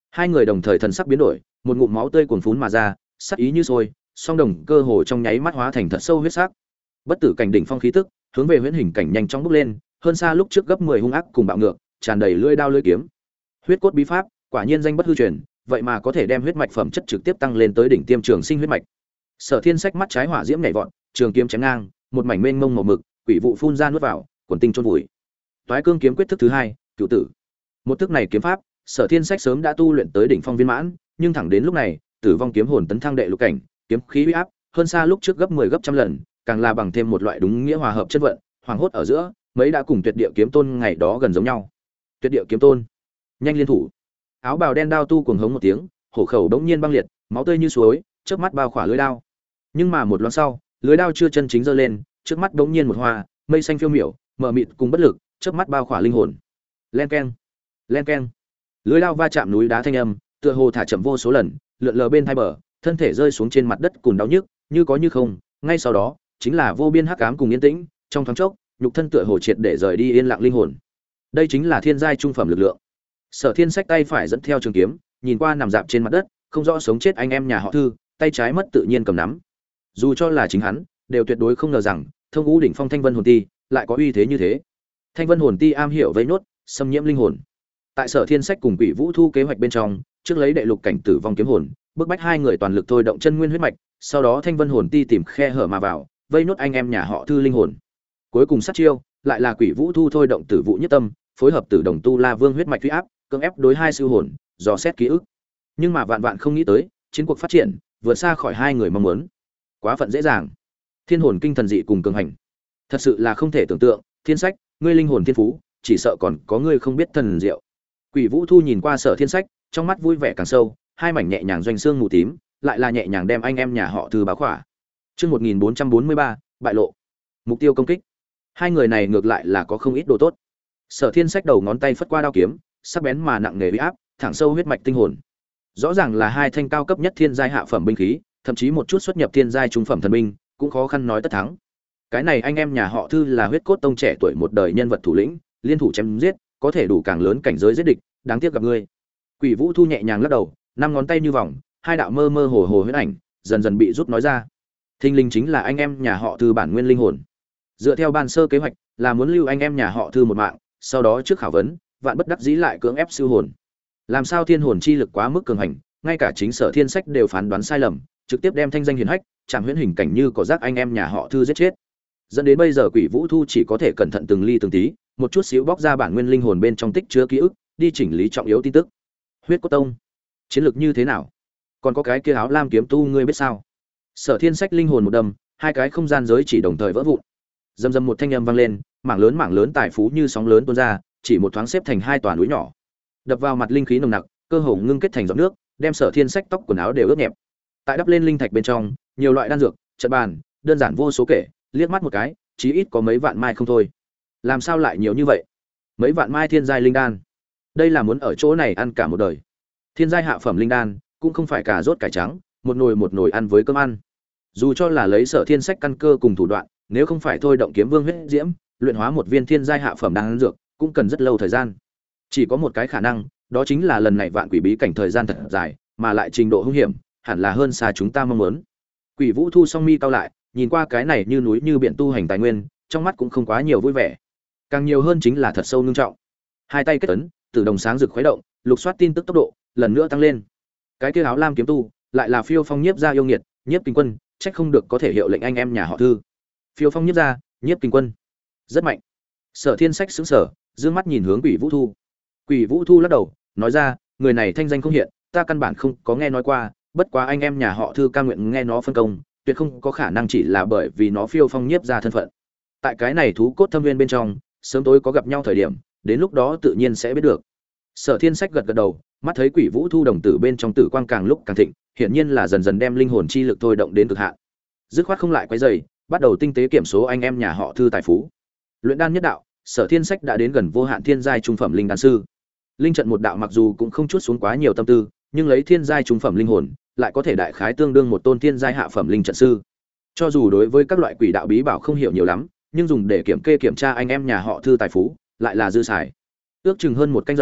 Hai người đồng thời thần sắc biến đổi, một ngụm máu tươi cuồn phún mà ra, sắc ý như sôi, song đồng cơ hồ trong nháy mắt hóa thành thật sâu huyết sắc. Bất tử cảnh đỉnh phong khí tức, hướng về huyễn hình cảnh nhanh chóng bốc lên, hơn xa lúc trước gấp 10 hung ác cùng bạo ngược, tràn đầy lưỡi đao lưỡi kiếm. Huyết cốt bí pháp, quả nhiên danh bất hư truyền, vậy mà có thể đem huyết mạch phẩm chất trực tiếp tăng lên tới đỉnh tiêm trường sinh huyết mạch. Sở Thiên Sách mắt trái hỏa diễm nhảy vọt, trường kiếm chém ngang, một mảnh mênh mông màu mực, quỷ vụ phun ra nuốt vào, quần tinh chôn vùi. Toái cương kiếm quyết thức thứ hai, cửu tử. Một thức này kiếm pháp, Sở Thiên Sách sớm đã tu luyện tới đỉnh phong viên mãn, nhưng thẳng đến lúc này, Tử vong kiếm hồn tấn thăng đệ lục cảnh, kiếm khí uy áp hơn xa lúc trước gấp 10 gấp trăm lần, càng là bằng thêm một loại đúng nghĩa hòa hợp chất vận, hoàng hốt ở giữa, mấy đã cùng Tuyệt Địa kiếm tôn ngày đó gần giống nhau. Tuyệt Địa kiếm tôn, nhanh liên thủ. Áo bào đen đao tu cuồng hống một tiếng, hổ khẩu đống nhiên băng liệt, máu tươi như suối, chớp mắt bao khỏa lưỡi đao. Nhưng mà một loáng sau, lưỡi đao chưa chân chính giơ lên, trước mắt đống nhiên một hoa, mây xanh phiêu miểu, mờ mịt cùng bất lực, chớp mắt bao khỏa linh hồn. Len keng, len keng. Lưỡi đao va chạm núi đá thanh âm, tựa hồ thả chậm vô số lần, lượn lờ bên hai bờ, thân thể rơi xuống trên mặt đất cùng đau nhức, như có như không, ngay sau đó, chính là vô biên hắc ám cùng yên tĩnh, trong thoáng chốc, nhục thân tựa hồ triệt để rời đi yên lặng linh hồn. Đây chính là thiên giai trung phẩm lực lượng. Sở Thiên Sách tay phải dẫn theo trường kiếm, nhìn qua nằm dạp trên mặt đất, không rõ sống chết anh em nhà họ Thư, tay trái mất tự nhiên cầm nắm. Dù cho là chính hắn, đều tuyệt đối không ngờ rằng, Thông Ngũ đỉnh phong Thanh Vân hồn ti lại có uy thế như thế. Thanh Vân hồn ti am hiểu vây nốt, xâm nhiễm linh hồn. Tại Sở Thiên Sách cùng Quỷ Vũ Thu kế hoạch bên trong, trước lấy đệ lục cảnh tử vong kiếm hồn, bức bách hai người toàn lực thôi động chân nguyên huyết mạch, sau đó Thanh Vân hồn ti tìm khe hở mà vào, vây nốt anh em nhà họ Thư linh hồn. Cuối cùng sát chiêu, lại là Quỷ Vũ Thu thôi động Tử Vụ Nhất Tâm, phối hợp Tử Đồng Tu La Vương huyết mạch uy áp, cưỡng ép đối hai siêu hồn, dò xét ký ức. Nhưng mà vạn vạn không nghĩ tới, chiến cuộc phát triển vượt xa khỏi hai người mong muốn. Quá phận dễ dàng. Thiên hồn kinh thần dị cùng cường hành, thật sự là không thể tưởng tượng. Thiên Sách, ngươi linh hồn thiên phú, chỉ sợ còn có ngươi không biết thần diệu. Quỷ Vũ Thu nhìn qua Sở Thiên Sách, trong mắt vui vẻ càng sâu, hai mảnh nhẹ nhàng doanh xương mù tím, lại là nhẹ nhàng đem anh em nhà họ Thư báo khỏa. Chương 1443, bại lộ. Mục tiêu công kích. Hai người này ngược lại là có không ít đồ tốt. Sở Thiên Sách đầu ngón tay phất qua đao kiếm, sắc bén mà nặng nề uy áp, thẳng sâu huyết mạch tinh hồn. Rõ ràng là hai thanh cao cấp nhất thiên giai hạ phẩm binh khí, thậm chí một chút xuất nhập thiên giai trung phẩm thần binh, cũng khó khăn nói tất thắng. Cái này anh em nhà họ Thư là huyết cốt tông trẻ tuổi một đời nhân vật thủ lĩnh, liên thủ chém giết, có thể đủ càng lớn cảnh giới giết địch, đáng tiếc gặp ngươi. Quỷ Vũ Thu nhẹ nhàng lắc đầu, năm ngón tay như vòng, hai đạo mơ mơ hồ hồ huyết ảnh dần dần bị rút nói ra. Thinh linh chính là anh em nhà họ Thư bản nguyên linh hồn. Dựa theo ban sơ kế hoạch, là muốn lưu anh em nhà họ Thư một mạng, sau đó trước khảo vấn, vạn bất đắc dĩ lại cưỡng ép siêu hồn. Làm sao thiên hồn chi lực quá mức cường hành, ngay cả chính Sở Thiên Sách đều phán đoán sai lầm, trực tiếp đem thanh danh hiển hách, chạm huyễn hình cảnh như có rác anh em nhà họ Thư giết chết. Dẫn đến bây giờ Quỷ Vũ Thu chỉ có thể cẩn thận từng ly từng tí, một chút xíu bóc ra bản nguyên linh hồn bên trong tích chứa ký ức, đi chỉnh lý trọng yếu tin tức. Huyết Cốt Tông, chiến lược như thế nào? Còn có cái kia áo lam kiếm tu ngươi biết sao? Sở Thiên Sách linh hồn một đâm, hai cái không gian giới chỉ đồng thời vỡ vụn. Rầm rầm một thanh âm vang lên, mảng lớn tài phú như sóng lớn tuôn ra, chỉ một thoáng xếp thành hai tòa núi nhỏ. Đập vào mặt linh khí nồng nặc, cơ hồ ngưng kết thành giọt nước, đem Sở Thiên Sách tóc quần áo đều ướt nhẹp. Tại đắp lên linh thạch bên trong, nhiều loại đan dược, trận bàn, đơn giản vô số kể, liếc mắt một cái, chí ít có mấy vạn mai không thôi. Làm sao lại nhiều như vậy? Mấy vạn mai thiên giai linh đan. Đây là muốn ở chỗ này ăn cả một đời. Thiên giai hạ phẩm linh đan, cũng không phải cà rốt cải trắng, một nồi ăn với cơm ăn. Dù cho là lấy Sở Thiên Sách căn cơ cùng thủ đoạn, nếu không phải thôi động kiếm vương huyết diễm, luyện hóa một viên thiên giai hạ phẩm đan dược, cũng cần rất lâu thời gian. Chỉ có một cái khả năng, đó chính là lần này vạn quỷ bí cảnh thời gian thật dài, mà lại trình độ hung hiểm, hẳn là hơn xa chúng ta mong muốn. Quỷ Vũ Thu song mi cao lại, nhìn qua cái này như núi như biển tu hành tài nguyên, trong mắt cũng không quá nhiều vui vẻ. Càng nhiều hơn chính là thật sâu nghiêm trọng. Hai tay kết ấn, tự đồng sáng rực khuấy động, lục soát tin tức tốc độ lần nữa tăng lên. Cái kia áo lam kiếm tu, lại là Phiêu Phong nhiếp gia yêu nghiệt, Nhiếp Kinh Quân, trách không được có thể hiệu lệnh anh em nhà họ Thư. Phiêu Phong nhiếp gia, Nhiếp Kinh Quân, rất mạnh. Sở Thiên Sách sững sờ, dương mắt nhìn hướng Quỷ Vũ Thu. Quỷ Vũ Thu lắc đầu, nói ra, người này thanh danh không hiện, ta căn bản không có nghe nói qua, bất quá anh em nhà họ Thư ca nguyện nghe nó phân công, tuyệt không có khả năng chỉ là bởi vì nó Phiêu Phong nhiếp gia thân phận. Tại cái này thú cốt thâm viên bên trong, sớm tối có gặp nhau thời điểm, đến lúc đó tự nhiên sẽ biết được. Sở Thiên Sách gật gật đầu, mắt thấy Quỷ Vũ Thu đồng tử bên trong tử quang càng lúc càng thịnh, hiển nhiên là dần dần đem linh hồn chi lực thôi động đến cực hạn. Dứt khoát không lại quấy rầy, bắt đầu tinh tế kiểm số anh em nhà họ Thư tài phú. Luyện đan nhất đạo, Sở Thiên Sách đã đến gần vô hạn thiên giai trung phẩm linh đan sư. Linh trận một đạo mặc dù cũng không chút xuống quá nhiều tâm tư, nhưng lấy thiên giai trung phẩm linh hồn, lại có thể đại khái tương đương một tôn thiên giai hạ phẩm linh trận sư. Cho dù đối với các loại quỷ đạo bí bảo không hiểu nhiều lắm, nhưng dùng để kiểm kê kiểm tra anh em nhà họ Thư tài phú, lại là dư xài. Ước chừng hơn một canh giờ,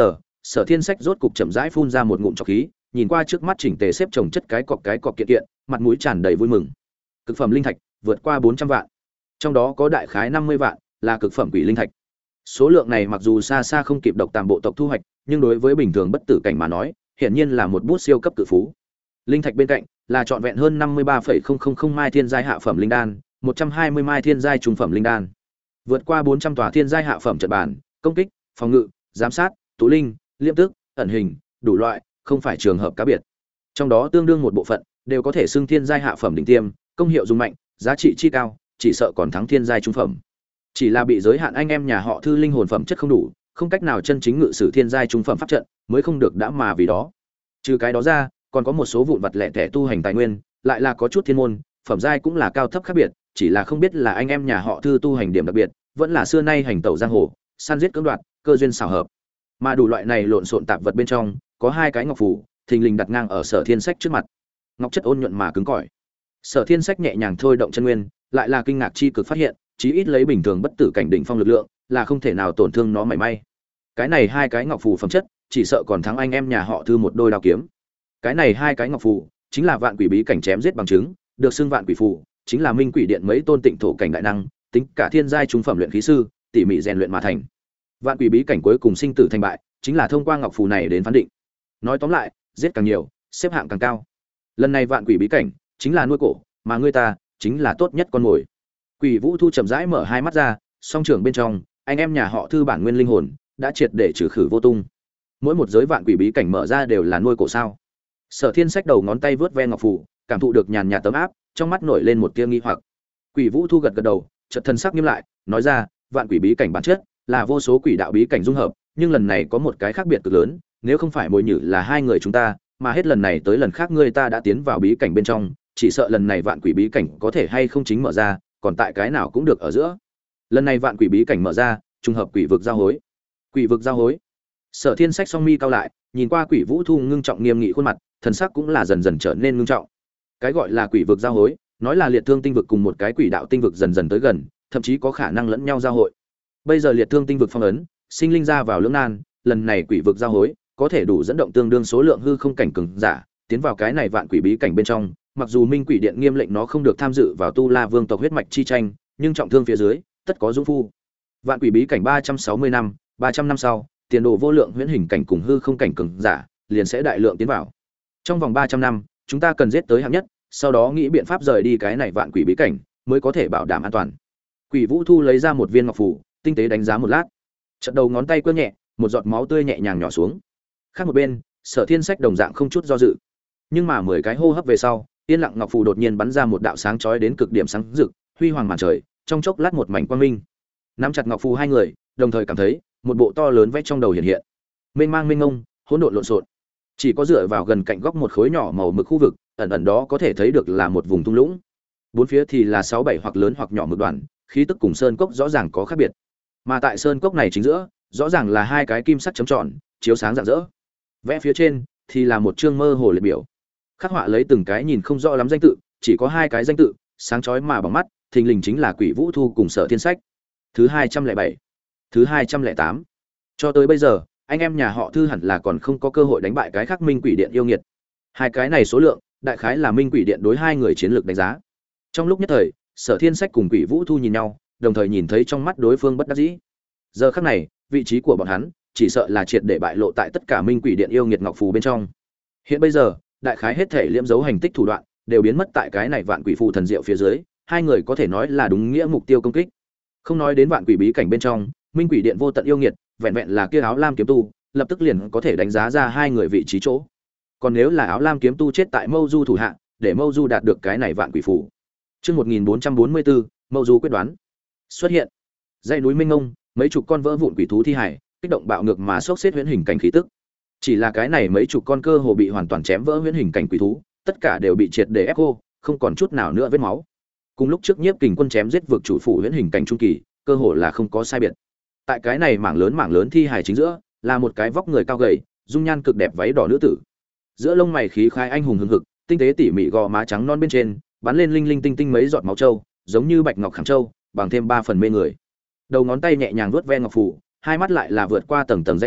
Sở Thiên Sách rốt cục chậm rãi phun ra một ngụm trọc khí, nhìn qua trước mắt chỉnh tề xếp chồng chất cái cọc kiện kiện, mặt mũi tràn đầy vui mừng. Cực phẩm linh thạch vượt qua 400 vạn. Trong đó có đại khái 50 vạn là cực phẩm quỷ linh thạch. Số lượng này mặc dù xa xa không kịp độc tàm bộ tộc thu hoạch, nhưng đối với bình thường bất tử cảnh mà nói, hiển nhiên là một bút siêu cấp cự phú. Linh thạch bên cạnh là trọn vẹn hơn 53,000 mai thiên giai hạ phẩm linh đan, 120 mai thiên giai trung phẩm linh đan. Vượt qua 400 tòa thiên giai hạ phẩm trận bàn, công kích, phòng ngự, giám sát, tụ linh, liêm tức, ẩn hình, đủ loại, không phải trường hợp cá biệt. Trong đó tương đương một bộ phận đều có thể xưng thiên giai hạ phẩm đỉnh tiêm, công hiệu dùng mạnh, giá trị chi cao, chỉ sợ còn thắng thiên giai trung phẩm. Chỉ là bị giới hạn anh em nhà họ Thư linh hồn phẩm chất không đủ, không cách nào chân chính ngự sử thiên giai trung phẩm pháp trận, mới không được đã mà vì đó. Trừ cái đó ra, còn có một số vụn vặt lẻ tẻ tu hành tài nguyên, lại là có chút thiên môn, phẩm giai cũng là cao thấp khác biệt, chỉ là không biết là anh em nhà họ Thư tu hành điểm đặc biệt, vẫn là xưa nay hành tẩu giang hồ, săn giết cưỡng đoạt, cơ duyên xảo hợp. Mà đủ loại này lộn xộn tạp vật bên trong, có hai cái ngọc phù, thình lình đặt ngang ở Sở Thiên Sách trước mặt. Ngọc chất ôn nhuận mà cứng cỏi. Sở Thiên Sách nhẹ nhàng thôi động chân nguyên, lại là kinh ngạc chi cực phát hiện, chí ít lấy bình thường bất tử cảnh đỉnh phong lực lượng, là không thể nào tổn thương nó mảy may. Cái này hai cái ngọc phù phẩm chất, chỉ sợ còn thắng anh em nhà họ Thư một đôi đao kiếm. Cái này hai cái ngọc phù, chính là vạn quỷ bí cảnh chém giết bằng chứng, được xưng vạn quỷ phù, chính là minh quỷ điện mấy tôn tịnh thổ cảnh đại năng, tính cả thiên giai trung phẩm luyện khí sư, tỉ mỉ rèn luyện mà thành. Vạn quỷ bí cảnh cuối cùng sinh tử thành bại, chính là thông qua ngọc phù này đến phán định. Nói tóm lại, giết càng nhiều, xếp hạng càng cao. Lần này vạn quỷ bí cảnh chính là nuôi cổ, mà ngươi ta chính là tốt nhất con mồi. Quỷ Vũ Thu chậm rãi mở hai mắt ra, song trưởng bên trong, anh em nhà họ Thư bản nguyên linh hồn đã triệt để trừ khử vô tung. Mỗi một giới vạn quỷ bí cảnh mở ra đều là nuôi cổ sao? Sở Thiên Sách đầu ngón tay vướt ve ngọc phù, cảm thụ được nhàn nhạt tấm áp, trong mắt nổi lên một tia nghi hoặc. Quỷ Vũ Thu gật gật đầu, chợt thân sắc nghiêm lại, nói ra, vạn quỷ bí cảnh bản chất là vô số quỷ đạo bí cảnh dung hợp, nhưng lần này có một cái khác biệt cực lớn, nếu không phải mồi nhử là hai người chúng ta, mà hết lần này tới lần khác ngươi ta đã tiến vào bí cảnh bên trong, chỉ sợ lần này vạn quỷ bí cảnh có thể hay không chính mở ra, còn tại cái nào cũng được ở giữa. Lần này vạn quỷ bí cảnh mở ra, trùng hợp quỷ vực giao hối. Quỷ vực giao hối. Sở Thiên Sách song mi cao lại, nhìn qua Quỷ Vũ Thu ngưng trọng nghiêm nghị khuôn mặt, thần sắc cũng là dần dần trở nên ngưng trọng. Cái gọi là quỷ vực giao hối, nói là liệt thương tinh vực cùng một cái quỷ đạo tinh vực dần dần tới gần, thậm chí có khả năng lẫn nhau giao hội. Bây giờ liệt thương tinh vực phong ấn, sinh linh ra vào lưỡng nan, lần này quỷ vực giao hối, có thể đủ dẫn động tương đương số lượng hư không cảnh cường giả, tiến vào cái này vạn quỷ bí cảnh bên trong, mặc dù Minh Quỷ Điện nghiêm lệnh nó không được tham dự vào Tu La Vương tộc huyết mạch chi tranh, nhưng trọng thương phía dưới, tất có dũng phu. Vạn quỷ bí cảnh 360 năm, 300 năm sau, tiền đồ vô lượng huyễn hình cảnh cùng hư không cảnh cường giả, liền sẽ đại lượng tiến vào. Trong vòng 300 năm, chúng ta cần giết tới hạng nhất, sau đó nghĩ biện pháp rời đi cái này vạn quỷ bí cảnh, mới có thể bảo đảm an toàn. Quỷ Vũ Thu lấy ra một viên ngọc phù, tinh tế đánh giá một lát. Chợt đầu ngón tay quơ nhẹ, một giọt máu tươi nhẹ nhàng nhỏ xuống. Khác một bên, Sở Thiên Sách đồng dạng không chút do dự. Nhưng mà 10 cái hô hấp về sau, yên lặng ngọc phù đột nhiên bắn ra một đạo sáng chói đến cực điểm sáng rực, huy hoàng màn trời, trong chốc lát một mảnh quang minh. Nắm chặt ngọc phù hai người, đồng thời cảm thấy một bộ to lớn vẽ trong đầu hiện hiện. Mênh mang mênh mông, hỗn độn lộn xộn. Chỉ có dựa vào gần cạnh góc một khối nhỏ màu mực khu vực, ẩn ẩn đó có thể thấy được là một vùng thung lũng. Bốn phía thì là 6 7 hoặc lớn hoặc nhỏ mực đoàn, khí tức cùng sơn cốc rõ ràng có khác biệt. Mà tại sơn cốc này chính giữa, rõ ràng là hai cái kim sắc chấm tròn, chiếu sáng rạng rỡ. Vẽ phía trên thì là một chương mơ hồ liệt biểu. Khắc họa lấy từng cái nhìn không rõ lắm danh tự, chỉ có hai cái danh tự, sáng chói mà bằng mắt, thình lình chính là Quỷ Vũ Thu cùng Sở Thiên Sách. Thứ 207, thứ 208. Cho tới bây giờ, anh em nhà họ Thư hẳn là còn không có cơ hội đánh bại cái khác Minh Quỷ Điện yêu nghiệt. Hai cái này số lượng, đại khái là Minh Quỷ Điện đối hai người chiến lược đánh giá. Trong lúc nhất thời, Sở Thiên Sách cùng Quỷ Vũ Thu nhìn nhau, đồng thời nhìn thấy trong mắt đối phương bất đắc dĩ. Giờ khắc này, vị trí của bọn hắn chỉ sợ là triệt để bại lộ tại tất cả Minh Quỷ Điện yêu nghiệt ngọc phù bên trong. Hiện bây giờ, đại khái hết thể liễm dấu hành tích thủ đoạn đều biến mất tại cái này vạn quỷ phù thần diệu phía dưới, hai người có thể nói là đúng nghĩa mục tiêu công kích. Không nói đến vạn quỷ bí cảnh bên trong, Minh Quỷ Điện vô tận yêu nghiệt, vẹn vẹn là kia áo lam kiếm tu, lập tức liền có thể đánh giá ra hai người vị trí chỗ. Còn nếu là áo lam kiếm tu chết tại Mâu Du thủ hạ, để Mâu Du đạt được cái này vạn quỷ phù. Chương 1444, Mâu Du quyết đoán. Xuất hiện. Dãy núi minh ngông, mấy chục con vỡ vụn quỷ thú thi hải, kích động bạo ngược mà xốc xếp huyễn hình cảnh khí tức. Chỉ là cái này mấy chục con cơ hồ bị hoàn toàn chém vỡ huyễn hình cảnh quỷ thú, tất cả đều bị triệt để ép khô, không còn chút nào nữa vết máu. Cùng lúc trước Nhiếp Kình Quân chém giết vực chủ phủ huyễn hình cảnh trung kỳ, cơ hồ là không có sai biệt. Tại cái này mảng lớn thi hài chính giữa, là một cái vóc người cao gầy, dung nhan cực đẹp váy đỏ nữ tử. Giữa lông mày khí khai anh hùng hừng hực, tinh tế tỉ mỉ gò má trắng non bên trên, bắn lên linh linh tinh tinh mấy giọt máu châu, giống như bạch ngọc khảm châu, bằng thêm 3 phần mê người. Đầu ngón tay nhẹ nhàng vuốt ve ngọc phù, hai mắt lại là vượt qua tầng tầng dây núi,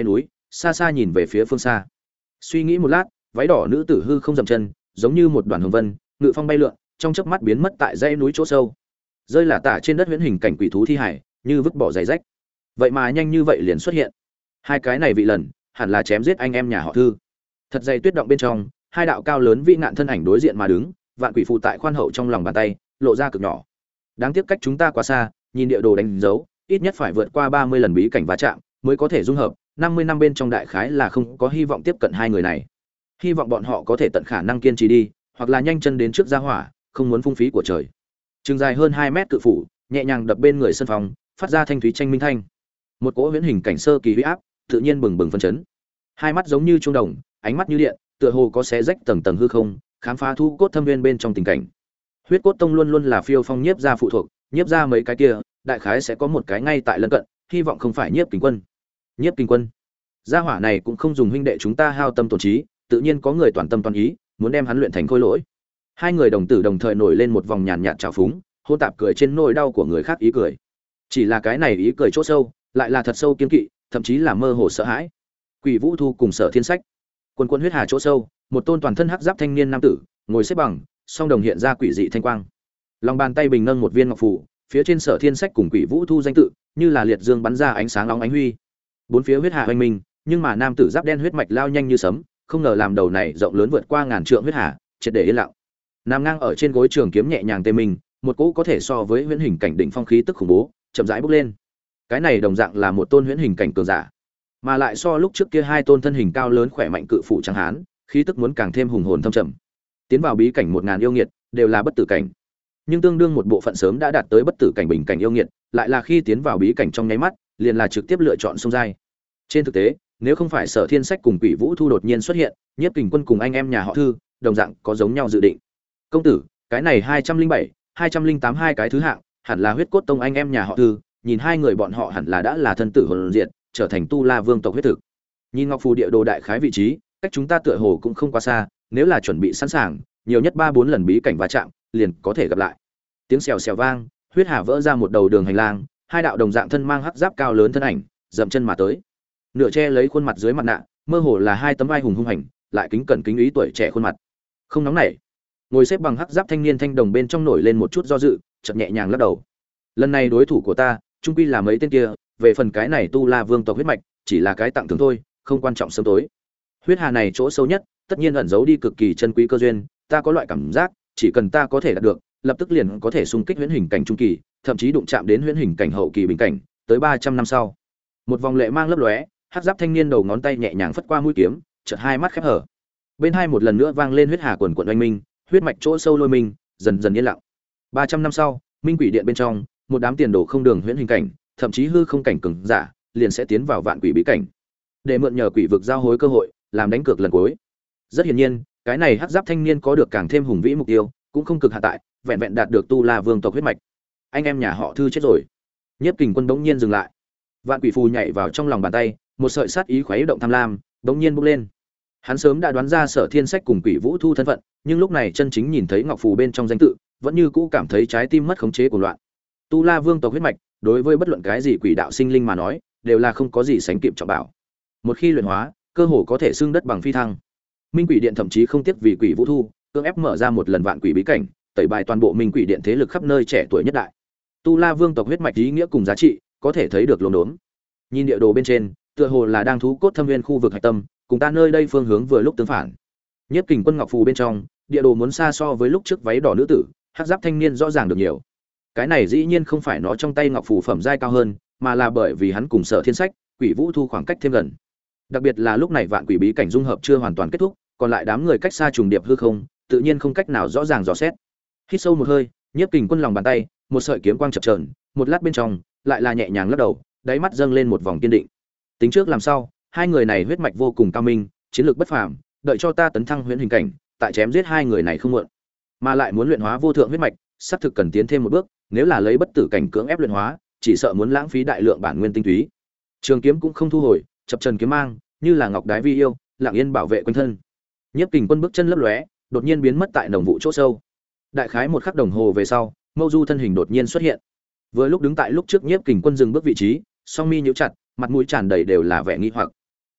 xa xa nhìn về phía phương xa. Suy nghĩ một lát, váy đỏ nữ tử hư không dậm chân, giống như một đoàn hồng vân, ngự phong bay lượn, trong chớp mắt biến mất tại dãy núi chỗ sâu. Rơi là tả trên đất huyễn hình cảnh quỷ thú thi hải, như vứt bỏ giày rách. Vậy mà nhanh như vậy liền xuất hiện. Hai cái này vị lần, hẳn là chém giết anh em nhà họ Thư. Thật dày tuyết động bên trong, hai đạo cao lớn vĩ ngạn thân ảnh đối diện mà đứng, vạn quỷ phù tại khoan hậu trong lòng bàn tay, lộ ra cực nhỏ. Đáng tiếc cách chúng ta quá xa, nhìn địa đồ đánh dấu, ít nhất phải vượt qua 30 lần bí cảnh va chạm mới có thể dung hợp, 50 năm bên trong đại khái là không có hy vọng tiếp cận hai người này. Hy vọng bọn họ có thể tận khả năng kiên trì đi, hoặc là nhanh chân đến trước gia hỏa, không muốn phung phí của trời. Trường dài hơn 2 mét cự phủ, nhẹ nhàng đập bên người sân phòng, phát ra thanh thúy tranh minh thanh. Một cỗ huyễn hình cảnh sơ kỳ huy áp, tự nhiên bừng bừng phấn chấn. Hai mắt giống như trung đồng, ánh mắt như điện, tựa hồ có xé rách tầng tầng hư không, khám phá thu cốt thâm viên bên trong tình cảnh. Huyết cốt tông luôn luôn là phiêu phong nhiếp gia phụ thuộc, nhiếp gia mấy cái kia, đại khái sẽ có một cái ngay tại lân cận, hy vọng không phải nhiếp kình quân. Nhiếp kình quân, gia hỏa này cũng không dùng huynh đệ chúng ta hao tâm tổn trí, tự nhiên có người toàn tâm toàn ý, muốn đem hắn luyện thành khôi lỗi. Hai người đồng tử đồng thời nổi lên một vòng nhàn nhạt trào phúng, hôn tạp cười trên nỗi đau của người khác ý cười. Chỉ là cái này ý cười chỗ sâu, lại là thật sâu kiên kỵ, thậm chí là mơ hồ sợ hãi. Quỷ Vũ Thu cùng Sở Thiên Sách, quân quân huyết hà chỗ sâu, một tôn toàn thân hắc giáp thanh niên nam tử, ngồi xếp bằng, song đồng hiện ra quỷ dị thanh quang. Lòng bàn tay bình nâng một viên ngọc phù, phía trên Sở Thiên Sách cùng Quỷ Vũ Thu danh tự, như là liệt dương bắn ra ánh sáng nóng ánh huy. Bốn phía huyết hà hoành minh, nhưng mà nam tử giáp đen huyết mạch lao nhanh như sấm, không ngờ làm đầu này rộng lớn vượt qua ngàn trượng huyết hà, triệt để yên lặng. Nằm ngang ở trên gối trường kiếm nhẹ nhàng tê mình, một cỗ có thể so với huyễn hình cảnh đỉnh phong khí tức khủng bố, chậm rãi bốc lên. Cái này đồng dạng là một tôn huyễn hình cảnh cường giả, mà lại so lúc trước kia hai tôn thân hình cao lớn khỏe mạnh cự phụ trắng hán, khí tức muốn càng thêm hùng hồn thâm trầm. Tiến vào bí cảnh 1000 yêu nghiệt, đều là bất tử cảnh. Nhưng tương đương một bộ phận sớm đã đạt tới bất tử cảnh bình cảnh yêu nghiệt, lại là khi tiến vào bí cảnh trong nháy mắt, liền là trực tiếp lựa chọn xông giai. Trên thực tế, nếu không phải Sở Thiên Sách cùng Quỷ Vũ Thu đột nhiên xuất hiện, Nhiếp Kình Quân cùng anh em nhà họ Thư, đồng dạng có giống nhau dự định. Công tử, cái này 207, 208 hai cái thứ hạng, hẳn là huyết cốt tông anh em nhà họ Thư, nhìn hai người bọn họ hẳn là đã là thân tử hồn diệt, trở thành tu la vương tộc huyết thực. Nhìn ngọc phù địa đồ đại khái vị trí, cách chúng ta tựa hồ cũng không quá xa, nếu là chuẩn bị sẵn sàng, nhiều nhất 3-4 lần bí cảnh va chạm, liền có thể gặp lại. Tiếng xèo xèo vang, huyết hà vỡ ra một đầu đường hành lang, hai đạo đồng dạng thân mang hắc giáp cao lớn thân ảnh, dậm chân mà tới. Nửa che lấy khuôn mặt dưới mặt nạ, mơ hồ là hai tấm vai hùng hung hành, lại kính cẩn kính ý tuổi trẻ khuôn mặt. Không nóng nảy. Ngồi xếp bằng hắc giáp thanh niên thanh đồng bên trong nổi lên một chút do dự, chợt nhẹ nhàng lắc đầu. Lần này đối thủ của ta, chung quy là mấy tên kia, về phần cái này tu la vương tộc huyết mạch, chỉ là cái tặng thưởng thôi, không quan trọng sớm tối. Huyết hà này chỗ sâu nhất, tất nhiên ẩn giấu đi cực kỳ chân quý cơ duyên, ta có loại cảm giác, chỉ cần ta có thể đạt được, lập tức liền có thể xung kích huyễn hình cảnh trung kỳ, thậm chí đụng chạm đến huyễn hình cảnh hậu kỳ bình cảnh, tới 300 năm sau. Một vòng lệ mang lấp lóe, hắc giáp thanh niên đầu ngón tay nhẹ nhàng phất qua mũi kiếm, chợt hai mắt khép hở. Bên hai một lần nữa vang lên huyết hà quần quần oanh minh, huyết mạch chỗ sâu lôi minh, dần dần yên lặng. 300 năm sau, Minh Quỷ Điện bên trong, một đám tiền đồ không đường huyễn hình cảnh, thậm chí hư không cảnh cường giả, liền sẽ tiến vào vạn quỷ bí cảnh, để mượn nhờ quỷ vực giao hối cơ hội, làm đánh cược lần cuối. Rất hiển nhiên, cái này hắc giáp thanh niên có được càng thêm hùng vĩ mục tiêu, cũng không cực hạ tại, vẹn vẹn đạt được tu la vương tộc huyết mạch. Anh em nhà họ Thư chết rồi. Nhiếp Kình Quân bỗng nhiên dừng lại. Vạn quỷ phù nhảy vào trong lòng bàn tay, một sợi sát ý khuấy động tham lam, bỗng nhiên bốc lên. Hắn sớm đã đoán ra Sở Thiên Sách cùng Quỷ Vũ Thu thân phận, nhưng lúc này chân chính nhìn thấy ngọc phù bên trong danh tự, vẫn như cũ cảm thấy trái tim mất khống chế của loạn. Tu La Vương tộc huyết mạch, đối với bất luận cái gì quỷ đạo sinh linh mà nói, đều là không có gì sánh kịp trọng bảo. Một khi luyện hóa, cơ hồ có thể xưng đất bằng phi thăng. Minh Quỷ Điện thậm chí không tiếc vì Quỷ Vũ Thu, cưỡng ép mở ra một lần vạn quỷ bí cảnh, tẩy bài toàn bộ Minh Quỷ Điện thế lực khắp nơi trẻ tuổi nhất đại. Tu La Vương tộc huyết mạch ý nghĩa cùng giá trị, có thể thấy được lồn đốn. Nhìn địa đồ bên trên, tựa hồ là đang thú cốt thâm nguyên khu vực hạch tâm, cùng ta nơi đây phương hướng vừa lúc tương phản. Nhiếp Kình Quân ngọc phù bên trong, địa đồ muốn xa so với lúc trước váy đỏ nữ tử, hắc giáp thanh niên rõ ràng được nhiều. Cái này dĩ nhiên không phải nó trong tay ngọc phù phẩm giai cao hơn, mà là bởi vì hắn cùng Sở Thiên Sách, Quỷ Vũ Thu khoảng cách thêm gần. Đặc biệt là lúc này vạn quỷ bí cảnh dung hợp chưa hoàn toàn kết thúc, còn lại đám người cách xa trùng điệp hư không, tự nhiên không cách nào rõ ràng dò xét. Hít sâu một hơi, Nhiếp Kình Quân lòng bàn tay, một sợi kiếm quang chập chờn, một lát bên trong, lại là nhẹ nhàng lắc đầu, đáy mắt dâng lên một vòng kiên định. Tính trước làm sao, hai người này huyết mạch vô cùng cao minh, chiến lược bất phàm, đợi cho ta tấn thăng huyễn hình cảnh, tại chém giết hai người này không muộn. Mà lại muốn luyện hóa vô thượng huyết mạch, sắp thực cần tiến thêm một bước, nếu là lấy bất tử cảnh cưỡng ép luyện hóa, chỉ sợ muốn lãng phí đại lượng bản nguyên tinh túy. Trường kiếm cũng không thu hồi, chập trần kiếm mang, như là ngọc đái vi yêu, lặng yên bảo vệ quanh thân. Nhiếp Kình Quân bước chân lấp lóe, đột nhiên biến mất tại nồng vụ chỗ sâu. Đại khái một khắc đồng hồ về sau, Mâu Du thân hình đột nhiên xuất hiện. Vừa lúc đứng tại lúc trước Nhiếp Kình Quân dừng bước vị trí, song mi nhíu chặt, mặt mũi tràn đầy đều là vẻ nghi hoặc.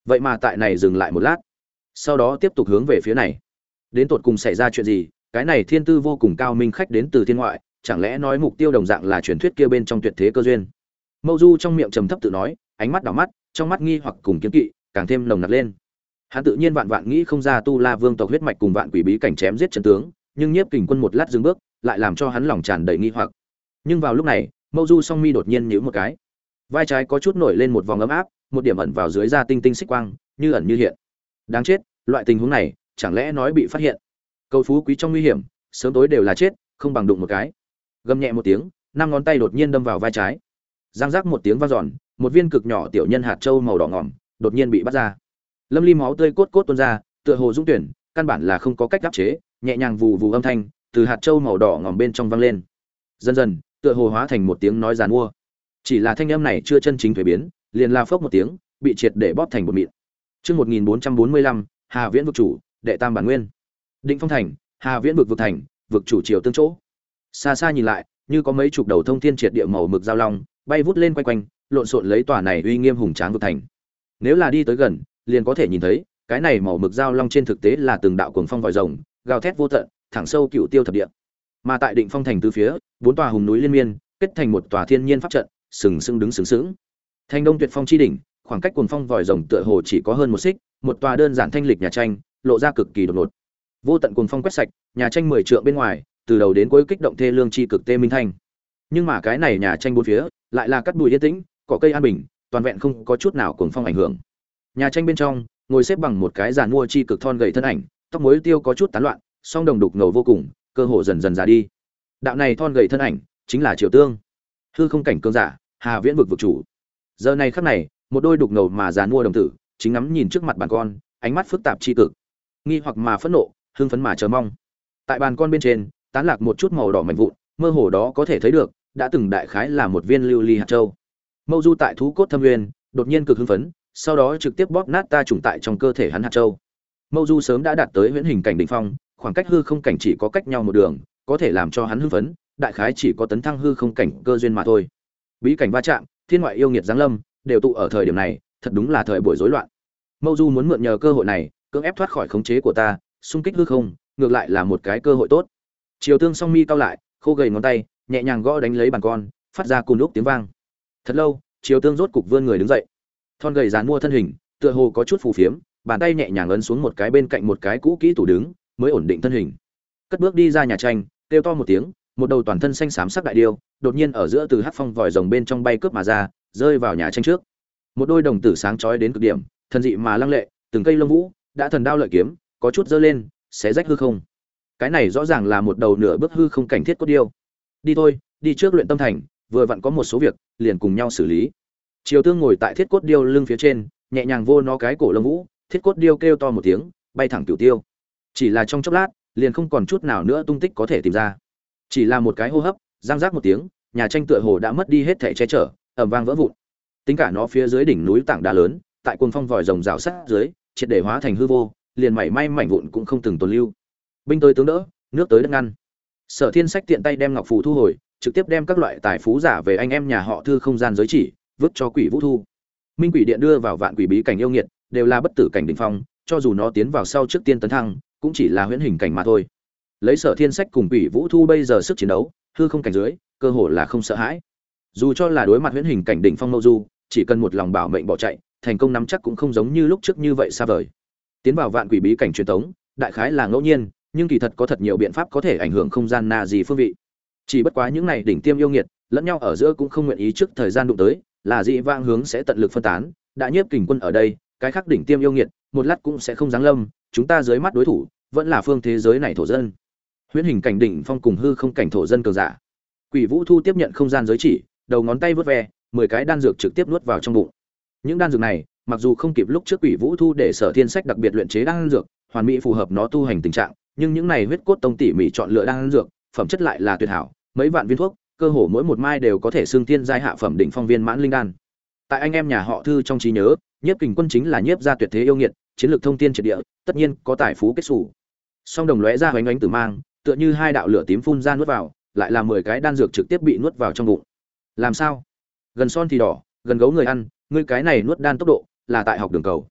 vậy mà tại này dừng lại một lát, sau đó tiếp tục hướng về phía này. Đến tột cùng xảy ra chuyện gì? Cái này thiên tư vô cùng cao minh khách đến từ thiên ngoại, chẳng lẽ nói mục tiêu đồng dạng là truyền thuyết kia bên trong tuyệt thế cơ duyên? Mâu Du trong miệng trầm thấp tự nói, ánh mắt đảo mắt, trong mắt nghi hoặc cùng kiêng kỵ càng thêm nồng nặc lên. Hắn tự nhiên vạn vạn nghĩ không ra Tu La Vương tộc huyết mạch cùng vạn quỷ bí cảnh chém giết chân tướng, nhưng Nhiếp Kình Quân một lát dừng bước, lại làm cho hắn lòng tràn đầy nghi hoặc. Nhưng vào lúc này, Mâu Du song mi đột nhiên nhíu một cái, vai trái có chút nổi lên một vòng ấm áp, một điểm ẩn vào dưới da tinh tinh xích quang, như ẩn như hiện. Đáng chết, loại tình huống này, chẳng lẽ nói bị phát hiện? Cầu phú quý trong nguy hiểm, sớm tối đều là chết, không bằng đụng một cái. Gầm nhẹ một tiếng, năm ngón tay đột nhiên đâm vào vai trái. Giang giác một tiếng vang dọn, một viên cực nhỏ tiểu nhân hạt châu màu đỏ ngòm đột nhiên bị bắt ra. Lâm ly máu tươi cốt cốt tuôn ra, tựa hồ dũng tuyển, căn bản là không có cách áp chế, nhẹ nhàng vù vù âm thanh từ hạt châu màu đỏ ngòm bên trong vang lên. Dần dần, tựa hồ hóa thành một tiếng nói giàn mua. Chỉ là thanh âm này chưa chân chính thuế biến, liền la phốc một tiếng, bị triệt để bóp thành bột mịn. Chương 1445, Hà Viễn vực chủ, đệ tam bản nguyên. Định Phong thành, Hà Viễn vực thành, vực chủ triều tương chỗ. Xa xa nhìn lại, như có mấy chục đầu thông thiên triệt địa màu mực giao long, bay vút lên quanh quanh, lộn xộn lấy tòa này uy nghiêm hùng tráng vực thành. Nếu là đi tới gần, liền có thể nhìn thấy, cái này màu mực giao long trên thực tế là từng đạo cuồng phong vòi rồng, gào thét vô tận, thẳng sâu cựu tiêu thập địa. Mà tại Định Phong thành tứ phía, bốn tòa hùng núi liên miên, kết thành một tòa thiên nhiên pháp trận, sừng sững đứng sừng sững. Thành Đông Tuyệt Phong chi đỉnh, khoảng cách cuồng phong vòi rồng tựa hồ chỉ có hơn một xích, một tòa đơn giản thanh lịch nhà tranh, lộ ra cực kỳ đột ngột. Vô tận cuồng phong quét sạch, nhà tranh 10 trượng bên ngoài, từ đầu đến cuối kích động thê lương chi cực tê minh thanh. Nhưng mà cái này nhà tranh bốn phía, lại là cát bụi yên tĩnh, cỏ cây an bình, toàn vẹn không có chút nào cuồng phong ảnh hưởng. Nhà tranh bên trong, ngồi xếp bằng một cái giàn mua chi cực thon gầy thân ảnh, tóc mối tiêu có chút tán loạn, song đồng đục ngầu vô cùng, cơ hồ dần dần già đi. Đạo này thon gầy thân ảnh, chính là Triều Tương, hư không cảnh cường giả, Hà Viễn vực vực chủ. Giờ này khắc này, một đôi đục ngầu mà giàn mua đồng tử, chính ngắm nhìn trước mặt bàn con, ánh mắt phức tạp chi cực, nghi hoặc mà phẫn nộ, hưng phấn mà chờ mong. Tại bàn con bên trên, tán lạc một chút màu đỏ mảnh vụn, mơ hồ đó có thể thấy được, đã từng đại khái là một viên lưu ly hạt châu. Mâu Du tại thú cốt thâm nguyên, đột nhiên cực hưng phấn, sau đó trực tiếp bóp nát ta trùng tại trong cơ thể hắn hạt châu. Mâu Du sớm đã đạt tới huyễn hình cảnh đỉnh phong, khoảng cách hư không cảnh chỉ có cách nhau một đường, có thể làm cho hắn hưng phấn, đại khái chỉ có tấn thăng hư không cảnh cơ duyên mà thôi. Bí cảnh va chạm, thiên ngoại yêu nghiệt giáng lâm, đều tụ ở thời điểm này, thật đúng là thời buổi rối loạn. Mâu Du muốn mượn nhờ cơ hội này, cưỡng ép thoát khỏi khống chế của ta, xung kích hư không, ngược lại là một cái cơ hội tốt. Triều Tương song mi cao lại, khô gầy ngón tay, nhẹ nhàng gõ đánh lấy bàn con, phát ra cùn úc tiếng vang. Thật lâu, Triều Tương rốt cục vươn người đứng dậy. Thon gầy dàn mua thân hình, tựa hồ có chút phù phiếm, bàn tay nhẹ nhàng ấn xuống một cái bên cạnh một cái cũ kỹ tủ đứng, mới ổn định thân hình. Cất bước đi ra nhà tranh, kêu to một tiếng, một đầu toàn thân xanh xám sắc đại điêu, đột nhiên ở giữa từ hắc phong vòi rồng bên trong bay cướp mà ra, rơi vào nhà tranh trước. Một đôi đồng tử sáng chói đến cực điểm, thần dị mà lăng lệ, từng cây lông vũ, đã thần đao lợi kiếm, có chút giơ lên, xé rách hư không. Cái này rõ ràng là một đầu nửa bước hư không cảnh thiết cốt điêu. Đi thôi, đi trước luyện tâm thành, vừa vặn có một số việc, liền cùng nhau xử lý. Triều Tương ngồi tại thiết cốt điêu lưng phía trên, nhẹ nhàng vô nó cái cổ lông vũ, thiết cốt điêu kêu to một tiếng, bay thẳng cửu tiêu. Chỉ là trong chốc lát, liền không còn chút nào nữa tung tích có thể tìm ra. Chỉ là một cái hô hấp, răng rác một tiếng, nhà tranh tựa hồ đã mất đi hết thảy che chở, ầm vang vỡ vụn. Tính cả nó phía dưới đỉnh núi tảng đá lớn, tại cuồng phong vòi rồng rào sát dưới, triệt để hóa thành hư vô, liền mảy may mảnh vụn cũng không từng tồn lưu. Binh tới tướng đỡ, nước tới đất ngăn. Sở Thiên Sách tiện tay đem ngọc phù thu hồi, trực tiếp đem các loại tài phú giả về anh em nhà họ Thư không gian giới chỉ, vứt cho Quỷ Vũ Thu. Minh Quỷ Điện đưa vào vạn quỷ bí cảnh yêu nghiệt, đều là bất tử cảnh đỉnh phong, cho dù nó tiến vào sau trước tiên tấn thăng, cũng chỉ là huyễn hình cảnh mà thôi. Lấy Sở Thiên Sách cùng Quỷ Vũ Thu bây giờ sức chiến đấu, hư không cảnh dưới, cơ hội là không sợ hãi. Dù cho là đối mặt huyễn hình cảnh đỉnh phong Mâu Du, chỉ cần một lòng bảo mệnh bỏ chạy, thành công nắm chắc cũng không giống như lúc trước như vậy xa vời. Tiến vào vạn quỷ bí cảnh truyền tống, đại khái là ngẫu nhiên, nhưng kỳ thật có thật nhiều biện pháp có thể ảnh hưởng không gian na gì phương vị. Chỉ bất quá những này đỉnh tiêm yêu nghiệt, lẫn nhau ở giữa cũng không nguyện ý trước thời gian đụng tới, là dị vãng hướng sẽ tận lực phân tán, đã Nhiếp Kình Quân ở đây, cái khác đỉnh tiêm yêu nghiệt, một lát cũng sẽ không giáng lâm, chúng ta dưới mắt đối thủ, vẫn là phương thế giới này thổ dân. Huyễn hình cảnh đỉnh phong cùng hư không cảnh thổ dân cường giả. Quỷ Vũ Thu tiếp nhận không gian giới chỉ, đầu ngón tay vớt ve, 10 cái đan dược trực tiếp nuốt vào trong bụng. Những đan dược này, mặc dù không kịp lúc trước Quỷ Vũ Thu để Sở Thiên Sách đặc biệt luyện chế đan dược, hoàn mỹ phù hợp nó tu hành tình trạng, nhưng những này huyết cốt tông tỉ mỉ chọn lựa đan dược, phẩm chất lại là tuyệt hảo, mấy vạn viên thuốc, cơ hồ mỗi một mai đều có thể xương tiên giai hạ phẩm đỉnh phong viên mãn linh đan. Tại anh em nhà họ Thư trong trí nhớ, Nhiếp Kình Quân chính là nhiếp gia tuyệt thế yêu nghiệt, chiến lược thông tiên triệt địa, tất nhiên có tài phú kết sủ. Song đồng lóe ra hoánh ánh tử mang, tựa như hai đạo lửa tím phun ra nuốt vào, lại là 10 cái đan dược trực tiếp bị nuốt vào trong bụng. Làm sao? Gần son thì đỏ, gần gấu người ăn, ngươi cái này nuốt đan tốc độ, là tại học đường cầu.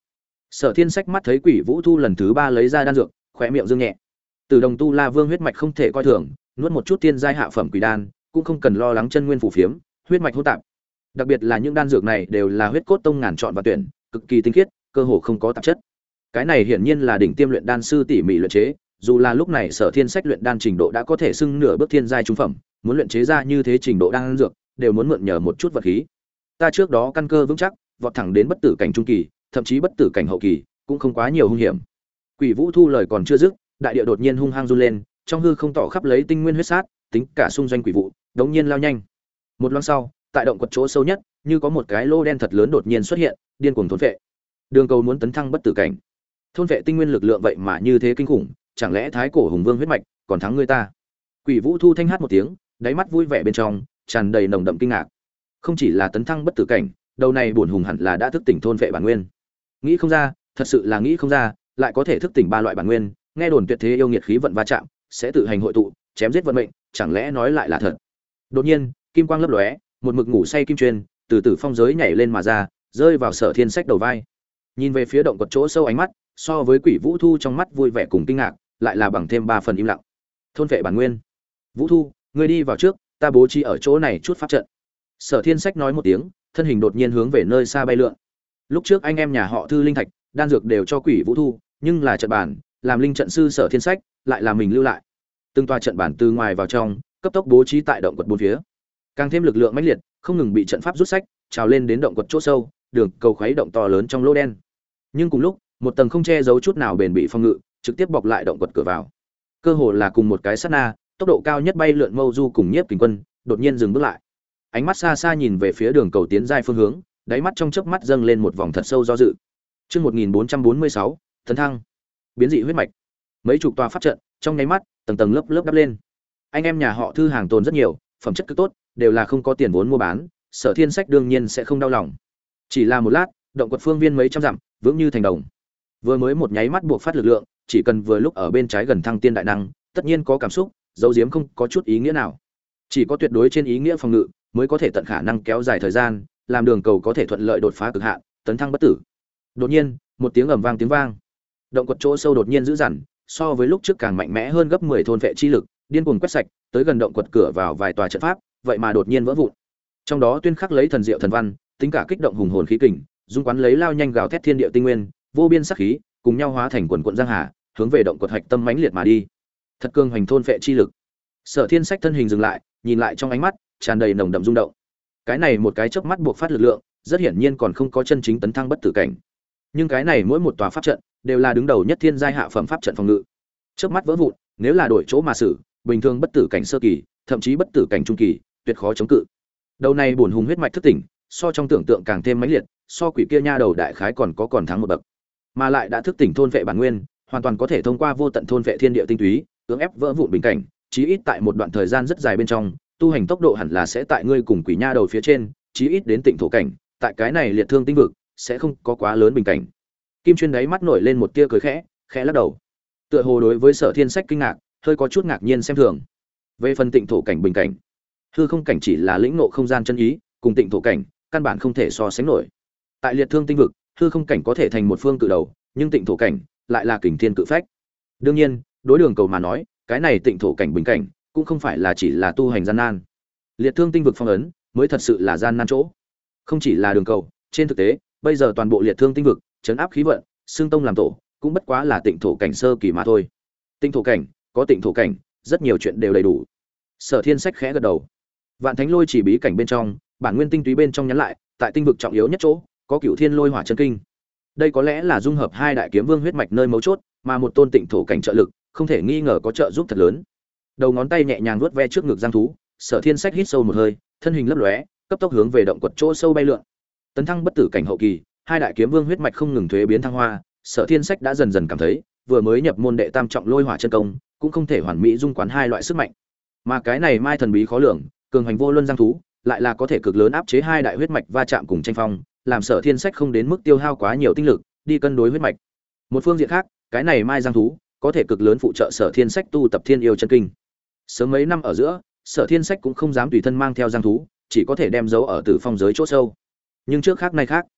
Sở Thiên Sách mắt thấy Quỷ Vũ Thu lần thứ 3 lấy ra đan dược, khóe miệng dương nhẹ. Từ Đồng Tu La Vương huyết mạch không thể coi thường, nuốt một chút tiên giai hạ phẩm quỷ đan, cũng không cần lo lắng chân nguyên phù phiếm, huyết mạch hỗn tạp. Đặc biệt là những đan dược này đều là huyết cốt tông ngàn chọn và tuyển, cực kỳ tinh khiết, cơ hồ không có tạp chất. Cái này hiển nhiên là đỉnh tiêm luyện đan sư tỉ mỉ luyện chế, dù là lúc này Sở Thiên Sách luyện đan trình độ đã có thể xưng nửa bước thiên giai trung phẩm, muốn luyện chế ra như thế trình độ đan dược, đều muốn mượn nhờ một chút vật khí. Ta trước đó căn cơ vững chắc, vọt thẳng đến bất tử cảnh trung kỳ, thậm chí bất tử cảnh hậu kỳ, cũng không quá nhiều hung hiểm. Quỷ Vũ Thu lời còn chưa dứt, đại địa đột nhiên hung hăng run lên, trong hư không tỏ khắp lấy tinh nguyên huyết sát, tính cả xung doanh quỷ vụ, đống nhiên lao nhanh. Một loáng sau, tại động quật chỗ sâu nhất, như có một cái lô đen thật lớn đột nhiên xuất hiện, điên cuồng thôn phệ. Đường Cầu muốn tấn thăng bất tử cảnh. Thôn phệ tinh nguyên lực lượng vậy mà như thế kinh khủng, chẳng lẽ thái cổ hùng vương huyết mạch còn thắng người ta? Quỷ Vũ Thu thanh hát một tiếng, đáy mắt vui vẻ bên trong tràn đầy nồng đậm kinh ngạc. Không chỉ là tấn thăng bất tử cảnh, đầu này bổn hùng hẳn là đã thức tỉnh thôn phệ bản nguyên. Nghĩ không ra, thật sự là nghĩ không ra, lại có thể thức tỉnh ba loại bản nguyên, nghe đồn tuyệt thế yêu nghiệt khí vận va chạm, sẽ tự hành hội tụ, chém giết vận mệnh, chẳng lẽ nói lại là thật. Đột nhiên, kim quang lấp lóe, một mực ngủ say kim truyền từ từ phong giới nhảy lên mà ra, rơi vào Sở Thiên Sách đầu vai. Nhìn về phía động quật chỗ sâu, ánh mắt so với Quỷ Vũ Thu trong mắt vui vẻ cùng kinh ngạc, lại là bằng thêm 3 phần im lặng. Thôn vệ bản nguyên. Vũ Thu, ngươi đi vào trước, ta bố trí ở chỗ này chút pháp trận. Sở Thiên Sách nói một tiếng, thân hình đột nhiên hướng về nơi xa bay lượn. Lúc trước anh em nhà họ Thư linh thạch, đan dược đều cho Quỷ Vũ Thu, nhưng là trận bản, làm linh trận sư Sở Thiên Sách, lại là mình lưu lại. Từng tòa trận bản từ ngoài vào trong, cấp tốc bố trí tại động quật bốn phía. Càng thêm lực lượng mãnh liệt, không ngừng bị trận pháp rút sách, trào lên đến động quật chỗ sâu, đường cầu khuấy động to lớn trong lỗ đen. Nhưng cùng lúc, một tầng không che giấu chút nào bền bị phong ngự, trực tiếp bọc lại động quật cửa vào. Cơ hồ là cùng một cái sát na, tốc độ cao nhất bay lượn Mâu Du cùng Nhiếp Kình Quân, đột nhiên dừng bước lại. Ánh mắt xa xa nhìn về phía đường cầu tiến giai phương hướng, đáy mắt trong chớp mắt dâng lên một vòng thật sâu do dự. Chương 1446, tấn thăng. Biến dị huyết mạch. Mấy chục tòa pháp trận, trong nháy mắt, tầng tầng lớp lớp đắp lên. Anh em nhà họ Thư hàng tồn rất nhiều, phẩm chất cực tốt, đều là không có tiền vốn mua bán, Sở Thiên Sách đương nhiên sẽ không đau lòng. Chỉ là một lát, động quật phương viên mấy trăm dặm, vững như thành đồng. Vừa mới một nháy mắt buộc phát lực lượng, chỉ cần vừa lúc ở bên trái gần thăng tiên đại năng, tất nhiên có cảm xúc, dấu diếm không có chút ý nghĩa nào. Chỉ có tuyệt đối trên ý nghĩa phòng ngự, mới có thể tận khả năng kéo dài thời gian, làm đường cầu có thể thuận lợi đột phá cực hạn, tấn thăng bất tử. Đột nhiên, một tiếng ầm vang tiếng vang. Động quật chỗ sâu đột nhiên dữ dằn, so với lúc trước càng mạnh mẽ hơn gấp 10 thôn vệ chi lực, điên cuồng quét sạch, tới gần động quật cửa vào vài tòa trận pháp, vậy mà đột nhiên vỡ vụn. Trong đó tuyên khắc lấy thần diệu thần văn, tính cả kích động hùng hồn khí kình, dung quán lấy lao nhanh gào thét thiên địa tinh nguyên, vô biên sắc khí, cùng nhau hóa thành quần quần giang hà, hướng về động quật hạch tâm mãnh liệt mà đi. Thật cương hoành thôn vệ chi lực. Sở Thiên Sách thân hình dừng lại, nhìn lại trong ánh mắt tràn đầy nồng đậm rung động. Cái này một cái chớp mắt buộc phát lực lượng, rất hiển nhiên còn không có chân chính tấn thăng bất tử cảnh. Nhưng cái này mỗi một tòa pháp trận đều là đứng đầu nhất thiên giai hạ phẩm pháp trận phòng ngự. Chớp mắt vỡ vụn, nếu là đổi chỗ mà xử, bình thường bất tử cảnh sơ kỳ, thậm chí bất tử cảnh trung kỳ, tuyệt khó chống cự. Đầu này bổn hùng huyết mạch thức tỉnh, so trong tưởng tượng càng thêm mãnh liệt, so quỷ kia nha đầu đại khái còn thắng một bậc. Mà lại đã thức tỉnh thôn vệ bản nguyên, hoàn toàn có thể thông qua vô tận thôn vệ thiên địa tinh túy, cưỡng ép vỡ vụn bình cảnh, chí ít tại một đoạn thời gian rất dài bên trong, tu hành tốc độ hẳn là sẽ tại ngươi cùng quỷ nha đầu phía trên, chí ít đến tịnh thổ cảnh, tại cái này liệt thương tinh vực, sẽ không có quá lớn bình cảnh. Kim Chuyên đáy mắt nổi lên một tia cười khẽ, khẽ lắc đầu. Tựa hồ đối với Sở Thiên Sách kinh ngạc, hơi có chút ngạc nhiên xem thường. Về phần tịnh thổ cảnh bình cảnh, hư không cảnh chỉ là lĩnh ngộ không gian chân ý, cùng tịnh thổ cảnh, căn bản không thể so sánh nổi. Tại liệt thương tinh vực, hư không cảnh có thể thành một phương cự đầu, nhưng tịnh thổ cảnh lại là kình thiên cự phách. Đương nhiên, đối đường cầu mà nói, cái này tịnh thổ cảnh bình cảnh cũng không phải là chỉ là tu hành gian nan. Liệt thương tinh vực phong ấn mới thật sự là gian nan chỗ. Không chỉ là đường cầu, trên thực tế, bây giờ toàn bộ liệt thương tinh vực, trấn áp khí vận, xương tông làm tổ, cũng bất quá là tịnh thổ cảnh sơ kỳ mà thôi. Tịnh thổ cảnh, có tịnh thổ cảnh, rất nhiều chuyện đều đầy đủ. Sở Thiên Sách khẽ gật đầu. Vạn Thánh Lôi chỉ bí cảnh bên trong, bản nguyên tinh túy bên trong nhắn lại, tại tinh vực trọng yếu nhất chỗ, có Cửu Thiên Lôi Hỏa chân kinh. Đây có lẽ là dung hợp hai đại kiếm vương huyết mạch nơi mấu chốt, mà một tôn tịnh thổ cảnh trợ lực, không thể nghi ngờ có trợ giúp thật lớn. Đầu ngón tay nhẹ nhàng vuốt ve trước ngực giang thú, Sở Thiên Sách hít sâu một hơi, thân hình lấp lóe, cấp tốc hướng về động quật chỗ sâu bay lượn. Tấn thăng bất tử cảnh hậu kỳ, hai đại kiếm vương huyết mạch không ngừng thuế biến thăng hoa, Sở Thiên Sách đã dần dần cảm thấy, vừa mới nhập môn đệ tam trọng Lôi Hỏa chân công, cũng không thể hoàn mỹ dung quán hai loại sức mạnh. Mà cái này mai thần bí khó lường, cường hành vô luân giang thú, lại là có thể cực lớn áp chế hai đại huyết mạch va chạm cùng tranh phong, làm Sở Thiên Sách không đến mức tiêu hao quá nhiều tinh lực đi cân đối huyết mạch. Một phương diện khác, cái này mai giang thú có thể cực lớn phụ trợ Sở Thiên Sách tu tập Thiên Yêu chân kinh. Sớm mấy năm ở giữa, Sở Thiên Sách cũng không dám tùy thân mang theo giang thú, chỉ có thể đem giấu ở Tử Phong giới chỗ sâu. Nhưng trước khác nay khác,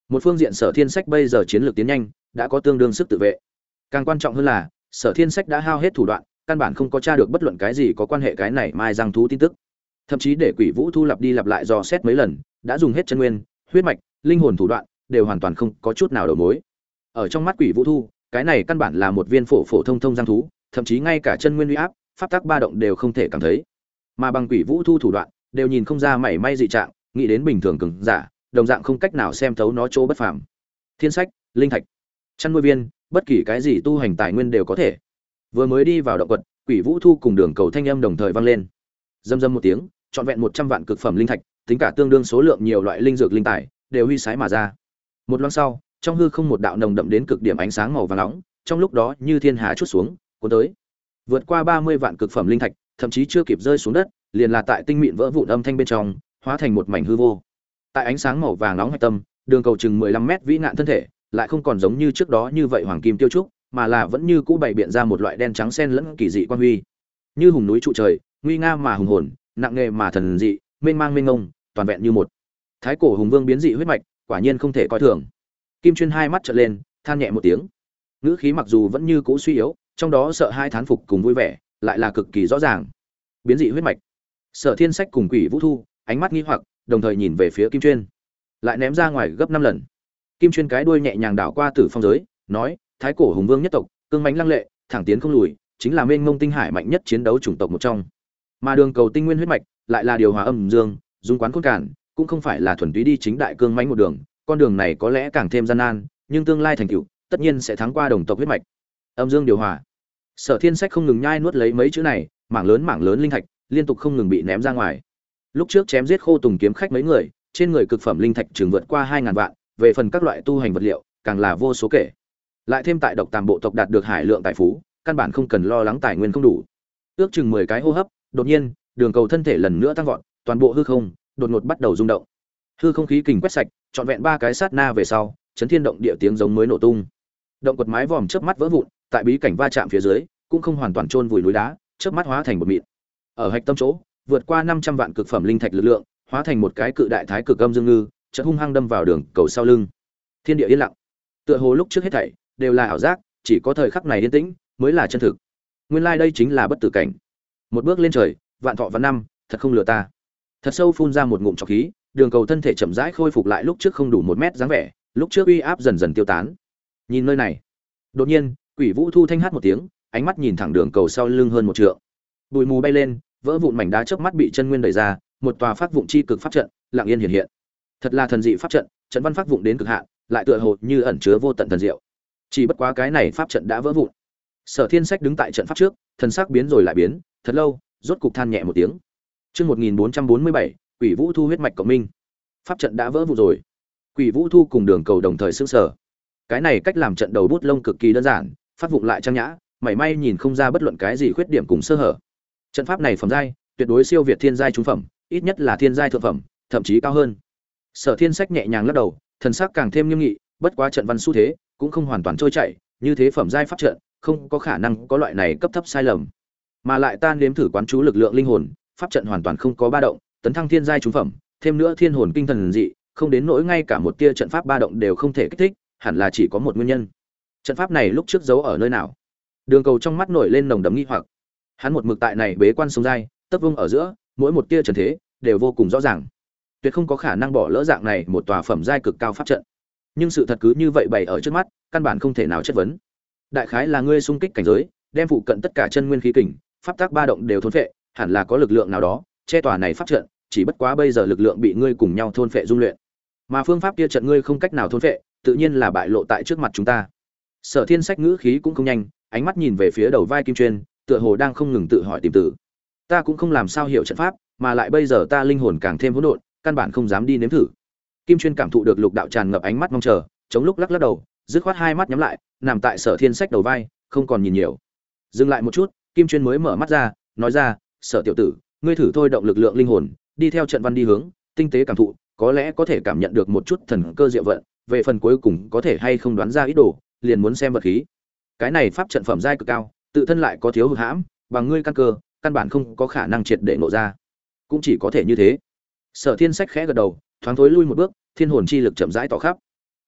Một phương diện Sở Thiên Sách bây giờ chiến lược tiến nhanh, đã có tương đương sức tự vệ. Càng quan trọng hơn là, Sở Thiên Sách đã hao hết thủ đoạn, căn bản không có tra được bất luận cái gì có quan hệ cái này mai răng thú tin tức. Thậm chí để Quỷ Vũ Thu lặp đi lặp lại dò xét mấy lần, đã dùng hết chân nguyên, huyết mạch, linh hồn thủ đoạn, đều hoàn toàn không có chút nào đầu mối. Ở trong mắt Quỷ Vũ Thu, cái này căn bản là một viên phổ phổ thông thông răng thú, thậm chí ngay cả chân nguyên uy áp, pháp tắc ba động đều không thể cảm thấy. Mà bằng Quỷ Vũ Thu thủ đoạn, đều nhìn không ra mảy may dị trạng, nghĩ đến bình thường cường giả, đồng dạng không cách nào xem thấu nó chỗ bất phàm. Thiên sách, linh thạch, chăn nuôi viên, bất kỳ cái gì tu hành tài nguyên đều có thể. Vừa mới đi vào động quật, Quỷ Vũ Thu cùng Đường Cầu thanh âm đồng thời vang lên. Rầm rầm một tiếng, trọn vẹn 100 vạn cực phẩm linh thạch, tính cả tương đương số lượng nhiều loại linh dược linh tài, đều huy sái mà ra. Một loáng sau, trong hư không một đạo nồng đậm đến cực điểm ánh sáng màu vàng nóng, trong lúc đó như thiên hà chút xuống, cuốn tới. Vượt qua 30 vạn cực phẩm linh thạch, thậm chí chưa kịp rơi xuống đất, liền là tại tinh mịn vỡ vụn âm thanh bên trong, hóa thành một mảnh hư vô. Tại ánh sáng màu vàng nóng hạch tâm, Đường Cầu chừng 15 mét vĩ ngạn thân thể, lại không còn giống như trước đó như vậy hoàng kim tiêu trúc, mà là vẫn như cũ bày biện ra một loại đen trắng xen lẫn kỳ dị quan huy. Như hùng núi trụ trời, nguy nga mà hùng hồn, nặng nề mà thần dị, mênh mang mênh mông, toàn vẹn như một. Thái cổ hùng vương biến dị huyết mạch, quả nhiên không thể coi thường. Kim Chuyên hai mắt trợn lên, than nhẹ một tiếng. Ngữ khí mặc dù vẫn như cũ suy yếu, trong đó sợ hai thán phục cùng vui vẻ, lại là cực kỳ rõ ràng. Biến dị huyết mạch. Sở Thiên Sách cùng Quỷ Vũ Thu, ánh mắt nghi hoặc, đồng thời nhìn về phía Kim Chuyên. Lại ném ra ngoài gấp 5 lần. Kim Chuyên cái đuôi nhẹ nhàng đảo qua Tử Phong giới, nói: "Thái cổ hùng vương nhất tộc, cương mãnh lăng lệ, thẳng tiến không lùi, chính là mênh mông tinh hải mạnh nhất chiến đấu chủng tộc một trong. Mà Đường Cầu tinh nguyên huyết mạch, lại là điều hòa âm dương, dung quán cốt cản, cũng không phải là thuần túy đi chính đại cương mãnh một đường, con đường này có lẽ càng thêm gian nan, nhưng tương lai thành tựu, tất nhiên sẽ thắng qua đồng tộc huyết mạch. Âm dương điều hòa." Sở Thiên Sách không ngừng nhai nuốt lấy mấy chữ này, mảng lớn linh thạch liên tục không ngừng bị ném ra ngoài. Lúc trước chém giết Khô Tùng kiếm khách mấy người, trên người cực phẩm linh thạch trường vượt qua 2000 vạn, về phần các loại tu hành vật liệu, càng là vô số kể. Lại thêm tại Độc Tàm bộ tộc đạt được hải lượng tài phú, căn bản không cần lo lắng tài nguyên không đủ. Ước chừng 10 cái hô hấp, đột nhiên, Đường Cầu thân thể lần nữa tăng vọt, toàn bộ hư không đột ngột bắt đầu rung động. Hư không khí kình quét sạch, trọn vẹn 3 cái sát na về sau, chấn thiên động địa tiếng giống mới nổ tung. Động quật mái vòm chớp mắt vỡ vụn, tại bí cảnh va chạm phía dưới, cũng không hoàn toàn chôn vùi núi đá, chớp mắt hóa thành một mịn. Ở hạch tâm chỗ, vượt qua 500 vạn cực phẩm linh thạch lực lượng, hóa thành một cái cự đại thái cực âm dương ngư, chợt hung hăng đâm vào Đường Cầu sau lưng. Thiên địa yên lặng. Tựa hồ lúc trước hết thảy đều là ảo giác, chỉ có thời khắc này yên tĩnh mới là chân thực. Nguyên lai đây chính là bất tử cảnh. Một bước lên trời, vạn thọ vạn năm, thật không lừa ta. Thật sâu phun ra một ngụm trọc khí, Đường Cầu thân thể chậm rãi khôi phục lại lúc trước không đủ 1 mét dáng vẻ, lúc trước uy áp dần dần tiêu tán. Nhìn nơi này, đột nhiên, Quỷ Vũ Thu thanh hát một tiếng, ánh mắt nhìn thẳng Đường Cầu sau lưng hơn 1 trượng. Bụi mù bay lên, vỡ vụn mảnh đá chớp mắt bị chân nguyên đẩy ra, một tòa phát vụn chi cực pháp trận, lặng yên hiện hiện. Thật là thần dị pháp trận, trận văn phát vụn đến cực hạn, lại tựa hồ như ẩn chứa vô tận thần diệu. Chỉ bất quá cái này pháp trận đã vỡ vụn. Sở Thiên Sách đứng tại trận pháp trước, thần sắc biến rồi lại biến, thật lâu, rốt cục than nhẹ một tiếng. Chương 1447, Quỷ Vũ Thu huyết mạch cộng minh. Pháp trận đã vỡ vụn rồi. Quỷ Vũ Thu cùng Đường Cầu đồng thời sửng sở. Cái này cách làm trận đầu bút lông cực kỳ đơn giản, phát vụn lại trang nhã, mảy may nhìn không ra bất luận cái gì khuyết điểm cùng sơ hở. Trận pháp này phẩm giai, tuyệt đối siêu việt thiên giai trung phẩm, ít nhất là thiên giai thượng phẩm, thậm chí cao hơn. Sở Thiên Sách nhẹ nhàng lắc đầu, thần sắc càng thêm nghiêm nghị, bất quá trận văn xu thế cũng không hoàn toàn trôi chảy, như thế phẩm giai pháp trận, không có khả năng có loại này cấp thấp sai lầm. Mà lại tan nếm thử quán chú lực lượng linh hồn, pháp trận hoàn toàn không có ba động, tấn thăng thiên giai trung phẩm, thêm nữa thiên hồn kinh thần dị, không đến nỗi ngay cả một tia trận pháp ba động đều không thể kích thích, hẳn là chỉ có một nguyên nhân. Trận pháp này lúc trước giấu ở nơi nào? Đường Cầu trong mắt nổi lên nồng đậm nghi hoặc. Hắn một mực tại này bế quan sông giai, tấp vung ở giữa, mỗi một tia trận thế đều vô cùng rõ ràng. Tuyệt không có khả năng bỏ lỡ dạng này một tòa phẩm giai cực cao pháp trận. Nhưng sự thật cứ như vậy bày ở trước mắt, căn bản không thể nào chất vấn. Đại khái là ngươi xung kích cảnh giới, đem phụ cận tất cả chân nguyên khí kình, pháp tác ba động đều thôn phệ, hẳn là có lực lượng nào đó che tòa này pháp trận, chỉ bất quá bây giờ lực lượng bị ngươi cùng nhau thôn phệ dung luyện. Mà phương pháp kia trận ngươi không cách nào thôn phệ, tự nhiên là bại lộ tại trước mặt chúng ta. Sở Thiên Sách ngữ khí cũng không nhanh, ánh mắt nhìn về phía đầu vai Kim Chuyên, tựa hồ đang không ngừng tự hỏi tìm tử. Ta cũng không làm sao hiểu trận pháp, mà lại bây giờ ta linh hồn càng thêm hỗn độn, căn bản không dám đi nếm thử. Kim Chuyên cảm thụ được lục đạo tràn ngập ánh mắt mong chờ, chống lúc lắc lắc đầu, dứt khoát hai mắt nhắm lại, nằm tại Sở Thiên Sách đầu vai, không còn nhìn nhiều. Dừng lại một chút, Kim Chuyên mới mở mắt ra, nói ra, "Sở tiểu tử, ngươi thử thôi động lực lượng linh hồn, đi theo trận văn đi hướng, tinh tế cảm thụ, có lẽ có thể cảm nhận được một chút thần cơ diệu vận, về phần cuối cùng có thể hay không đoán ra ý đồ, liền muốn xem vật khí. Cái này pháp trận phẩm giai cực cao, tự thân lại có thiếu hụt hãm, bằng ngươi căn cơ, căn bản không có khả năng triệt để nộ ra. Cũng chỉ có thể như thế." Sở Thiên Sách khẽ gật đầu, thoáng thối lui một bước, thiên hồn chi lực chậm rãi tỏ khắp.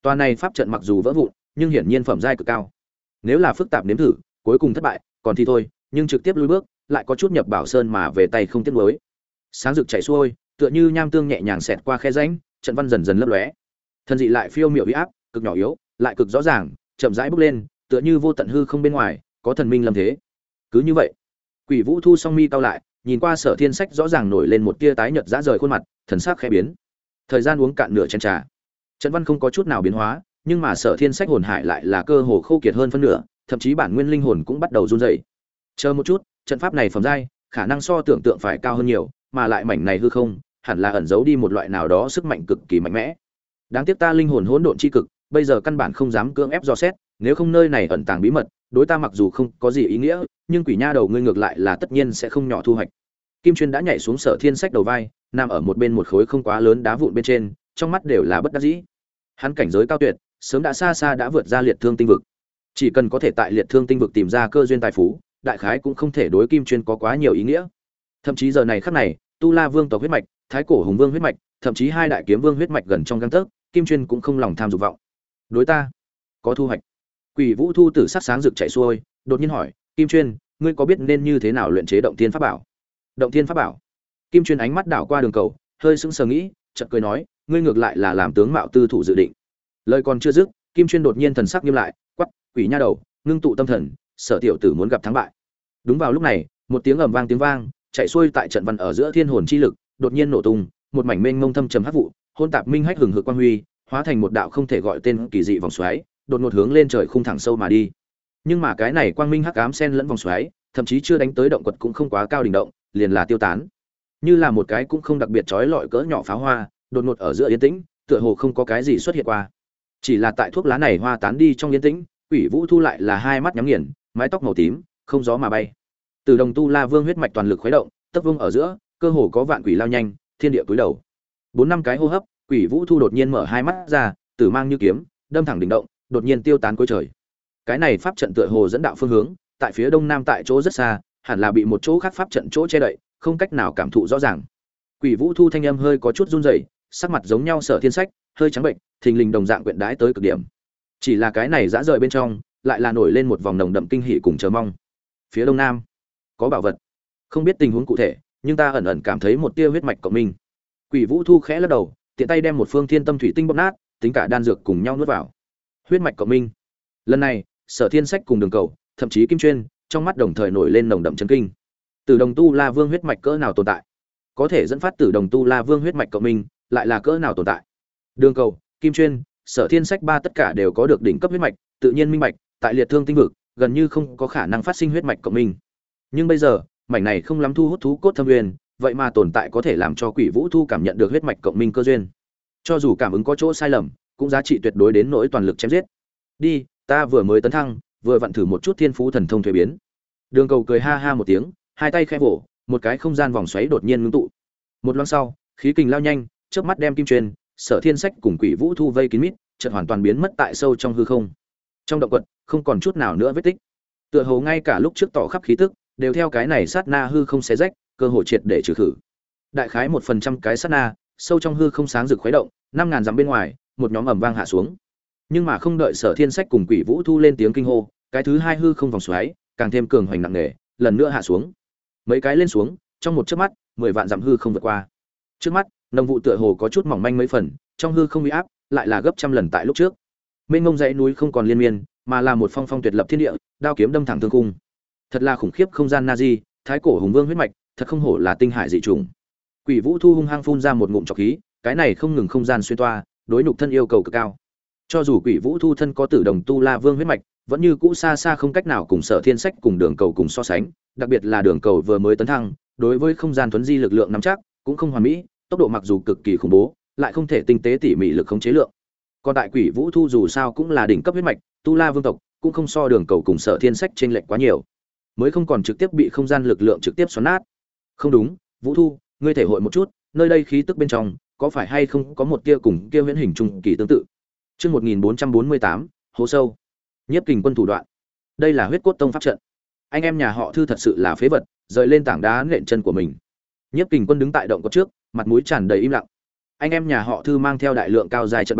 Toa này pháp trận mặc dù vỡ vụn, nhưng hiển nhiên phẩm giai cực cao. Nếu là phức tạp nếm thử, cuối cùng thất bại, còn thì thôi, nhưng trực tiếp lùi bước, lại có chút nhập bảo sơn mà về tay không tiếc nuối. Sáng rực chảy xuôi, tựa như nham tương nhẹ nhàng xẹt qua khe rãnh, trận văn dần dần lấp lóe. Thân dị lại phiêu miểu uy áp, cực nhỏ yếu, lại cực rõ ràng, chậm rãi bốc lên, tựa như vô tận hư không bên ngoài, có thần minh lâm thế. Cứ như vậy, Quỷ Vũ thu song mi cau lại, nhìn qua Sở Thiên Sách rõ ràng nổi lên một tia tái nhợt dã rời khuôn mặt, thần sắc khẽ biến. Thời gian uống cạn nửa chén trà. Trận văn không có chút nào biến hóa, nhưng mà Sở Thiên Sách hồn hải lại là cơ hồ khô kiệt hơn phân nửa, thậm chí bản nguyên linh hồn cũng bắt đầu run rẩy. Chờ một chút, trận pháp này phẩm giai, khả năng so tưởng tượng phải cao hơn nhiều, mà lại mảnh này hư không, hẳn là ẩn giấu đi một loại nào đó sức mạnh cực kỳ mạnh mẽ. Đáng tiếc ta linh hồn hỗn độn chi cực, bây giờ căn bản không dám cưỡng ép dò xét, nếu không nơi này ẩn tàng bí mật, đối ta mặc dù không có gì ý nghĩa, nhưng quỷ nha đầu ngươi ngược lại là tất nhiên sẽ không nhỏ thu hoạch. Kim Chuyên đã nhảy xuống Sở Thiên Sách đầu vai, nằm ở một bên một khối không quá lớn đá vụn bên trên, trong mắt đều là bất đắc dĩ. Hắn cảnh giới cao tuyệt, sớm đã xa xa đã vượt ra liệt thương tinh vực. Chỉ cần có thể tại liệt thương tinh vực tìm ra cơ duyên tài phú, đại khái cũng không thể đối Kim Chuyên có quá nhiều ý nghĩa. Thậm chí giờ này khắc này, Tu La Vương tộc huyết mạch, Thái Cổ Hùng Vương huyết mạch, thậm chí hai đại kiếm vương huyết mạch gần trong gang tấc, Kim Chuyên cũng không lòng tham dục vọng. Đối ta có thu hoạch. Quỷ Vũ thu tử sắc sáng rực chạy xuôi, đột nhiên hỏi, Kim Chuyên, ngươi có biết nên như thế nào luyện chế động thiên pháp bảo? Động thiên pháp bảo? Kim Chuyên ánh mắt đảo qua đường cầu, hơi sững sờ nghĩ, chợt cười nói, ngươi ngược lại là làm tướng mạo tư thủ dự định. Lời còn chưa dứt, Kim Chuyên đột nhiên thần sắc nghiêm lại, quắc, quỷ nha đầu, ngưng tụ tâm thần, Sở tiểu tử muốn gặp thắng bại. Đúng vào lúc này, một tiếng ầm vang tiếng vang, chạy xuôi tại trận văn ở giữa thiên hồn chi lực, đột nhiên nổ tung, một mảnh mênh mông thâm trầm hắc vụ, hôn tạp minh hách hừng hực quang huy, hóa thành một đạo không thể gọi tên kỳ dị vòng xoáy, đột ngột hướng lên trời khung thẳng sâu mà đi. Nhưng mà cái này quang minh hắc ám xen lẫn vòng xoáy, thậm chí chưa đánh tới động quật cũng không quá cao đỉnh động, liền là tiêu tán. Như là một cái cũng không đặc biệt chói lọi cỡ nhỏ pháo hoa, đột ngột ở giữa yên tĩnh, tựa hồ không có cái gì xuất hiện qua. Chỉ là tại thuốc lá này hoa tán đi trong yên tĩnh, Quỷ Vũ thu lại là hai mắt nhắm nghiền, mái tóc màu tím, không gió mà bay. Từ đồng tu La Vương huyết mạch toàn lực khuấy động, tấp vung ở giữa, cơ hồ có vạn quỷ lao nhanh, thiên địa cúi đầu. 4-5 cái hô hấp, Quỷ Vũ thu đột nhiên mở hai mắt ra, tử mang như kiếm, đâm thẳng đỉnh động, đột nhiên tiêu tán cuối trời. Cái này pháp trận tựa hồ dẫn đạo phương hướng, tại phía đông nam tại chỗ rất xa, hẳn là bị một chỗ khác pháp trận chỗ che đậy, không cách nào cảm thụ rõ ràng. Quỷ Vũ thu thanh âm hơi có chút run rẩy, sắc mặt giống nhau Sở Thiên Sách, hơi trắng bệnh, thình lình đồng dạng quyện đái tới cực điểm. Chỉ là cái này dã rời bên trong, lại là nổi lên một vòng nồng đậm kinh hỉ cùng chờ mong. Phía đông nam có bảo vật, không biết tình huống cụ thể, nhưng ta ẩn ẩn cảm thấy một tia huyết mạch cộng minh. Quỷ Vũ thu khẽ lắc đầu, tiện tay đem một phương thiên tâm thủy tinh bóp nát, tính cả đan dược cùng nhau nuốt vào. Huyết mạch cộng minh. Lần này, Sở Thiên Sách cùng Đường Cầu, thậm chí Kim Chuyên, trong mắt đồng thời nổi lên nồng đậm chấn kinh. Từ đồng tu La Vương huyết mạch cỡ nào tồn tại? Có thể dẫn phát từ đồng tu La Vương huyết mạch cộng minh, lại là cỡ nào tồn tại? Đường Cầu, Kim Chuyên, Sở Thiên Sách ba tất cả đều có được đỉnh cấp huyết mạch, tự nhiên minh bạch, tại liệt thương tinh vực, gần như không có khả năng phát sinh huyết mạch cộng minh. Nhưng bây giờ, mảnh này không lắm thu hút thú cốt thâm nguyên, vậy mà tồn tại có thể làm cho Quỷ Vũ thu cảm nhận được huyết mạch cộng minh cơ duyên. Cho dù cảm ứng có chỗ sai lầm, cũng giá trị tuyệt đối đến nỗi toàn lực chém giết. Đi, ta vừa mới tấn thăng, vừa vặn thử một chút thiên phú thần thông thuế biến. Đường Cầu cười ha ha một tiếng, hai tay khẽ vỗ, một cái không gian vòng xoáy đột nhiên ngưng tụ. Một loáng sau, khí kình lao nhanh, chớp mắt đem Kim Chuyên, Sở Thiên Sách cùng Quỷ Vũ thu vây kín mít, chợt hoàn toàn biến mất tại sâu trong hư không. Trong động quật, không còn chút nào nữa vết tích. Tựa hồ ngay cả lúc trước tỏ khắp khí tức, đều theo cái này sát na hư không xé rách, cơ hội triệt để trừ khử. Đại khái 1% cái sát na, sâu trong hư không sáng rực khuấy động, 5000 dặm bên ngoài, một nhóm ầm vang hạ xuống. Nhưng mà không đợi Sở Thiên Sách cùng Quỷ Vũ thu lên tiếng kinh hô, cái thứ hai hư không vòng xoáy, càng thêm cường hoành nặng nề, lần nữa hạ xuống. Mấy cái lên xuống, trong một chớp mắt, 10 vạn dặm hư không vượt qua. Trước mắt, nồng vụ tựa hồ có chút mỏng manh mấy phần, trong hư không uy áp lại là gấp trăm lần tại lúc trước. Mênh mông dãy núi không còn liên miên, mà là một phong phong tuyệt lập thiên địa, đao kiếm đâm thẳng thương cung. Thật là khủng khiếp không gian Nazi, Thái Cổ Hùng Vương huyết mạch, thật không hổ là tinh hải dị trùng. Quỷ Vũ thu hung hăng phun ra một ngụm trọc khí, cái này không ngừng không gian xuyên toa, đối nhục thân yêu cầu cực cao. Cho dù Quỷ Vũ thu thân có tử đồng tu La Vương huyết mạch, vẫn như cũ xa xa không cách nào cùng Sở Thiên Sách cùng Đường Cầu cùng so sánh, đặc biệt là Đường Cầu vừa mới tấn thăng, đối với không gian thuấn di lực lượng nắm chắc, cũng không hoàn mỹ, tốc độ mặc dù cực kỳ khủng bố, lại không thể tinh tế tỉ mỉ lực khống chế lượng. Còn tại Quỷ Vũ thu dù sao cũng là đỉnh cấp huyết mạch, tu La Vương tộc, cũng không so Đường Cầu cùng Sở Thiên Sách chênh lệch quá nhiều, mới không còn trực tiếp bị không gian lực lượng trực tiếp xoắn nát. Không đúng, Vũ thu, ngươi thể hội một chút, nơi đây khí tức bên trong, có phải hay không có một tia cùng kia huyễn hình trung kỳ tương tự. Chương 1448, hố sâu. Nhiếp Kình Quân thủ đoạn. Đây là Huyết Cốt Tông pháp trận. Anh em nhà họ Thư thật sự là phế vật, rời lên tảng đá nện chân của mình. Nhiếp Kình Quân đứng tại động cột trước, mặt mũi tràn đầy im lặng. Anh em nhà họ Thư mang theo đại lượng cao dài trận bàn,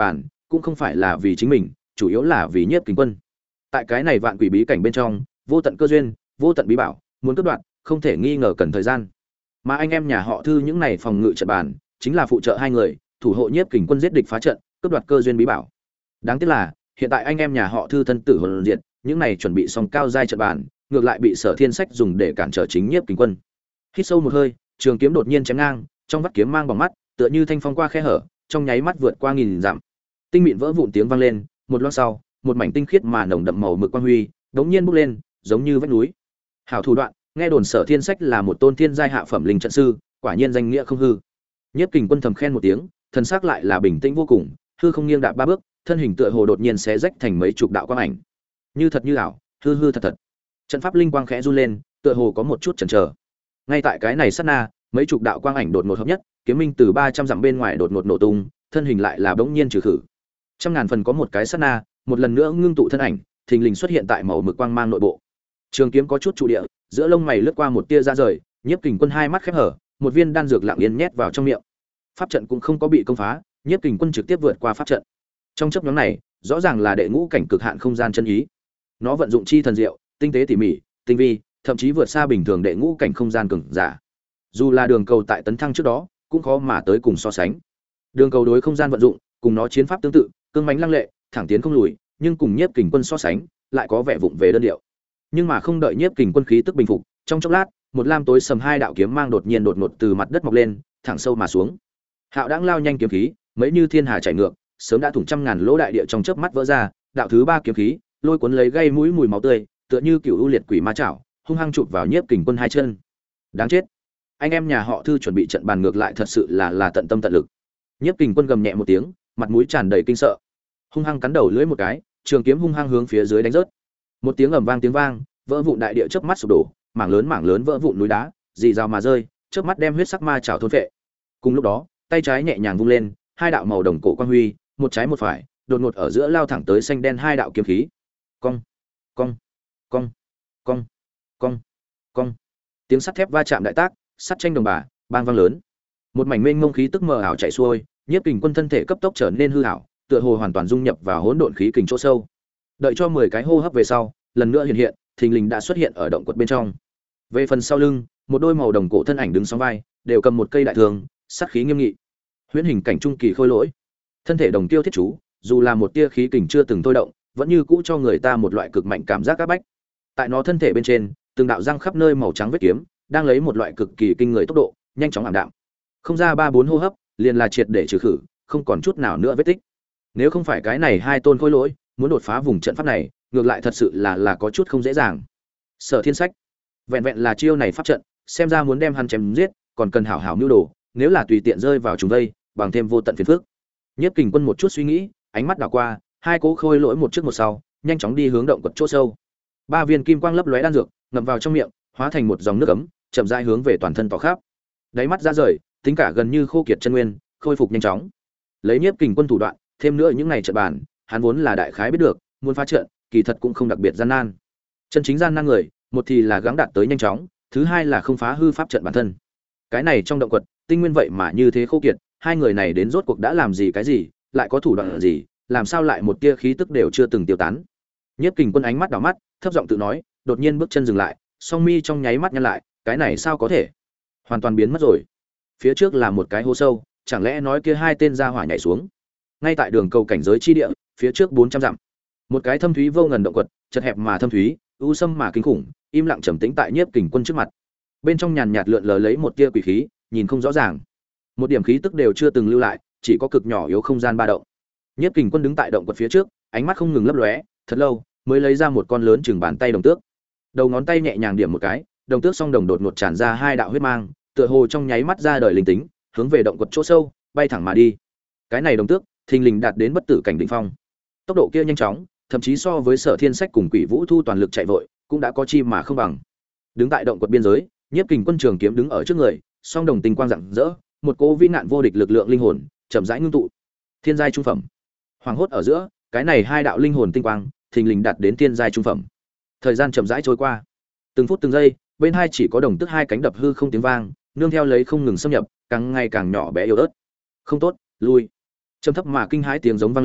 cũng không phải là vì chính mình, chủ yếu là vì Nhiếp Kình Quân. Tại cái này vạn quỷ bí cảnh bên trong, vô tận cơ duyên, vô tận bí bảo, muốn cướp đoạt, không thể nghi ngờ cần thời gian. Mà anh em nhà họ Thư những này phòng ngự trận bàn, chính là phụ trợ hai người, thủ hộ Nhiếp Kình Quân giết địch phá trận, cướp đoạt cơ duyên bí bảo. Đáng tiếc là, hiện tại anh em nhà họ Thư thân tử hồn diệt, những này chuẩn bị xong cao giai trận bàn, ngược lại bị Sở Thiên Sách dùng để cản trở chính Nhiếp Kình Quân. Hít sâu một hơi, trường kiếm đột nhiên chém ngang, trong vắt kiếm mang bỏng mắt, tựa như thanh phong qua khe hở, trong nháy mắt vượt qua nghìn dặm. Tinh mịn vỡ vụn tiếng vang lên, một lát sau, một mảnh tinh khiết mà nồng đậm màu mực quang huy, đống nhiên bốc lên, giống như vách núi. Hảo thủ đoạn, nghe đồn Sở Thiên Sách là một tôn thiên giai hạ phẩm linh trận sư, quả nhiên danh nghĩa không hư. Nhiếp Kình Quân thầm khen một tiếng, thần sắc lại là bình tĩnh vô cùng, hư không nghiêng đạp ba bước, thân hình tựa hồ đột nhiên xé rách thành mấy chục đạo quang ảnh. Như thật như ảo, hư hư thật thật. Trận pháp linh quang khẽ run lên, tựa hồ có một chút chần chờ. Ngay tại cái này sát na, mấy chục đạo quang ảnh đột ngột hợp nhất, kiếm minh từ 300 dặm bên ngoài đột ngột nổ tung, thân hình lại là bỗng nhiên trừ khử. Trăm ngàn phần có một cái sát na, một lần nữa ngưng tụ thân ảnh, thình lình xuất hiện tại màu mực quang mang nội bộ. Trường kiếm có chút trụ địa, giữa lông mày lướt qua một tia ra rời, Nhiếp Kình Quân hai mắt khép hở, một viên đan dược lặng yên nhét vào trong miệng. Pháp trận cũng không có bị công phá, Nhiếp Kình Quân trực tiếp vượt qua pháp trận. Trong chớp nhoáng này, rõ ràng là đệ ngũ cảnh cực hạn không gian chân ý. Nó vận dụng chi thần diệu, tinh tế tỉ mỉ, tinh vi, thậm chí vượt xa bình thường đệ ngũ cảnh không gian cường giả. Dù là đường cầu tại tấn thăng trước đó, cũng khó mà tới cùng so sánh. Đường cầu đối không gian vận dụng, cùng nó chiến pháp tương tự, cương mãnh lăng lệ, thẳng tiến không lùi, nhưng cùng Nhiếp Kình Quân so sánh, lại có vẻ vụng về đơn điệu. Nhưng mà không đợi Nhiếp Kình Quân khí tức bình phục, trong chốc lát, một lam tối sầm hai đạo kiếm mang đột nhiên đột ngột từ mặt đất mọc lên, thẳng sâu mà xuống. Hạo đãng lao nhanh kiếm khí, mấy như thiên hà chảy ngược, sớm đã thủng trăm ngàn lỗ đại địa trong chớp mắt vỡ ra, đạo thứ ba kiếm khí, lôi cuốn lấy gây mũi mùi máu tươi, tựa như cựu u liệt quỷ ma chảo, hung hăng chụp vào Nhiếp Kình Quân hai chân. Đáng chết. Anh em nhà họ Thư chuẩn bị trận bàn ngược lại thật sự là tận tâm tận lực. Nhiếp Kình Quân gầm nhẹ một tiếng, mặt mũi tràn đầy kinh sợ. Hung hăng cắn đầu lưỡi một cái, trường kiếm hung hăng hướng phía dưới đánh rớt. Một tiếng ầm vang tiếng vang, vỡ vụn đại địa chớp mắt sụp đổ, mảng lớn vỡ vụn núi đá, rì rào mà rơi, chớp mắt đem huyết sắc ma chảo thôn phệ. Cùng lúc đó, tay trái nhẹ nhàng vung lên, hai đạo màu đồng cổ quang huy, một trái một phải, đột ngột ở giữa lao thẳng tới xanh đen hai đạo kiếm khí. Cong, cong, cong, cong, cong, cong. Tiếng sắt thép va chạm đại tác, sắt tranh đồng bà, bang vang lớn. Một mảnh mênh mông khí tức mờ ảo chạy xuôi, Nhiếp Kình Quân thân thể cấp tốc trở nên hư ảo, tựa hồ hoàn toàn dung nhập vào hỗn độn khí kình chỗ sâu. Đợi cho 10 cái hô hấp về sau, lần nữa hiện, thình lình đã xuất hiện ở động quật bên trong. Về phần sau lưng, một đôi màu đồng cổ thân ảnh đứng song vai, đều cầm một cây đại thương, sát khí nghiêm nghị. Huyễn hình cảnh trung kỳ khôi lỗi, thân thể đồng tiêu thiết chú, dù là một tia khí kình chưa từng thôi động, vẫn như cũ cho người ta một loại cực mạnh cảm giác áp bách. Tại nó thân thể bên trên, từng đạo răng khắp nơi màu trắng vết kiếm, đang lấy một loại cực kỳ kinh người tốc độ, nhanh chóng ảm đạm. Không ra 3-4 hô hấp, liền là triệt để trừ khử, không còn chút nào nữa vết tích. Nếu không phải cái này hai tôn khôi lỗi, muốn đột phá vùng trận pháp này, ngược lại thật sự là có chút không dễ dàng. Sở Thiên Sách, vẹn vẹn là chiêu này pháp trận, xem ra muốn đem hắn chém giết, còn cần hảo hảo mưu đồ, nếu là tùy tiện rơi vào chúng đây, bằng thêm vô tận phiền phức. Nhiếp Kình Quân một chút suy nghĩ, ánh mắt đảo qua, hai cố khôi lỗi một trước một sau, nhanh chóng đi hướng động quật chỗ sâu. Ba viên kim quang lấp lóe đan dược, ngậm vào trong miệng, hóa thành một dòng nước ấm, chậm rãi hướng về toàn thân tỏa khắp. Đáy mắt ra rời, tính cả gần như khô kiệt chân nguyên, khôi phục nhanh chóng. Lấy Nhiếp Kình Quân thủ đoạn, thêm nữa những ngày trận bàn, hắn vốn là đại khái biết được, muốn phá trận, kỳ thật cũng không đặc biệt gian nan. Chân chính gian nan người, một thì là gắng đạt tới nhanh chóng, thứ hai là không phá hư pháp trận bản thân. Cái này trong động quật, tinh nguyên vậy mà như thế khô kiệt, hai người này đến rốt cuộc đã làm gì cái gì, lại có thủ đoạn gì, làm sao lại một tia khí tức đều chưa từng tiêu tán. Nhiếp Kình Quân ánh mắt đảo mắt, thấp giọng tự nói, đột nhiên bước chân dừng lại, song mi trong nháy mắt nhăn lại, cái này sao có thể? Hoàn toàn biến mất rồi. Phía trước là một cái hố sâu, chẳng lẽ nói kia hai tên gia hỏa nhảy xuống? Ngay tại đường cầu cảnh giới chi địa, phía trước 400 dặm. Một cái thâm thúy vô ngần động quật, chật hẹp mà thâm thúy, u sâm mà kinh khủng, im lặng trầm tĩnh tại Nhiếp Kình Quân trước mặt. Bên trong nhàn nhạt lượn lờ lấy một tia quỷ khí, nhìn không rõ ràng. Một điểm khí tức đều chưa từng lưu lại, chỉ có cực nhỏ yếu không gian ba động. Nhiếp Kình Quân đứng tại động quật phía trước, ánh mắt không ngừng lấp lóe, thật lâu mới lấy ra một con lớn chừng bàn tay đồng tước. Đầu ngón tay nhẹ nhàng điểm một cái, đồng tước song đồng đột ngột tràn ra hai đạo huyết mang, tựa hồ trong nháy mắt ra đời linh tính, hướng về động quật chỗ sâu, bay thẳng mà đi. Cái này đồng tước, thình lình đạt đến bất tử cảnh đỉnh phong. Tốc độ kia nhanh chóng, thậm chí so với Sở Thiên Sách cùng Quỷ Vũ Thu toàn lực chạy vội, cũng đã có chi mà không bằng. Đứng tại động quật biên giới, Nhiếp Kình Quân trường kiếm đứng ở trước người, song đồng tinh quang rạng rỡ, một cỗ vĩ nạn vô địch lực lượng linh hồn, chậm rãi ngưng tụ. Thiên giai trung phẩm. Hoàng hốt ở giữa, cái này hai đạo linh hồn tinh quang, thình lình đạt đến thiên giai trung phẩm. Thời gian chậm rãi trôi qua, từng phút từng giây, bên hai chỉ có đồng tức hai cánh đập hư không tiếng vang, nương theo lấy không ngừng xâm nhập, càng ngày càng nhỏ bé yếu ớt. Không tốt, lui. Trầm thấp mà kinh hãi tiếng giống vang lên,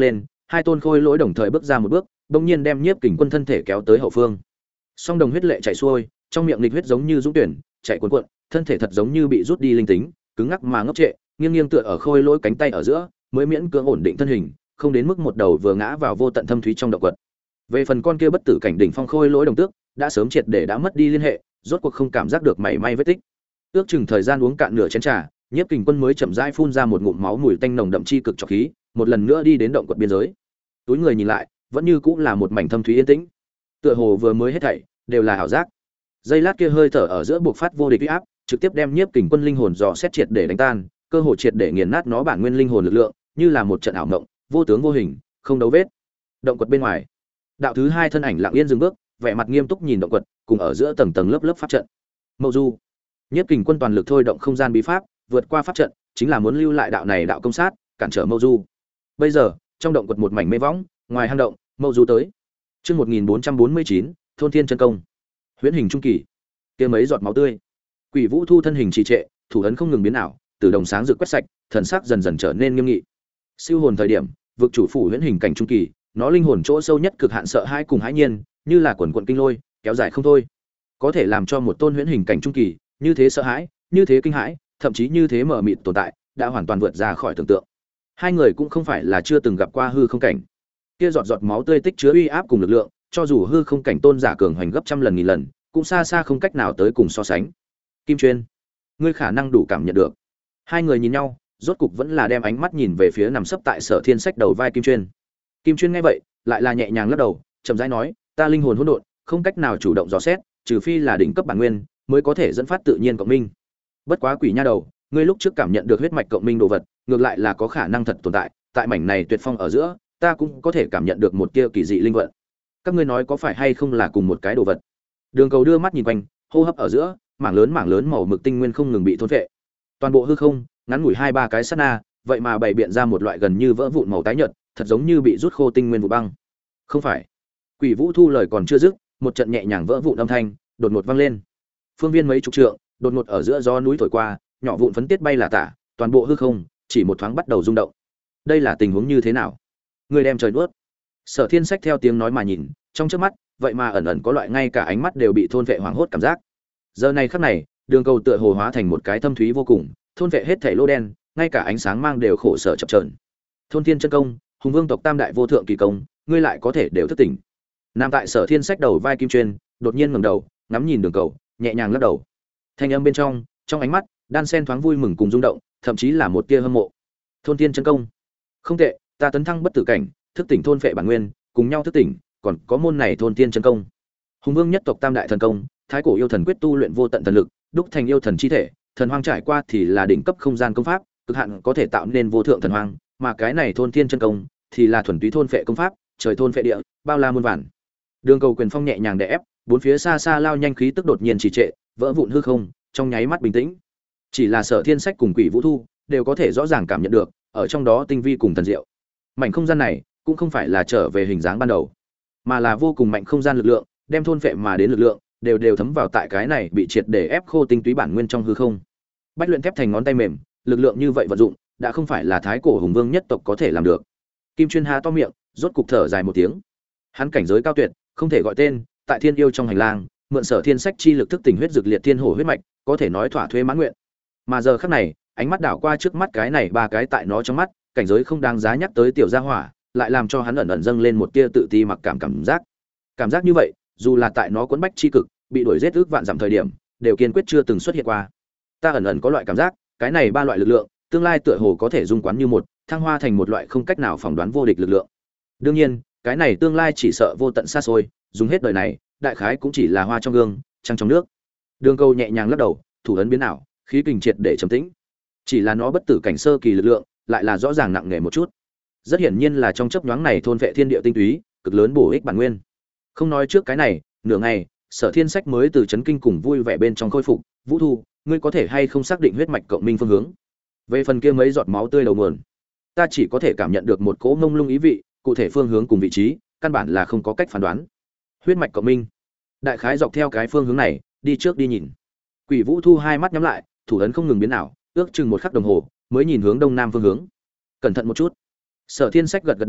hai tôn khôi lỗi đồng thời bước ra một bước, bỗng nhiên đem Nhiếp Kình Quân thân thể kéo tới hậu phương. Song đồng huyết lệ chảy xuôi, trong miệng nghịch huyết giống như dũng tuyển, chạy cuồn cuộn, thân thể thật giống như bị rút đi linh tính, cứng ngắc mà ngốc trệ, nghiêng nghiêng tựa ở khôi lỗi cánh tay ở giữa, mới miễn cưỡng ổn định thân hình, không đến mức một đầu vừa ngã vào vô tận thâm thúy trong động quật. Về phần con kia bất tử cảnh đỉnh phong khôi lỗi đồng tước, đã sớm triệt để đã mất đi liên hệ, rốt cuộc không cảm giác được mảy may vết tích. Ước chừng thời gian uống cạn nửa chén trà, Nhiếp Kình Quân mới chậm rãi phun ra một ngụm máu mùi tanh nồng đậm chi cực trọc khí, một lần nữa đi đến động quật biên giới. Túi người nhìn lại, vẫn như cũng là một mảnh thâm thúy yên tĩnh. Tựa hồ vừa mới hết thảy đều là ảo giác. Giây lát kia hơi thở ở giữa buộc phát vô địch uy áp, trực tiếp đem Nhiếp Kình Quân linh hồn dò xét triệt để đánh tan, cơ hồ triệt để nghiền nát nó bản nguyên linh hồn lực lượng, như là một trận ảo mộng, vô tướng vô hình, không dấu vết. Động quật bên ngoài, đạo thứ hai thân ảnh lặng yên dừng bước, vẻ mặt nghiêm túc nhìn động quật, cùng ở giữa tầng tầng lớp lớp pháp trận. Mậu Du, Nhiếp Kình Quân toàn lực thôi động không gian bí pháp, vượt qua pháp trận, chính là muốn lưu lại đạo này đạo công sát, cản trở Mậu Du. Bây giờ, trong động quật một mảnh mê võng, ngoài hang động, Mậu Du tới. Chương 1449, thôn thiên chân công. Huyễn hình trung kỳ. Kia mấy giọt máu tươi. Quỷ Vũ Thu thân hình trì trệ, thủ ấn không ngừng biến ảo, từ đồng sáng rực quét sạch, thần sắc dần dần trở nên nghiêm nghị. Siêu hồn thời điểm, vực chủ phủ huyễn hình cảnh trung kỳ, nó linh hồn chỗ sâu nhất cực hạn sợ hãi cùng hãi nhiên, như là quần quần kinh lôi, kéo dài không thôi. Có thể làm cho một tôn huyễn hình cảnh trung kỳ, như thế sợ hãi, như thế kinh hãi, thậm chí như thế mờ mịt tồn tại, đã hoàn toàn vượt ra khỏi tưởng tượng. Hai người cũng không phải là chưa từng gặp qua hư không cảnh. Kia giọt giọt máu tươi tích chứa uy áp cùng lực lượng, cho dù hư không cảnh tôn giả cường hoành gấp trăm lần nghìn lần, cũng xa xa không cách nào tới cùng so sánh. Kim Chuyên, ngươi khả năng đủ cảm nhận được. Hai người nhìn nhau, rốt cục vẫn là đem ánh mắt nhìn về phía nằm sấp tại Sở Thiên Sách đầu vai Kim Chuyên. Kim Chuyên nghe vậy, lại là nhẹ nhàng lắc đầu, chậm rãi nói, ta linh hồn hỗn độn, không cách nào chủ động dò xét, trừ phi là đỉnh cấp bản nguyên, mới có thể dẫn phát tự nhiên cộng minh. Bất quá quỷ nha đầu, ngươi lúc trước cảm nhận được huyết mạch cộng minh đồ vật, ngược lại là có khả năng thật tồn tại, tại mảnh này tuyệt phong ở giữa, ta cũng có thể cảm nhận được một tia kỳ dị linh vận. Các ngươi nói có phải hay không là cùng một cái đồ vật? Đường Cầu đưa mắt nhìn quanh, hô hấp ở giữa, mảng lớn màu mực tinh nguyên không ngừng bị thôn phệ. Toàn bộ hư không, ngắn ngủi 2-3 cái sát na, vậy mà bày biện ra một loại gần như vỡ vụn màu tái nhợt, thật giống như bị rút khô tinh nguyên vụ băng. Không phải. Quỷ Vũ Thu lời còn chưa dứt, một trận nhẹ nhàng vỡ vụn âm thanh đột ngột vang lên. Phương viên mấy chục trượng, đột ngột ở giữa gió núi thổi qua, nhỏ vụn phấn tiết bay là tả, toàn bộ hư không chỉ một thoáng bắt đầu rung động. Đây là tình huống như thế nào? Người đem trời nuốt. Sở Thiên Sách theo tiếng nói mà nhìn, trong chớp mắt, vậy mà ẩn ẩn có loại ngay cả ánh mắt đều bị thôn vệ hoảng hốt cảm giác. Giờ này khắc này, Đường Cầu tựa hồ hóa thành một cái thâm thúy vô cùng, thôn vệ hết thảy lô đen, ngay cả ánh sáng mang đều khổ sở chập chờn. Thôn Thiên chân công, Hùng Vương tộc tam đại vô thượng kỳ công, ngươi lại có thể đều thức tỉnh. Nam tại Sở Thiên Sách đầu vai Kim Chuyên, đột nhiên ngẩng đầu, ngắm nhìn Đường Cầu, nhẹ nhàng lắc đầu. Thanh âm bên trong ánh mắt, đan sen thoáng vui mừng cùng rung động, thậm chí là một tia hâm mộ. Thôn Thiên chân công, không tệ, ta tấn thăng bất tử cảnh, thức tỉnh thôn phệ bản nguyên, cùng nhau thức tỉnh, còn có môn này thôn Thiên chân công. Hùng Vương nhất tộc tam đại thần công, Thái cổ yêu thần quyết tu luyện vô tận thần lực, đúc thành yêu thần chi thể, thần hoang trải qua thì là đỉnh cấp không gian công pháp, cực hạn có thể tạo nên vô thượng thần hoang, mà cái này thôn Thiên chân công thì là thuần túy thôn phệ công pháp, trời thôn phệ địa, bao la muôn vàn. Đường Cầu quyền phong nhẹ nhàng đè ép, bốn phía xa xa lao nhanh khí tức đột nhiên trì trệ, vỡ vụn hư không, trong nháy mắt bình tĩnh. Chỉ là Sở Thiên Sách cùng Quỷ Vũ Thu đều có thể rõ ràng cảm nhận được, ở trong đó tinh vi cùng thần diệu. Mảnh không gian này cũng không phải là trở về hình dáng ban đầu, mà là vô cùng mạnh không gian lực lượng, đem thôn phệ mà đến lực lượng đều thấm vào tại cái này bị triệt để ép khô tinh túy bản nguyên trong hư không. Bách luyện thép thành ngón tay mềm, lực lượng như vậy vận dụng, đã không phải là Thái cổ Hùng Vương nhất tộc có thể làm được. Kim Chuyên há to miệng, rốt cục thở dài một tiếng. Hắn cảnh giới cao tuyệt, không thể gọi tên, tại Thiên Yêu trong hành lang, mượn Sở Thiên Sách chi lực thức tỉnh huyết dược liệt thiên hổ huyết mạch, có thể nói thỏa thuê mãn nguyện. Mà giờ khắc này, ánh mắt đảo qua trước mắt cái này ba cái tại nó trong mắt, cảnh giới không đáng giá nhắc tới tiểu gia hỏa, lại làm cho hắn ẩn ẩn dâng lên một tia tự ti mặc cảm giác. Cảm giác như vậy, dù là tại nó quấn bách chi cực, bị đuổi giết ước vạn dặm thời điểm, đều kiên quyết chưa từng xuất hiện qua. Ta ẩn ẩn có loại cảm giác, cái này ba loại lực lượng, tương lai tựa hồ có thể dung quán như một, thăng hoa thành một loại không cách nào phỏng đoán vô địch lực lượng. Đương nhiên, cái này tương lai chỉ sợ vô tận xa xôi, dùng hết đời này, đại khái cũng chỉ là hoa trong gương, trăng trong nước. Đường Cầu nhẹ nhàng lắc đầu, thủ ấn biến ảo, khí kình triệt để trầm tĩnh. Chỉ là nó bất tử cảnh sơ kỳ lực lượng, lại là rõ ràng nặng nề một chút. Rất hiển nhiên là trong chớp nhoáng này thôn vệ thiên địa tinh túy, cực lớn bổ ích bản nguyên. Không nói trước cái này, nửa ngày, Sở Thiên Sách mới từ chấn kinh cùng vui vẻ bên trong khôi phục. Vũ Thu, ngươi có thể hay không xác định huyết mạch cộng minh phương hướng? Về phần kia mấy giọt máu tươi đầu nguồn, ta chỉ có thể cảm nhận được một cỗ mông lung ý vị, cụ thể phương hướng cùng vị trí, căn bản là không có cách phán đoán. Huyết mạch cộng minh, đại khái dọc theo cái phương hướng này, đi trước đi nhìn. Quỷ Vũ Thu hai mắt nhắm lại, thủ ấn không ngừng biến ảo, ước chừng một khắc đồng hồ, mới nhìn hướng đông nam phương hướng. Cẩn thận một chút. Sở Thiên Sách gật gật đầu,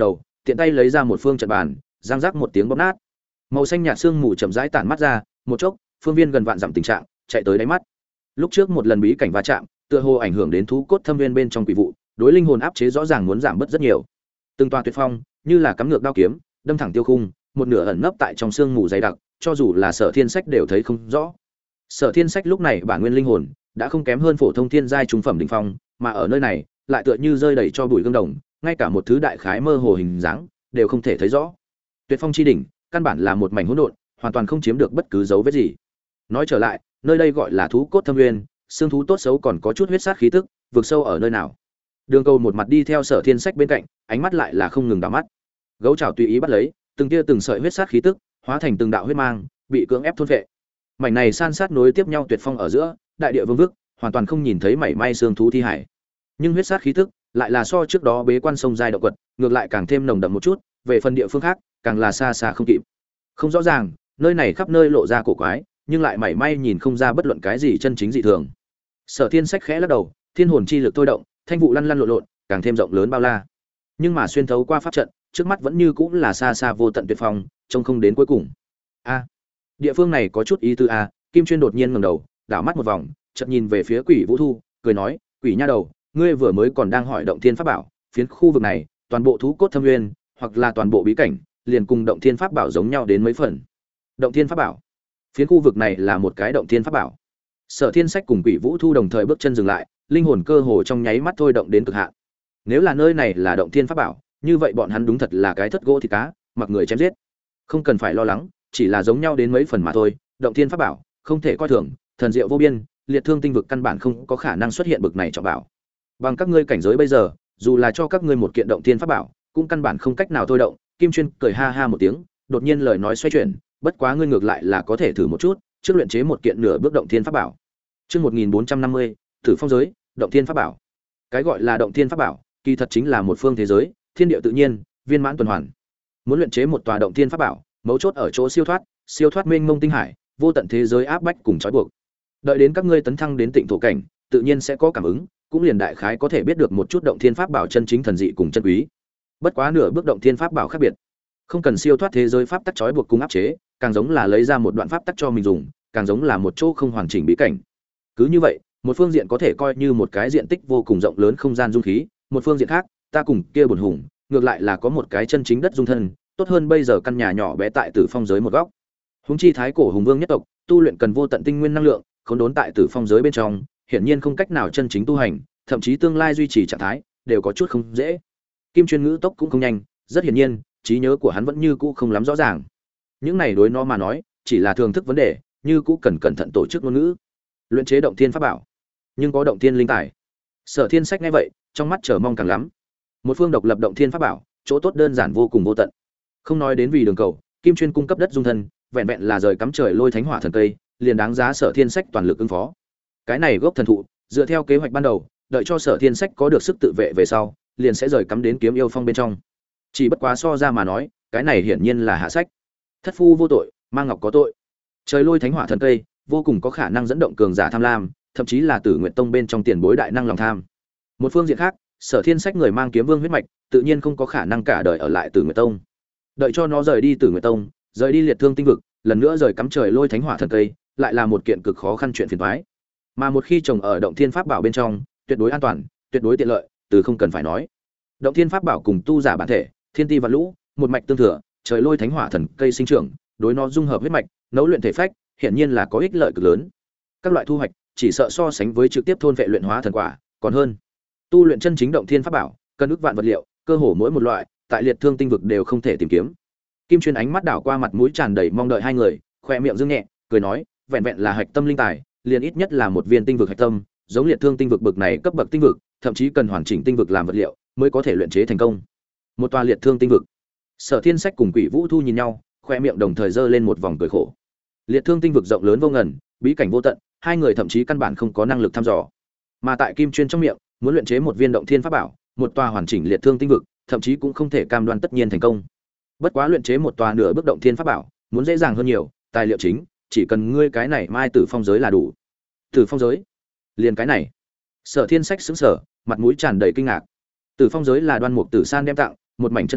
tiện tay lấy ra một phương trận bàn, giang rắc một tiếng bóp nát. Màu xanh nhạt xương mù chậm rãi tản mắt ra, một chốc, phương viên gần vạn dặm tình trạng, chạy tới đáy mắt. Lúc trước một lần bí cảnh va chạm, tựa hồ ảnh hưởng đến thú cốt thâm viên bên trong quỷ vụ, đối linh hồn áp chế rõ ràng muốn giảm bớt rất nhiều. Từng tòa tuyệt phong, như là cắm ngược đao kiếm, đâm thẳng tiêu khung, một nửa ẩn nấp tại trong xương mù dày đặc, cho dù là Sở Thiên Sách đều thấy không rõ. Sở Thiên Sách lúc này bản nguyên linh hồn đã không kém hơn phổ thông thiên giai trung phẩm đỉnh phong, mà ở nơi này, lại tựa như rơi đầy cho bụi gương đồng, ngay cả một thứ đại khái mơ hồ hình dáng đều không thể thấy rõ. Tuyệt phong chi đỉnh, căn bản là một mảnh hỗn độn, hoàn toàn không chiếm được bất cứ dấu vết gì. Nói trở lại, nơi đây gọi là thú cốt thâm nguyên, xương thú tốt xấu còn có chút huyết sát khí tức, vực sâu ở nơi nào? Đường Cầu một mặt đi theo Sở Thiên Sách bên cạnh, ánh mắt lại là không ngừng đảo mắt. Gấu chảo tùy ý bắt lấy, từng tia từng sợi huyết sát khí tức, hóa thành từng đạo huyết mang, bị cưỡng ép thôn vệ. Mảnh này san sát nối tiếp nhau tuyệt phong ở giữa, đại địa vương vức, hoàn toàn không nhìn thấy mảy may xương thú thi hải. Nhưng huyết sát khí tức lại là so trước đó bế quan sông giai động quật, ngược lại càng thêm nồng đậm một chút, về phần địa phương khác, càng là xa xa không kịp. Không rõ ràng, nơi này khắp nơi lộ ra cổ quái, nhưng lại mảy may nhìn không ra bất luận cái gì chân chính dị thường. Sở Thiên Sách khẽ lắc đầu, thiên hồn chi lực thôi động, thanh vụ lăn lăn lộn lộn, càng thêm rộng lớn bao la. Nhưng mà xuyên thấu qua pháp trận, trước mắt vẫn như cũng là xa xa vô tận tuyệt phong, trông không đến cuối cùng. Địa phương này có chút ý tứ a. Kim Chuyên đột nhiên ngẩng đầu, đảo mắt một vòng, chợt nhìn về phía Quỷ Vũ Thu, cười nói, "Quỷ nha đầu, ngươi vừa mới còn đang hỏi động thiên pháp bảo, phiến khu vực này, toàn bộ thú cốt thâm nguyên, hoặc là toàn bộ bí cảnh, liền cùng động thiên pháp bảo giống nhau đến mấy phần." Động thiên pháp bảo? Phiến khu vực này là một cái động thiên pháp bảo. Sở Thiên Sách cùng Quỷ Vũ Thu đồng thời bước chân dừng lại, linh hồn cơ hồ trong nháy mắt thôi động đến cực hạn. Nếu là nơi này là động thiên pháp bảo, như vậy bọn hắn đúng thật là cái thất gỗ thịt cá, mặc người chém giết. Không cần phải lo lắng, chỉ là giống nhau đến mấy phần mà thôi. Động thiên pháp bảo không thể coi thường, thần diệu vô biên, liệt thương tinh vực căn bản không có khả năng xuất hiện bực này trọng bảo. Bằng các ngươi cảnh giới bây giờ, dù là cho các ngươi một kiện động thiên pháp bảo, cũng căn bản không cách nào thôi động. Kim Chuyên cười ha ha một tiếng, đột nhiên lời nói xoay chuyển, bất quá ngươi ngược lại là có thể thử một chút, trước luyện chế một kiện nửa bước động thiên pháp bảo. Chương 1450, Tử Phong giới, động thiên pháp bảo. Cái gọi là động thiên pháp bảo, kỳ thật chính là một phương thế giới, thiên địa tự nhiên, viên mãn tuần hoàn. Muốn luyện chế một tòa động thiên pháp bảo, mấu chốt ở chỗ siêu thoát mênh mông tinh hải, vô tận thế giới áp bách cùng trói buộc. Đợi đến các ngươi tấn thăng đến tịnh thổ cảnh, tự nhiên sẽ có cảm ứng, cũng liền đại khái có thể biết được một chút động thiên pháp bảo chân chính thần dị cùng chân quý. Bất quá nửa bước động thiên pháp bảo khác biệt, không cần siêu thoát thế giới pháp tắc trói buộc cùng áp chế, càng giống là lấy ra một đoạn pháp tắc cho mình dùng, càng giống là một chỗ không hoàn chỉnh bí cảnh. Cứ như vậy, một phương diện có thể coi như một cái diện tích vô cùng rộng lớn không gian dung khí, một phương diện khác, ta cùng kia buồn hùng, ngược lại là có một cái chân chính đất dung thân, tốt hơn bây giờ căn nhà nhỏ bé tại Tử Phong giới một góc. Huống chi thái cổ hùng vương nhất tộc, tu luyện cần vô tận tinh nguyên năng lượng, khốn đốn tại Tử Phong giới bên trong, hiển nhiên không cách nào chân chính tu hành, thậm chí tương lai duy trì trạng thái đều có chút không dễ. Kim Chuyên ngữ tốc cũng không nhanh, rất hiển nhiên, trí nhớ của hắn vẫn như cũ không lắm rõ ràng. Những này đối nó mà nói, chỉ là thường thức vấn đề, như cũ cần cẩn thận tổ chức ngôn ngữ. Luyện chế động thiên pháp bảo, nhưng có động thiên linh tài. Sở Thiên Sách nghe vậy, trong mắt chờ mong càng lắm. Một phương độc lập động thiên pháp bảo, chỗ tốt đơn giản vô cùng vô tận. Không nói đến vì Đường Cầu, Kim Chuyên cung cấp đất dung thân, vẹn vẹn là rời cắm trời lôi thánh hỏa thần cây, liền đáng giá Sở Thiên Sách toàn lực ứng phó. Cái này gốc thần thụ, dựa theo kế hoạch ban đầu, đợi cho Sở Thiên Sách có được sức tự vệ về sau, liền sẽ rời cắm đến Kiếm Yêu Phong bên trong. Chỉ bất quá so ra mà nói, cái này hiển nhiên là hạ sách. Thất phu vô tội, mang ngọc có tội. Trời lôi thánh hỏa thần cây, vô cùng có khả năng dẫn động cường giả tham lam, thậm chí là Tử Nguyệt Tông bên trong tiền bối đại năng lòng tham. Một phương diện khác, Sở Thiên Sách người mang Kiếm Vương huyết mạch, tự nhiên không có khả năng cả đời ở lại Tử Nguyệt Tông. Đợi cho nó rời đi Tử Nguyệt Tông, rời đi liệt thương tinh vực, lần nữa rời cắm trời lôi thánh hỏa thần cây, lại là một kiện cực khó khăn chuyện phiền toái. Mà một khi trồng ở động thiên pháp bảo bên trong, tuyệt đối an toàn, tuyệt đối tiện lợi, từ không cần phải nói. Động thiên pháp bảo cùng tu giả bản thể, thiên ti và lũ, một mạch tương thừa, trời lôi thánh hỏa thần cây sinh trưởng, đối nó dung hợp huyết mạch, nấu luyện thể phách, hiển nhiên là có ích lợi cực lớn. Các loại thu hoạch, chỉ sợ so sánh với trực tiếp thôn vệ luyện hóa thần quả, còn hơn. Tu luyện chân chính động thiên pháp bảo, cần ức vạn vật liệu, cơ hồ mỗi một loại, tại liệt thương tinh vực đều không thể tìm kiếm. Kim Chuyên ánh mắt đảo qua mặt mũi tràn đầy mong đợi hai người, khoe miệng dương nhẹ, cười nói, vẹn vẹn là hạch tâm linh tài, liền ít nhất là một viên tinh vực hạch tâm, giống liệt thương tinh vực bậc này cấp bậc tinh vực, thậm chí cần hoàn chỉnh tinh vực làm vật liệu mới có thể luyện chế thành công. Một tòa liệt thương tinh vực. Sở Thiên Sách cùng Quỷ Vũ Thu nhìn nhau, khoe miệng đồng thời giơ lên một vòng cười khổ. Liệt thương tinh vực rộng lớn vô ngần, bí cảnh vô tận, hai người thậm chí căn bản không có năng lực thăm dò. Mà tại Kim Chuyên trong miệng, muốn luyện chế một viên động thiên pháp bảo, một tòa hoàn chỉnh liệt thương tinh vực, thậm chí cũng không thể cam đoan tất nhiên thành công. Bất quá luyện chế một tòa nửa bước động thiên pháp bảo, muốn dễ dàng hơn nhiều, tài liệu chính, chỉ cần ngươi cái này mai Tử Phong giới là đủ. Tử Phong giới? Liền cái này? Sở Thiên Sách sững sờ, mặt mũi tràn đầy kinh ngạc. Tử Phong giới là Đoan Mục Tử San đem tặng, một mảnh chân tình,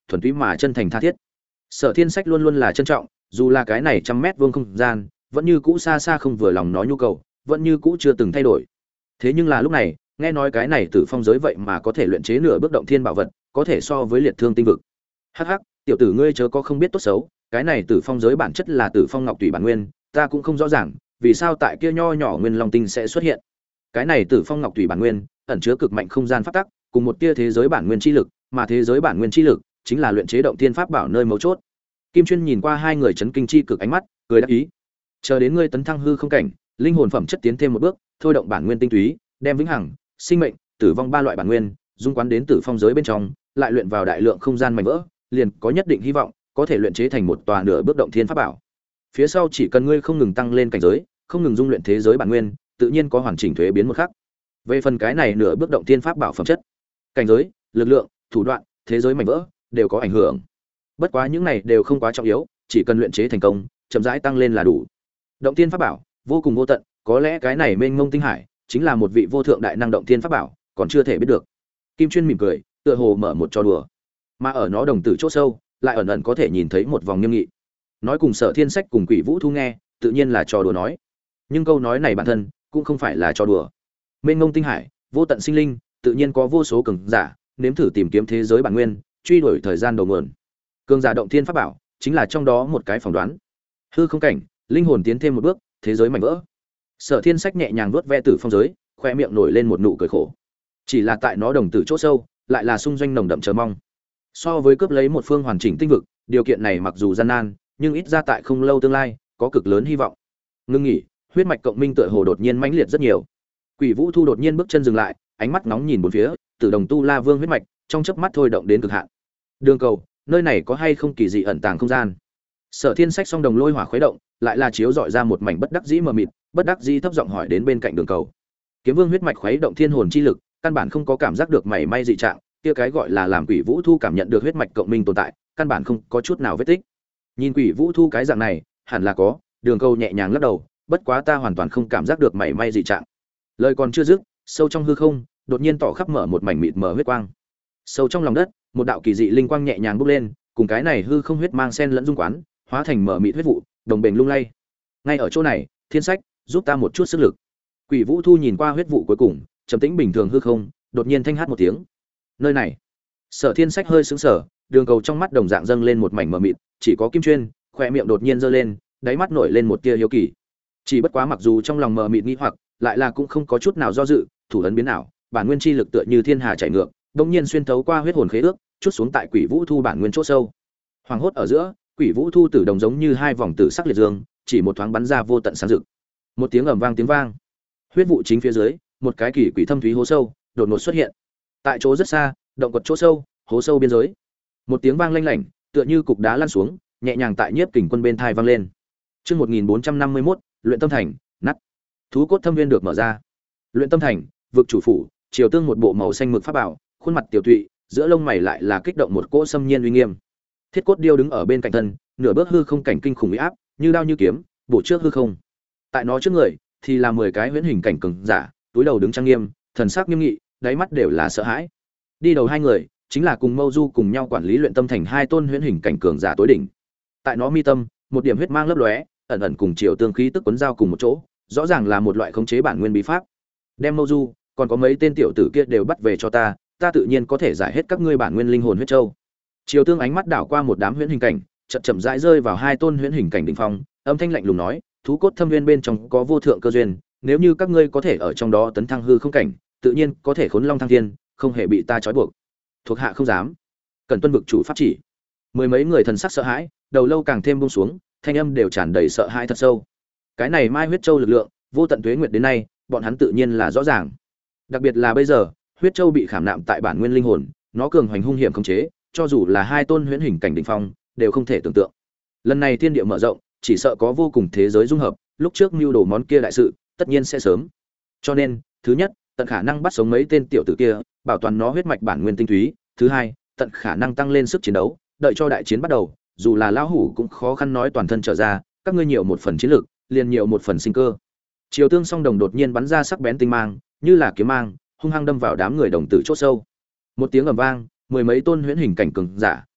thuần túy mà chân thành tha thiết. Sở Thiên Sách luôn luôn là trân trọng, dù là cái này trăm mét vuông không gian, vẫn như cũ xa xa không vừa lòng nó nhu cầu, vẫn như cũ chưa từng thay đổi. Thế nhưng là lúc này, nghe nói cái này Tử Phong giới vậy mà có thể luyện chế nửa bước động thiên bảo vật, có thể so với liệt thương tinh vực. Hắc hắc, tiểu tử ngươi chớ có không biết tốt xấu, cái này Tử Phong giới bản chất là Tử Phong Ngọc Tùy bản nguyên, ta cũng không rõ ràng, vì sao tại kia nho nhỏ nguyên long tinh sẽ xuất hiện. Cái này Tử Phong Ngọc Tùy bản nguyên, ẩn chứa cực mạnh không gian pháp tắc, cùng một tia thế giới bản nguyên chi lực, mà thế giới bản nguyên chi lực chính là luyện chế động thiên pháp bảo nơi mấu chốt. Kim Chuyên nhìn qua hai người chấn kinh chi cực ánh mắt, cười đáp ý. Chờ đến ngươi tấn thăng hư không cảnh, linh hồn phẩm chất tiến thêm một bước, thôi động bản nguyên tinh túy, đem vĩnh hằng, sinh mệnh, tử vong ba loại bản nguyên, dung quán đến Tử Phong giới bên trong, lại luyện vào đại lượng không gian mảnh vỡ, liền có nhất định hy vọng có thể luyện chế thành một tòa nửa bước động thiên pháp bảo. Phía sau chỉ cần ngươi không ngừng tăng lên cảnh giới, không ngừng dung luyện thế giới bản nguyên, tự nhiên có hoàn chỉnh thuế biến một khắc. Về phần cái này nửa bước động thiên pháp bảo phẩm chất, cảnh giới, lực lượng, thủ đoạn, thế giới mảnh vỡ đều có ảnh hưởng. Bất quá những này đều không quá trọng yếu, chỉ cần luyện chế thành công, chậm rãi tăng lên là đủ. Động thiên pháp bảo vô cùng vô tận, có lẽ cái này mênh mông tinh hải chính là một vị vô thượng đại năng động thiên pháp bảo, còn chưa thể biết được. Kim Chuyên mỉm cười, tựa hồ mở một trò đùa, mà ở nó đồng tử chỗ sâu, lại ẩn ẩn có thể nhìn thấy một vòng nghiêm nghị. Nói cùng Sở Thiên Sách cùng Quỷ Vũ Thu nghe, tự nhiên là trò đùa nói, nhưng câu nói này bản thân cũng không phải là trò đùa. Mênh mông tinh hải, vô tận sinh linh, tự nhiên có vô số cường giả nếm thử tìm kiếm thế giới bản nguyên, truy đuổi thời gian đầu nguồn. Cường giả động thiên pháp bảo chính là trong đó một cái phỏng đoán. Hư không cảnh, linh hồn tiến thêm một bước, thế giới mảnh vỡ. Sở Thiên Sách nhẹ nhàng vuốt ve Tử Phong giới, khoe miệng nổi lên một nụ cười khổ. Chỉ là tại nó đồng tử chỗ sâu, lại là xung doanh nồng đậm chờ mong. So với cướp lấy một phương hoàn chỉnh tinh vực, điều kiện này mặc dù gian nan, nhưng ít ra tại không lâu tương lai, có cực lớn hy vọng. Ngưng nghỉ, huyết mạch cộng minh tựa hồ đột nhiên mãnh liệt rất nhiều. Quỷ Vũ Thu đột nhiên bước chân dừng lại, ánh mắt nóng nhìn bốn phía, Tử Đồng Tu La Vương huyết mạch, trong chớp mắt thôi động đến cực hạn. Đường cầu, nơi này có hay không kỳ dị ẩn tàng không gian? Sở Thiên Sách song đồng lôi hỏa khuấy động, lại là chiếu dọi ra một mảnh bất đắc dĩ mờ mịt, bất đắc dĩ thấp giọng hỏi đến bên cạnh Đường cầu. Kiếm Vương huyết mạch khuấy động thiên hồn chi lực, căn bản không có cảm giác được mảy may dị trạng, kia cái gọi là làm Quỷ Vũ Thu cảm nhận được huyết mạch cộng minh tồn tại, căn bản không có chút nào vết tích. Nhìn Quỷ Vũ Thu cái dạng này, hẳn là có, Đường cầu nhẹ nhàng lắc đầu, bất quá ta hoàn toàn không cảm giác được mảy may dị trạng. Lời còn chưa dứt, sâu trong hư không, đột nhiên tỏ khắp mở một mảnh mịt mờ huyết quang. Sâu trong lòng đất, một đạo kỳ dị linh quang nhẹ nhàng bốc lên, cùng cái này hư không huyết mang xen lẫn dung quán, hóa thành mở mịt huyết vụ, đồng bền lung lay. Ngay ở chỗ này, Thiên Sách, giúp ta một chút sức lực. Quỷ Vũ Thu nhìn qua huyết vụ cuối cùng, trầm tĩnh bình thường hư không, đột nhiên thanh hát một tiếng. Nơi này, Sở Thiên Sách hơi sững sờ, đường cầu trong mắt đồng dạng dâng lên một mảnh mờ mịt, chỉ có Kim Chuyên, khóe miệng đột nhiên giơ lên, đáy mắt nổi lên một tia hiếu kỳ. Chỉ bất quá mặc dù trong lòng mờ mịt nghi hoặc, lại là cũng không có chút nào do dự, thủ ấn biến ảo, bản nguyên chi lực tựa như thiên hà chảy ngược, đột nhiên xuyên thấu qua huyết hồn khế ước, chút xuống tại Quỷ Vũ Thu bản nguyên chỗ sâu. Hoàng hốt ở giữa, Quỷ Vũ Thu tử đồng giống như hai vòng tử sắc liệt dương, chỉ một thoáng bắn ra vô tận sáng rực. Một tiếng ầm vang tiếng vang, huyết vụ chính phía dưới, một cái kỳ quỷ thâm thúy hố sâu đột ngột xuất hiện. Tại chỗ rất xa, động quật chỗ sâu, hố sâu biên giới. Một tiếng vang lanh lảnh, tựa như cục đá lăn xuống, nhẹ nhàng tại Nhiếp Kình Quân bên thai vang lên. Chương 1451, Luyện Tâm Thành, nắt. Thú cốt thâm viên được mở ra. Luyện Tâm Thành, vực chủ phủ, Triều Tương một bộ màu xanh mực pháp bảo, khuôn mặt tiểu tụy, giữa lông mày lại là kích động một cỗ xâm nhiên uy nghiêm. Thiết cốt điêu đứng ở bên cạnh thân, nửa bước hư không cảnh kinh khủng uy áp, như đao như kiếm, bổ trước hư không. Tại nó trước người thì là 10 cái huyễn hình cảnh cường giả, túi đầu đứng trang nghiêm, thần sắc nghiêm nghị, đáy mắt đều là sợ hãi. Đi đầu hai người chính là cùng Mâu Du cùng nhau quản lý Luyện Tâm Thành hai tôn huyễn hình cảnh cường giả tối đỉnh. Tại nó mi tâm, một điểm huyết mang lấp lóe, ẩn ẩn cùng Triều Tương khí tức quấn giao cùng một chỗ, rõ ràng là một loại khống chế bản nguyên bí pháp. Đem Mâu Du, còn có mấy tên tiểu tử kia đều bắt về cho ta, ta tự nhiên có thể giải hết các ngươi bản nguyên linh hồn huyết châu. Triều Tương ánh mắt đảo qua một đám huyễn hình cảnh, chậm chậm rãi rơi vào hai tôn huyễn hình cảnh đỉnh phong, âm thanh lạnh lùng nói, thú cốt thâm viên bên trong có vô thượng cơ duyên, nếu như các ngươi có thể ở trong đó tấn thăng hư không cảnh, tự nhiên có thể khốn long thăng thiên, không hề bị ta trói buộc. Thuộc hạ không dám. Cần tuân vực chủ pháp chỉ. Mười mấy người thần sắc sợ hãi, đầu lâu càng thêm buông xuống, thanh âm đều tràn đầy sợ hãi thật sâu. Cái này Mai huyết châu lực lượng, vô tận tuế nguyệt đến nay, bọn hắn tự nhiên là rõ ràng. Đặc biệt là bây giờ, huyết châu bị khảm nạm tại bản nguyên linh hồn, nó cường hoành hung hiểm khống chế, cho dù là hai tôn huyễn hình cảnh đỉnh phong, đều không thể tưởng tượng. Lần này thiên địa mở rộng, chỉ sợ có vô cùng thế giới dung hợp, lúc trước mưu đồ món kia đại sự, tất nhiên sẽ sớm. Cho nên, thứ nhất, tận khả năng bắt sống mấy tên tiểu tử kia, bảo toàn nó huyết mạch bản nguyên tinh túy, thứ hai, tận khả năng tăng lên sức chiến đấu, đợi cho đại chiến bắt đầu, dù là lão hủ cũng khó khăn nói toàn thân trở ra, các ngươi nhiều một phần chiến lực, liền nhiều một phần sinh cơ. Triều Tương song đồng đột nhiên bắn ra sắc bén tinh mang, như là kiếm mang, hung hăng đâm vào đám người đồng tử chốt sâu. Một tiếng ầm vang, mười mấy tôn huyễn hình cảnh cường giả,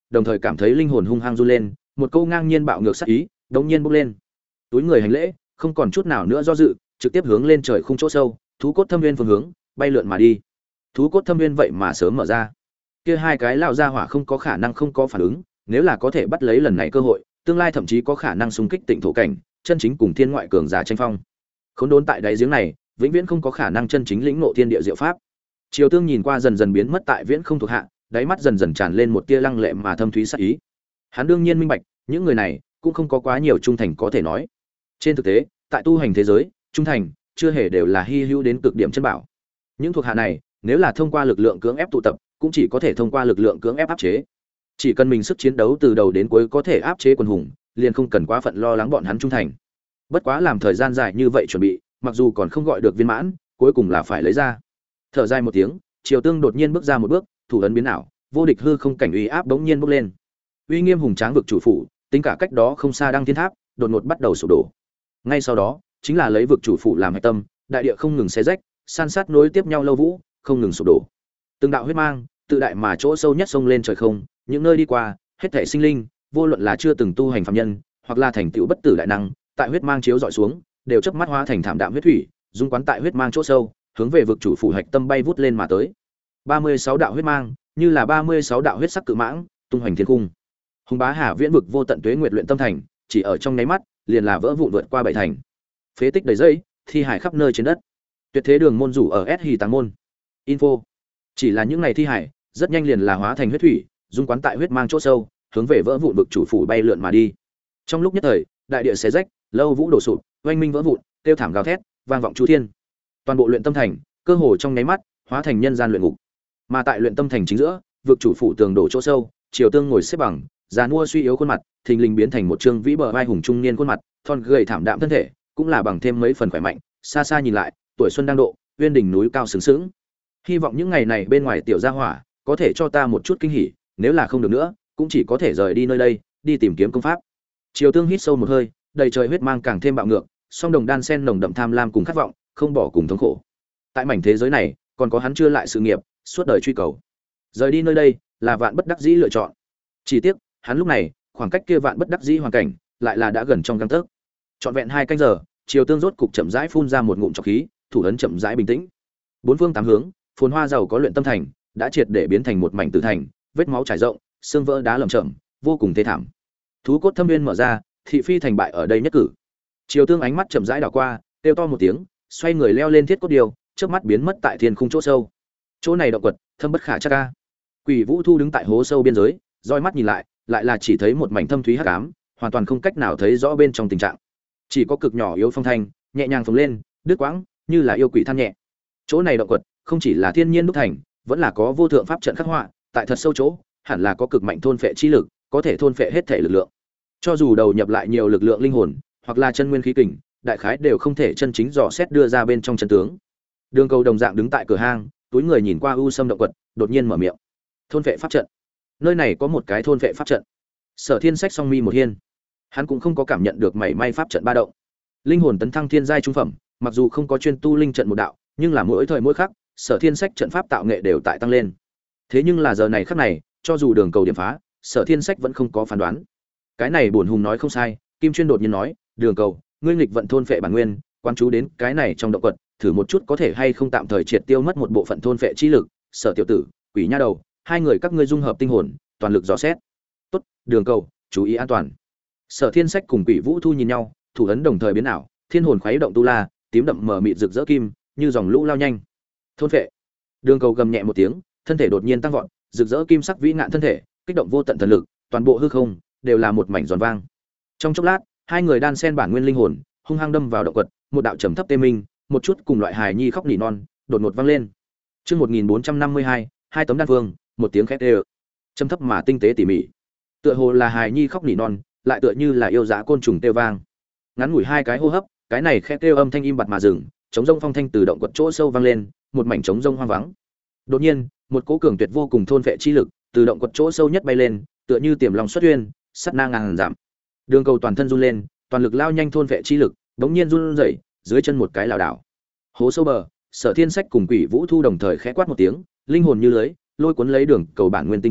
đồng thời cảm thấy linh hồn hung hăng run lên, một câu ngang nhiên bạo ngược sát ý đống nhiên bốc lên. Túi người hành lễ, không còn chút nào nữa do dự, trực tiếp hướng lên trời khung chỗ sâu, thú cốt thâm viên phương hướng, bay lượn mà đi. Thú cốt thâm viên vậy mà sớm mở ra. Kia hai cái lão gia hỏa không có khả năng không có phản ứng, nếu là có thể bắt lấy lần này cơ hội, tương lai thậm chí có khả năng xung kích tịnh thổ cảnh, chân chính cùng thiên ngoại cường giả tranh phong. Khốn đốn tại đáy giếng này, vĩnh viễn không có khả năng chân chính lĩnh ngộ thiên địa diệu pháp. Triều Tương nhìn qua dần dần biến mất tại viễn không thuộc hạ, đáy mắt dần dần tràn lên một tia lăng lệ mà thâm thúy sát ý. Hắn đương nhiên minh bạch, những người này cũng không có quá nhiều trung thành có thể nói. Trên thực tế, tại tu hành thế giới, trung thành chưa hề đều là hy hữu đến cực điểm chân bảo. Những thuộc hạ này, nếu là thông qua lực lượng cưỡng ép tụ tập, cũng chỉ có thể thông qua lực lượng cưỡng ép áp chế. Chỉ cần mình sức chiến đấu từ đầu đến cuối có thể áp chế quần hùng, liền không cần quá phận lo lắng bọn hắn trung thành. Bất quá làm thời gian dài như vậy chuẩn bị, mặc dù còn không gọi được viên mãn, cuối cùng là phải lấy ra. Thở dài một tiếng, Triều Tương đột nhiên bước ra một bước, thủ ấn biến ảo, vô địch hư không cảnh uy áp bỗng nhiên bốc lên. Uy nghiêm hùng tráng vực chủ phủ, tính cả cách đó không xa Đăng Thiên Tháp, đột ngột bắt đầu sụp đổ. Ngay sau đó, chính là lấy vực chủ phủ làm hệ tâm, đại địa không ngừng xé rách, san sát nối tiếp nhau lâu vũ, không ngừng sụp đổ. Từng đạo huyết mang, tự đại mà chỗ sâu nhất sông lên trời không, những nơi đi qua, hết thảy sinh linh, vô luận là chưa từng tu hành phàm nhân, hoặc là thành tựu bất tử đại năng, tại huyết mang chiếu dọi xuống, đều chớp mắt hóa thành thảm đạm huyết thủy, dung quán tại huyết mang chỗ sâu, hướng về vực chủ phủ hạch tâm bay vút lên mà tới. 36 đạo huyết mang, như là 36 đạo huyết sắc cự mãng, tung hoành thiên cung. Hùng bá Hà Viễn vực vô tận tuế nguyệt luyện tâm thành, chỉ ở trong nháy mắt, liền là vỡ vụn vượt qua bảy thành. Phế tích đầy dẫy, thi hải khắp nơi trên đất. Tuyệt thế đường môn rủ ở S Hì Tàng môn. Info. Chỉ là những ngày thi hải, rất nhanh liền là hóa thành huyết thủy, dung quán tại huyết mang chỗ sâu, hướng về vỡ vụn vực chủ phủ bay lượn mà đi. Trong lúc nhất thời, đại địa xé rách, lâu vũ đổ sụp, oanh minh vỡ vụn, kêu thảm gào thét, vang vọng chu thiên. Toàn bộ luyện tâm thành, cơ hồ trong nháy mắt, hóa thành nhân gian luyện ngục. Mà tại luyện tâm thành chính giữa, vực chủ phủ tường đổ chỗ sâu, Triều Tương ngồi xếp bằng, già nua suy yếu khuôn mặt, thình lình biến thành một trương vĩ bờ vai hùng trung niên khuôn mặt, thon gầy thảm đạm thân thể, cũng là bằng thêm mấy phần khỏe mạnh, xa xa nhìn lại, tuổi xuân đang độ, uyên đỉnh núi cao sướng sướng. Hy vọng những ngày này bên ngoài tiểu gia hỏa, có thể cho ta một chút kinh hỉ, nếu là không được nữa, cũng chỉ có thể rời đi nơi đây, đi tìm kiếm công pháp. Triều Tương hít sâu một hơi, đầy trời huyết mang càng thêm bạo ngược, song đồng đan sen nồng đậm tham lam cùng khát vọng, không bỏ cùng thống khổ. Tại mảnh thế giới này, còn có hắn chưa lại sự nghiệp, suốt đời truy cầu. Rời đi nơi đây, là vạn bất đắc dĩ lựa chọn. Chỉ tiếc, hắn lúc này, khoảng cách kia vạn bất đắc dĩ hoàn cảnh, lại là đã gần trong gang tấc. Trọn vẹn 2 canh giờ, Triều Tương rốt cục chậm rãi phun ra một ngụm trọc khí, thủ ấn chậm rãi bình tĩnh. Bốn phương tám hướng, phồn hoa giàu có luyện tâm thành, đã triệt để biến thành một mảnh tử thành, vết máu trải rộng, xương vỡ đá lởm chởm, vô cùng thê thảm. Thú cốt thâm nguyên mở ra, thị phi thành bại ở đây nhất cử. Triều Tương ánh mắt chậm rãi đảo qua, kêu to một tiếng, xoay người leo lên thiết cốt điều, chớp mắt biến mất tại thiên khung chỗ sâu. Chỗ này động quật, thâm bất khả trắc a. Quỷ Vũ Thu đứng tại hố sâu biên giới, roi mắt nhìn lại, lại là chỉ thấy một mảnh thâm thúy hắc ám, hoàn toàn không cách nào thấy rõ bên trong tình trạng. Chỉ có cực nhỏ yếu phong thanh, nhẹ nhàng phồng lên, đứt quãng, như là yêu quỷ than nhẹ. Chỗ này động quật, không chỉ là thiên nhiên đúc thành, vẫn là có vô thượng pháp trận khắc họa, tại thật sâu chỗ, hẳn là có cực mạnh thôn phệ chi lực, có thể thôn phệ hết thể lực lượng. Cho dù đầu nhập lại nhiều lực lượng linh hồn, hoặc là chân nguyên khí kình, đại khái đều không thể chân chính dò xét đưa ra bên trong chân tướng. Đường Cầu đồng dạng đứng tại cửa hang, túi người nhìn qua u sâm động quật, đột nhiên mở miệng. Thôn phệ pháp trận. Nơi này có một cái thôn phệ pháp trận. Sở Thiên Sách song mi một hiên. Hắn cũng không có cảm nhận được mảy may pháp trận ba động. Linh hồn tấn thăng thiên giai trung phẩm, mặc dù không có chuyên tu linh trận một đạo, nhưng là mỗi thời mỗi khắc, Sở Thiên Sách trận pháp tạo nghệ đều tại tăng lên. Thế nhưng là giờ này khắc này, cho dù Đường Cầu điểm phá, Sở Thiên Sách vẫn không có phán đoán. Cái này bổn hùng nói không sai, Kim Chuyên đột nhiên nói, "Đường Cầu, ngươi nghịch vận thôn phệ bản nguyên, quan chú đến cái này trong động quật, thử một chút có thể hay không tạm thời triệt tiêu mất một bộ phận thôn phệ chi lực." Sở tiểu tử, Quỷ Nha Đầu, hai người các ngươi dung hợp tinh hồn, toàn lực dò xét. "Tốt, Đường Cầu, chú ý an toàn." Sở Thiên Sách cùng Quỷ Vũ Thu nhìn nhau, thủ ấn đồng thời biến ảo, thiên hồn khuấy động tu la, tím đậm mờ mịt rực rỡ kim, như dòng lũ lao nhanh. Thôn phệ. Đường Cầu gầm nhẹ một tiếng, thân thể đột nhiên tăng vọt, rực rỡ kim sắc vĩ ngạn thân thể, kích động vô tận thần lực, toàn bộ hư không đều là một mảnh giòn vang. Trong chốc lát, hai người đan sen bản nguyên linh hồn, hung hăng đâm vào động quật, một đạo trầm thấp tê minh, một chút cùng loại hài nhi khóc nỉ non, đột ngột vang lên. Chương 1452, hai tấm đan phương, một tiếng khét đều. Trầm thấp mà tinh tế tỉ mỉ. Tựa hồ là hài nhi khóc nỉ non, lại tựa như là yêu dã côn trùng kêu vang. Ngắn ngủi hai cái hô hấp, cái này khét kêu âm thanh im bặt mà dừng, trống rông phong thanh từ động quật chỗ sâu vang lên, một mảnh trống rông hoang vắng. Đột nhiên, một cỗ cường tuyệt vô cùng thôn phệ chi lực từ động quật chỗ sâu nhất bay lên, tựa như tiềm long xuất uyên, sắt na ngàn giảm. Đường Cầu toàn thân run lên, toàn lực lao nhanh thôn phệ chi lực, bỗng nhiên run rẩy, dưới chân một cái lảo đảo. Hố sâu bờ, Sở Thiên Sách cùng Quỷ Vũ Thu đồng thời khẽ quát một tiếng, linh hồn như lưới, lôi cuốn lấy Đường Cầu bản nguyên tinh túy,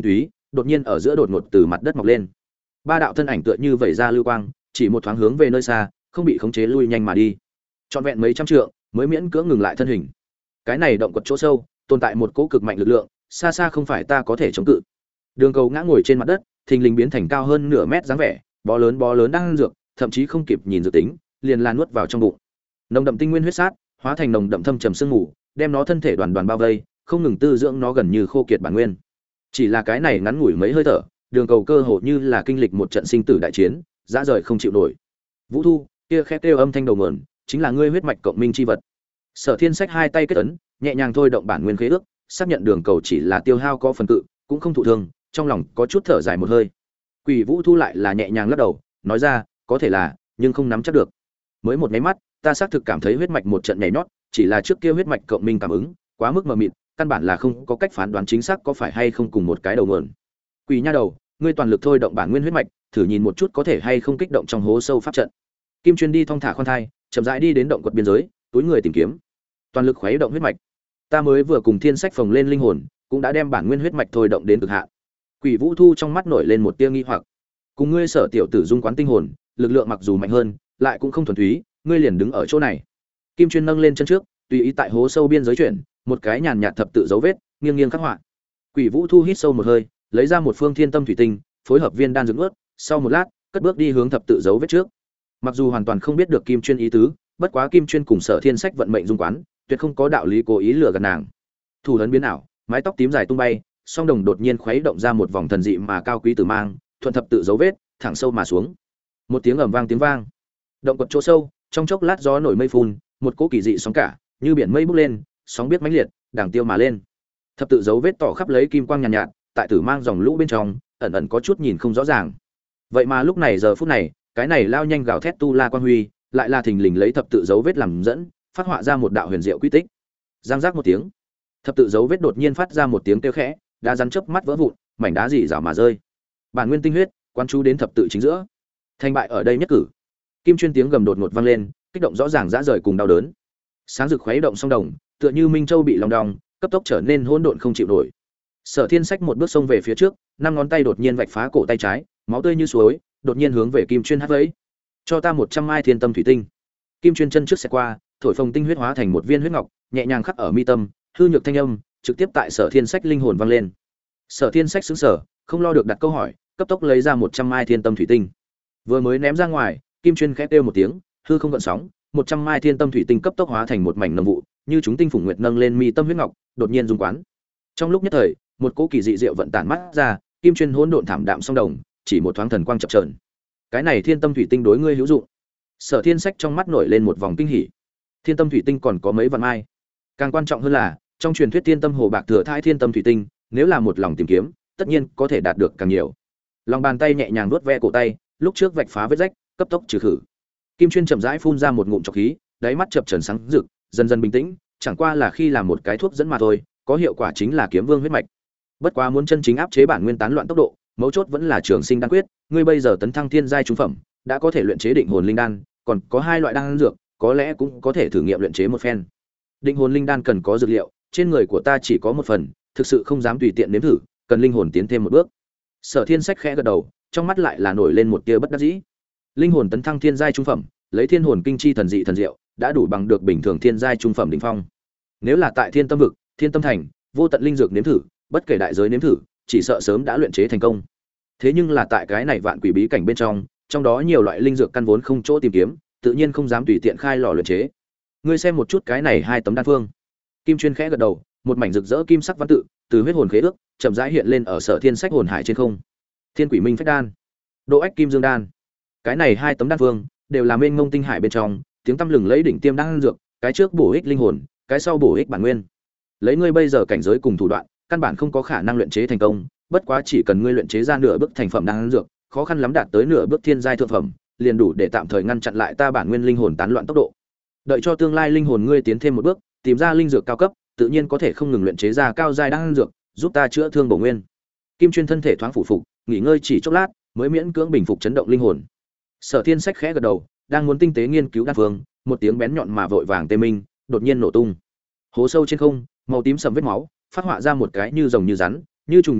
đột nhiên ở giữa đột ngột từ mặt đất mọc lên. Ba đạo thân ảnh tựa như vẩy ra lưu quang, chỉ một thoáng hướng về nơi xa, không bị khống chế lui nhanh mà đi. Trọn vẹn mấy trăm trượng mới miễn cưỡng ngừng lại thân hình. Cái này động quật chỗ sâu, tồn tại một cỗ cực mạnh lực lượng, xa xa không phải ta có thể chống cự. Đường Cầu ngã ngồi trên mặt đất, thình lình biến thành cao hơn nửa mét dáng vẻ, bó lớn đang ăn dược, thậm chí không kịp nhìn dự tính, liền lan nuốt vào trong bụng. Nồng đậm tinh nguyên huyết sát, hóa thành nồng đậm thâm trầm sương mù, đem nó thân thể đoàn đoàn bao vây, không ngừng tư dưỡng nó gần như khô kiệt bản nguyên. Chỉ là cái này ngắn ngủi mấy hơi thở, Đường Cầu cơ hồ như là kinh lịch một trận sinh tử đại chiến, dã rời không chịu nổi. Vũ Thu, kia khẽ kêu âm thanh đầu nguồn, chính là ngươi huyết mạch cộng minh chi vật. Sở Thiên Sách hai tay kết ấn, nhẹ nhàng thôi động bản nguyên khế ước, xác nhận Đường Cầu chỉ là tiêu hao có phần cự, cũng không thụ thương, trong lòng có chút thở dài một hơi. Quỷ Vũ Thu lại là nhẹ nhàng lắc đầu, nói ra, có thể là, nhưng không nắm chắc được. Mới một cái mắt, ta xác thực cảm thấy huyết mạch một trận nhảy nhót, chỉ là trước kia huyết mạch cộng minh cảm ứng quá mức mờ mịt, căn bản là không có cách phán đoán chính xác có phải hay không cùng một cái đầu nguồn. Quỷ nha đầu, ngươi toàn lực thôi động bản nguyên huyết mạch, thử nhìn một chút có thể hay không kích động trong hố sâu pháp trận. Kim Chuyên đi thong thả khoan thai, chậm rãi đi đến động quật biên giới, túi người tìm kiếm. Toàn lực khuấy động huyết mạch. Ta mới vừa cùng Thiên Sách phồng lên linh hồn, cũng đã đem bản nguyên huyết mạch thôi động đến cực hạn. Quỷ Vũ Thu trong mắt nổi lên một tia nghi hoặc. Cùng ngươi Sở tiểu tử dung quán tinh hồn, lực lượng mặc dù mạnh hơn, lại cũng không thuần túy, ngươi liền đứng ở chỗ này. Kim Chuyên nâng lên chân trước, tùy ý tại hố sâu biên giới chuyển, một cái nhàn nhạt thập tự dấu vết, nghiêng nghiêng khắc họa. Quỷ Vũ Thu hít sâu một hơi, lấy ra một phương thiên tâm thủy tinh, phối hợp viên đan dược ướt, sau một lát, cất bước đi hướng thập tự dấu vết trước. Mặc dù hoàn toàn không biết được Kim Chuyên ý tứ, bất quá Kim Chuyên cùng Sở Thiên Sách vận mệnh dung quán, tuyệt không có đạo lý cố ý lừa gạt nàng. Thủ ấn biến ảo, mái tóc tím dài tung bay, song đồng đột nhiên khuấy động ra một vòng thần dị mà cao quý tử mang, thuận thập tự dấu vết, thẳng sâu mà xuống. Một tiếng ầm vang tiếng vang. Động quật chỗ sâu, trong chốc lát gió nổi mây phun, một cỗ kỳ dị sóng cả, như biển mây bốc lên, sóng biết mãnh liệt, đằng tiêu mà lên. Thập tự dấu vết tỏ khắp lấy kim quang nhàn nhạt, tại tử mang dòng lũ bên trong, ẩn ẩn có chút nhìn không rõ ràng. Vậy mà lúc này giờ phút này, cái này lao nhanh gào thét tu la quang huy, lại là thình lình lấy thập tự dấu vết làm dẫn, phát họa ra một đạo huyền diệu quy tích. Giang giác một tiếng, thập tự dấu vết đột nhiên phát ra một tiếng kêu khẽ, đá rắn chớp mắt vỡ vụn, mảnh đá rỉ rào mà rơi. Bản nguyên tinh huyết quán chú đến thập tự chính giữa. Thành bại ở đây nhất cử. Kim Chuyên tiếng gầm đột ngột vang lên, kích động rõ ràng dã rời cùng đau đớn. Sáng rực khuấy động song đồng, tựa như minh châu bị lòng đong, cấp tốc trở nên hỗn độn không chịu nổi. Sở Thiên Sách một bước xông về phía trước, năm ngón tay đột nhiên vạch phá cổ tay trái, máu tươi như suối, đột nhiên hướng về Kim Chuyên hất vẫy. Cho ta 100 mai thiên tâm thủy tinh. Kim Chuyên chân trước sẽ qua, thổi phồng tinh huyết hóa thành một viên huyết ngọc, nhẹ nhàng khắc ở mi tâm, hư nhược thanh âm trực tiếp tại Sở Thiên Sách linh hồn vang lên. Sở Thiên Sách sững sờ, không lo được đặt câu hỏi, cấp tốc lấy ra 100 mai thiên tâm thủy tinh. Vừa mới ném ra ngoài, Kim Chuyên khẽ kêu một tiếng, hư không gợn sóng, 100 mai thiên tâm thủy tinh cấp tốc hóa thành một mảnh nồng vụ, như chúng tinh phùng nguyệt nâng lên mi tâm huyết ngọc, đột nhiên dung quán. Trong lúc nhất thời, một cỗ kỳ dị diệu vận tản mắt ra, Kim Chuyên hỗn độn thảm đạm song đồng, chỉ một thoáng thần quang chập chờn. Cái này thiên tâm thủy tinh đối ngươi hữu dụng. Sở Thiên Sách trong mắt nổi lên một vòng kinh hỉ. Thiên tâm thủy tinh còn có mấy vạn mai. Càng quan trọng hơn là, trong truyền thuyết thiên tâm hồ bạc thừa thai thiên tâm thủy tinh, nếu là một lòng tìm kiếm, tất nhiên có thể đạt được càng nhiều. Lòng bàn tay nhẹ nhàng vuốt ve cổ tay, lúc trước vạch phá vết rách, cấp tốc trừ khử. Kim Chuyên chậm rãi phun ra một ngụm trọc khí, đáy mắt chập chờn sáng rực, dần dần bình tĩnh, chẳng qua là khi làm một cái thuốc dẫn mà thôi, có hiệu quả chính là kiếm vương huyết mạch. Bất quá muốn chân chính áp chế bản nguyên tán loạn tốc độ, mấu chốt vẫn là trường sinh đan quyết, ngươi bây giờ tấn thăng thiên giai trung phẩm, đã có thể luyện chế định hồn linh đan, còn có hai loại đan dược, có lẽ cũng có thể thử nghiệm luyện chế một phen. Định hồn linh đan cần có dược liệu, trên người của ta chỉ có một phần, thực sự không dám tùy tiện nếm thử, cần linh hồn tiến thêm một bước. Sở Thiên Sách khẽ gật đầu, trong mắt lại là nổi lên một tia bất đắc dĩ. Linh hồn tấn thăng thiên giai trung phẩm, lấy thiên hồn kinh chi thần dị thần diệu, đã đủ bằng được bình thường thiên giai trung phẩm đỉnh phong. Nếu là tại Thiên Tâm vực, Thiên Tâm thành, vô tận linh dược nếm thử, bất kể đại giới nếm thử, chỉ sợ sớm đã luyện chế thành công. Thế nhưng là tại cái này vạn quỷ bí cảnh bên trong, trong đó nhiều loại linh dược căn vốn không chỗ tìm kiếm, tự nhiên không dám tùy tiện khai lò luyện chế. Ngươi xem một chút cái này hai tấm đan phương. Kim Chuyên khẽ gật đầu, một mảnh rực rỡ kim sắc văn tự từ huyết hồn khế ước chậm rãi hiện lên ở Sở Thiên Sách hồn hải trên không. Thiên Quỷ Minh Phách đan, Độ Ách Kim Dương đan. Cái này hai tấm đan phương đều là mênh mông tinh hải bên trong, tiếng tăm lừng lấy đỉnh tiêm đan dược, cái trước bổ ích linh hồn, cái sau bổ ích bản nguyên. Lấy ngươi bây giờ cảnh giới cùng thủ đoạn, căn bản không có khả năng luyện chế thành công, bất quá chỉ cần ngươi luyện chế ra nửa bước thành phẩm đan dược, khó khăn lắm đạt tới nửa bước thiên giai thượng phẩm, liền đủ để tạm thời ngăn chặn lại ta bản nguyên linh hồn tán loạn tốc độ. Đợi cho tương lai linh hồn ngươi tiến thêm một bước, tìm ra linh dược cao cấp, tự nhiên có thể không ngừng luyện chế ra cao giai đan dược, giúp ta chữa thương bổ nguyên. Kim Chuyên thân thể thoáng phủ phục, nghỉ ngơi chỉ chốc lát, mới miễn cưỡng bình phục chấn động linh hồn. Sở Thiên Sách khẽ gật đầu, đang muốn tinh tế nghiên cứu đan phương, một tiếng bén nhọn mà vội vàng tê minh, đột nhiên nổ tung. Hố sâu trên không, màu tím sầm vết máu, phát họa ra một cái như rồng như rắn, như trùng như thú,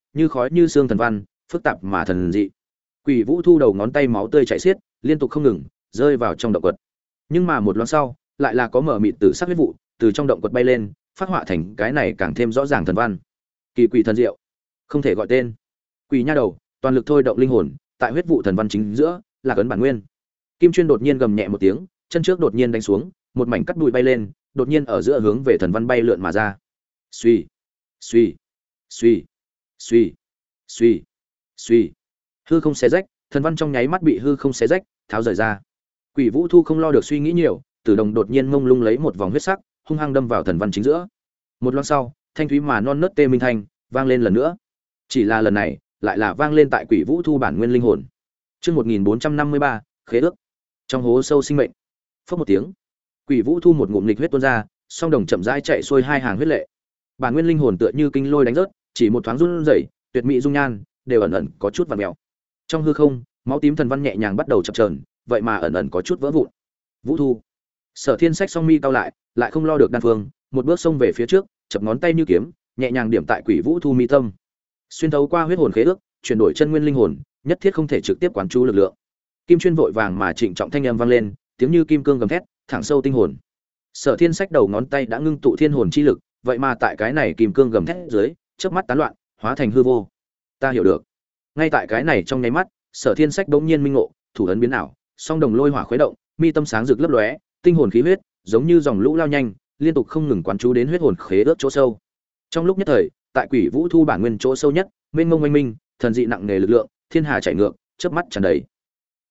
như khói như xương thần văn, phức tạp mà thần dị. Quỷ Vũ Thu đầu ngón tay máu tươi chảy xiết, liên tục không ngừng, rơi vào trong động quật. Nhưng mà một loáng sau, lại là có mở mịt tử sắc huyết vụ từ trong động quật bay lên, phát họa thành cái này càng thêm rõ ràng thần văn. Kỳ quỷ thần diệu, không thể gọi tên. Quỷ nha đầu, toàn lực thôi động linh hồn, tại huyết vụ thần văn chính giữa, là cấn bản nguyên. Kim Chuyên đột nhiên gầm nhẹ một tiếng, chân trước đột nhiên đánh xuống, một mảnh cắt bụi bay lên, đột nhiên ở giữa hướng về thần văn bay lượn mà ra. Suy, suy, suy, suy, suy, suy. Hư không xé rách, thần văn trong nháy mắt bị hư không xé rách, tháo rời ra. Quỷ Vũ Thu không lo được suy nghĩ nhiều, Tử Đồng đột nhiên mông lung lấy một vòng huyết sắc, hung hăng đâm vào thần văn chính giữa. Một loáng sau, thanh thúy mà non nớt tê minh thanh vang lên lần nữa. Chỉ là lần này, lại là vang lên tại Quỷ Vũ Thu bản nguyên linh hồn. Chương 1453, khế ước. Trong hố sâu sinh mệnh. Phốc một tiếng, Quỷ Vũ Thu một ngụm nghịch huyết tuôn ra, song đồng chậm rãi chạy xuôi hai hàng huyết lệ. Bản nguyên linh hồn tựa như kinh lôi đánh rớt, chỉ một thoáng run rẩy, tuyệt mỹ dung nhan đều ẩn ẩn có chút vặn mèo. Trong hư không, máu tím thần văn nhẹ nhàng bắt đầu chập chờn, vậy mà ẩn ẩn có chút vỡ vụn. Vũ Thu, Sở Thiên Sách song mi cao lại không lo được đan phương, một bước xông về phía trước, chập ngón tay như kiếm, nhẹ nhàng điểm tại Quỷ Vũ Thu mi tâm. Xuyên thấu qua huyết hồn khế ước, chuyển đổi chân nguyên linh hồn, nhất thiết không thể trực tiếp quán chú lực lượng. Kim Chuyên vội vàng mà trịnh trọng thanh âm vang lên, tiếng như kim cương gầm thét, thẳng sâu tinh hồn. Sở Thiên Sách đầu ngón tay đã ngưng tụ thiên hồn chi lực, vậy mà tại cái này kim cương gầm thét dưới, chớp mắt tán loạn, hóa thành hư vô. Ta hiểu được. Ngay tại cái này trong nháy mắt, Sở Thiên Sách bỗng nhiên minh ngộ, thủ ấn biến ảo, song đồng lôi hỏa khuấy động, mi tâm sáng rực lấp lóe, tinh hồn khí huyết, giống như dòng lũ lao nhanh, liên tục không ngừng quán chú đến huyết hồn khế ước chỗ sâu. Trong lúc nhất thời, tại Quỷ Vũ Thu bản nguyên chỗ sâu nhất, mênh mông mênh minh, thần dị nặng nề lực lượng, thiên hà chảy ngược, chớp mắt tràn đầy.